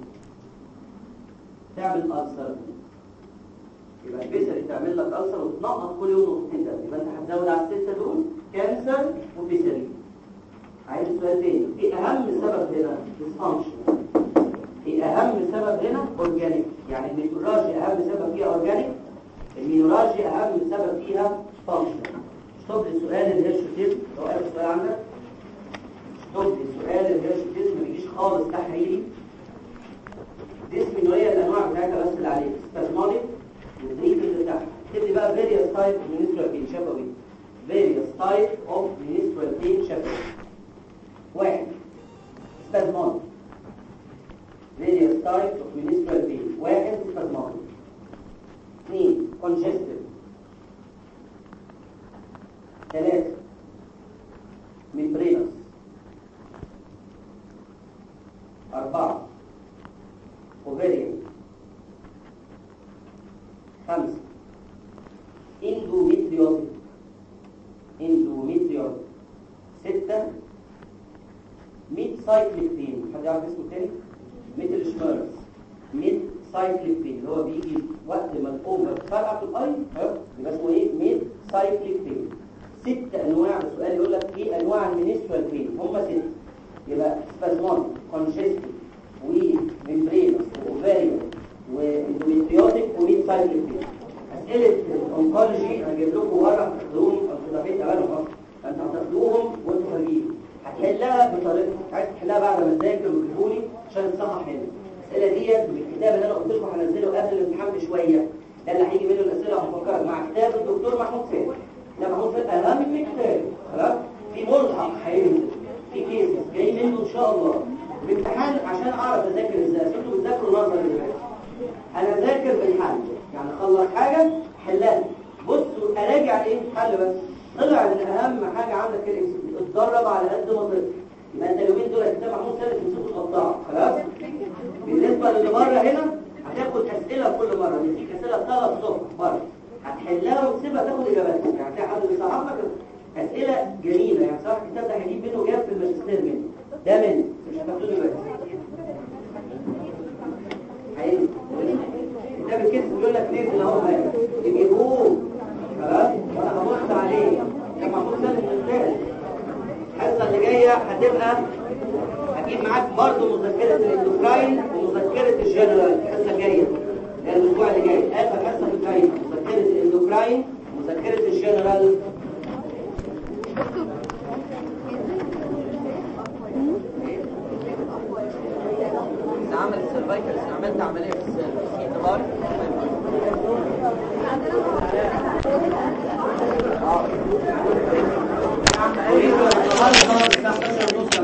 تعمل ألسر. يبقى البيسري تعمل لك ألسر وتنقط كل يوم نقطتين دم. يبقى أنت هتزود على الستة دول كانسر وبيسري. عايز سؤال تاني، ايه اهم سبب هنا؟ dysfunction. ايه اهم سبب هنا؟ اورجانيك. يعني الميتورالجيا اهم سبب فيها اورجانيك، المينورالجيا اهم سبب فيها فانكشن. ستوب للسؤال الهيرشوتيزم. لو قال السؤال عندك ستوب للسؤال الهيرشوتيزم، ما بيجيش خالص تحريري. ديسمينوريا الانواع بتاعتها بس اللي عليك سبازماتيك والتريتمنت بتاعها. تبدي بقى فيريوس تايب اوف منسترال بين شفوي. فيريوس تايب اوف منسترال بين شفوي. واحد سبازماتيك various types of menstrual pain. واحد spasmodic. اثنين congestive. ثلاثة membranous. أربعة ovarian. خمسة endometriotic. endometriotic. ستة ميد سايكليك بين. حد يعرف اسمه تاني؟ ميد شمارس. ميد سايكليك بين اللي هو بيجي وقت ما الاوفر فرقع في الاي يبقى اسمه ايه؟ ميد سايكليك بين. ست انواع، السؤال يقول لك ايه انواع المينسترال بين؟ هم ست. يبقى سبازمون، كونجستيف، وممبرينس، وفاريوم، واندوميتريوتيك، وميد سايكل بين. اسئله الاونكولوجي هجيب لكم ورق تاخدوهم او تدافعين تعملوا انتوا هتاخدوهم وانتوا خارجين، هتحلها بطريقه عايز تحلها بعد ما تذاكر وتجيبوني عشان تصحح هنا. الاسئله ديت بالكتاب اللي انا قلت لكم هنزله قبل الامتحان بشويه، ده اللي هيجي منه الاسئله وهفكرك مع كتاب الدكتور محمود فاتح. ده محمود فاتح اهم من كتاب، خلاص؟ في ملحق هينزل، في كيس جاي منه ان شاء الله. الامتحان عشان اعرف اذاكر ازاي، انتوا بتذاكروا نظري دلوقتي، انا اذاكر بالحل، يعني اخلص حاجه حلها. بصوا اراجع ايه؟ حل بس. طلع ان اهم حاجه عندك الاكس بي، اتدرب على قد ما تقدر. يبقى انت اليومين دول كتاب محمود ثابت تمسكوا تقطعوا، خلاص؟ بالنسبه للي بره هنا هتاخد اسئله كل مره، بيديك اسئله ثلاث صفح بره، هتحلها وتسيبها تاخد اجاباتها، يعني تلاقي حد بيصحح لك اسئله جميله، يعني صراحه الكتاب ده هيجيب منه جاب في الماجستير منه، ده منه مش هتاخدوه دلوقتي. هيجي كتاب الكتب بيقول لك نزل اهو هاي يجيبوه، خلاص؟ وانا هبص عليه يا محمود سالم ممتاز. الحصه اللي جايه هتبقى هجيب معاك برضه مذكره الاندوكراين ومذكره الجنرال. الحصه الجايه الاسبوع اللي جاي اخر حصه في الجايه، مذكره الاندوكراين ومذكره الجنرال. عمل السيرفايكال، عملت عمليه في السيتبار اه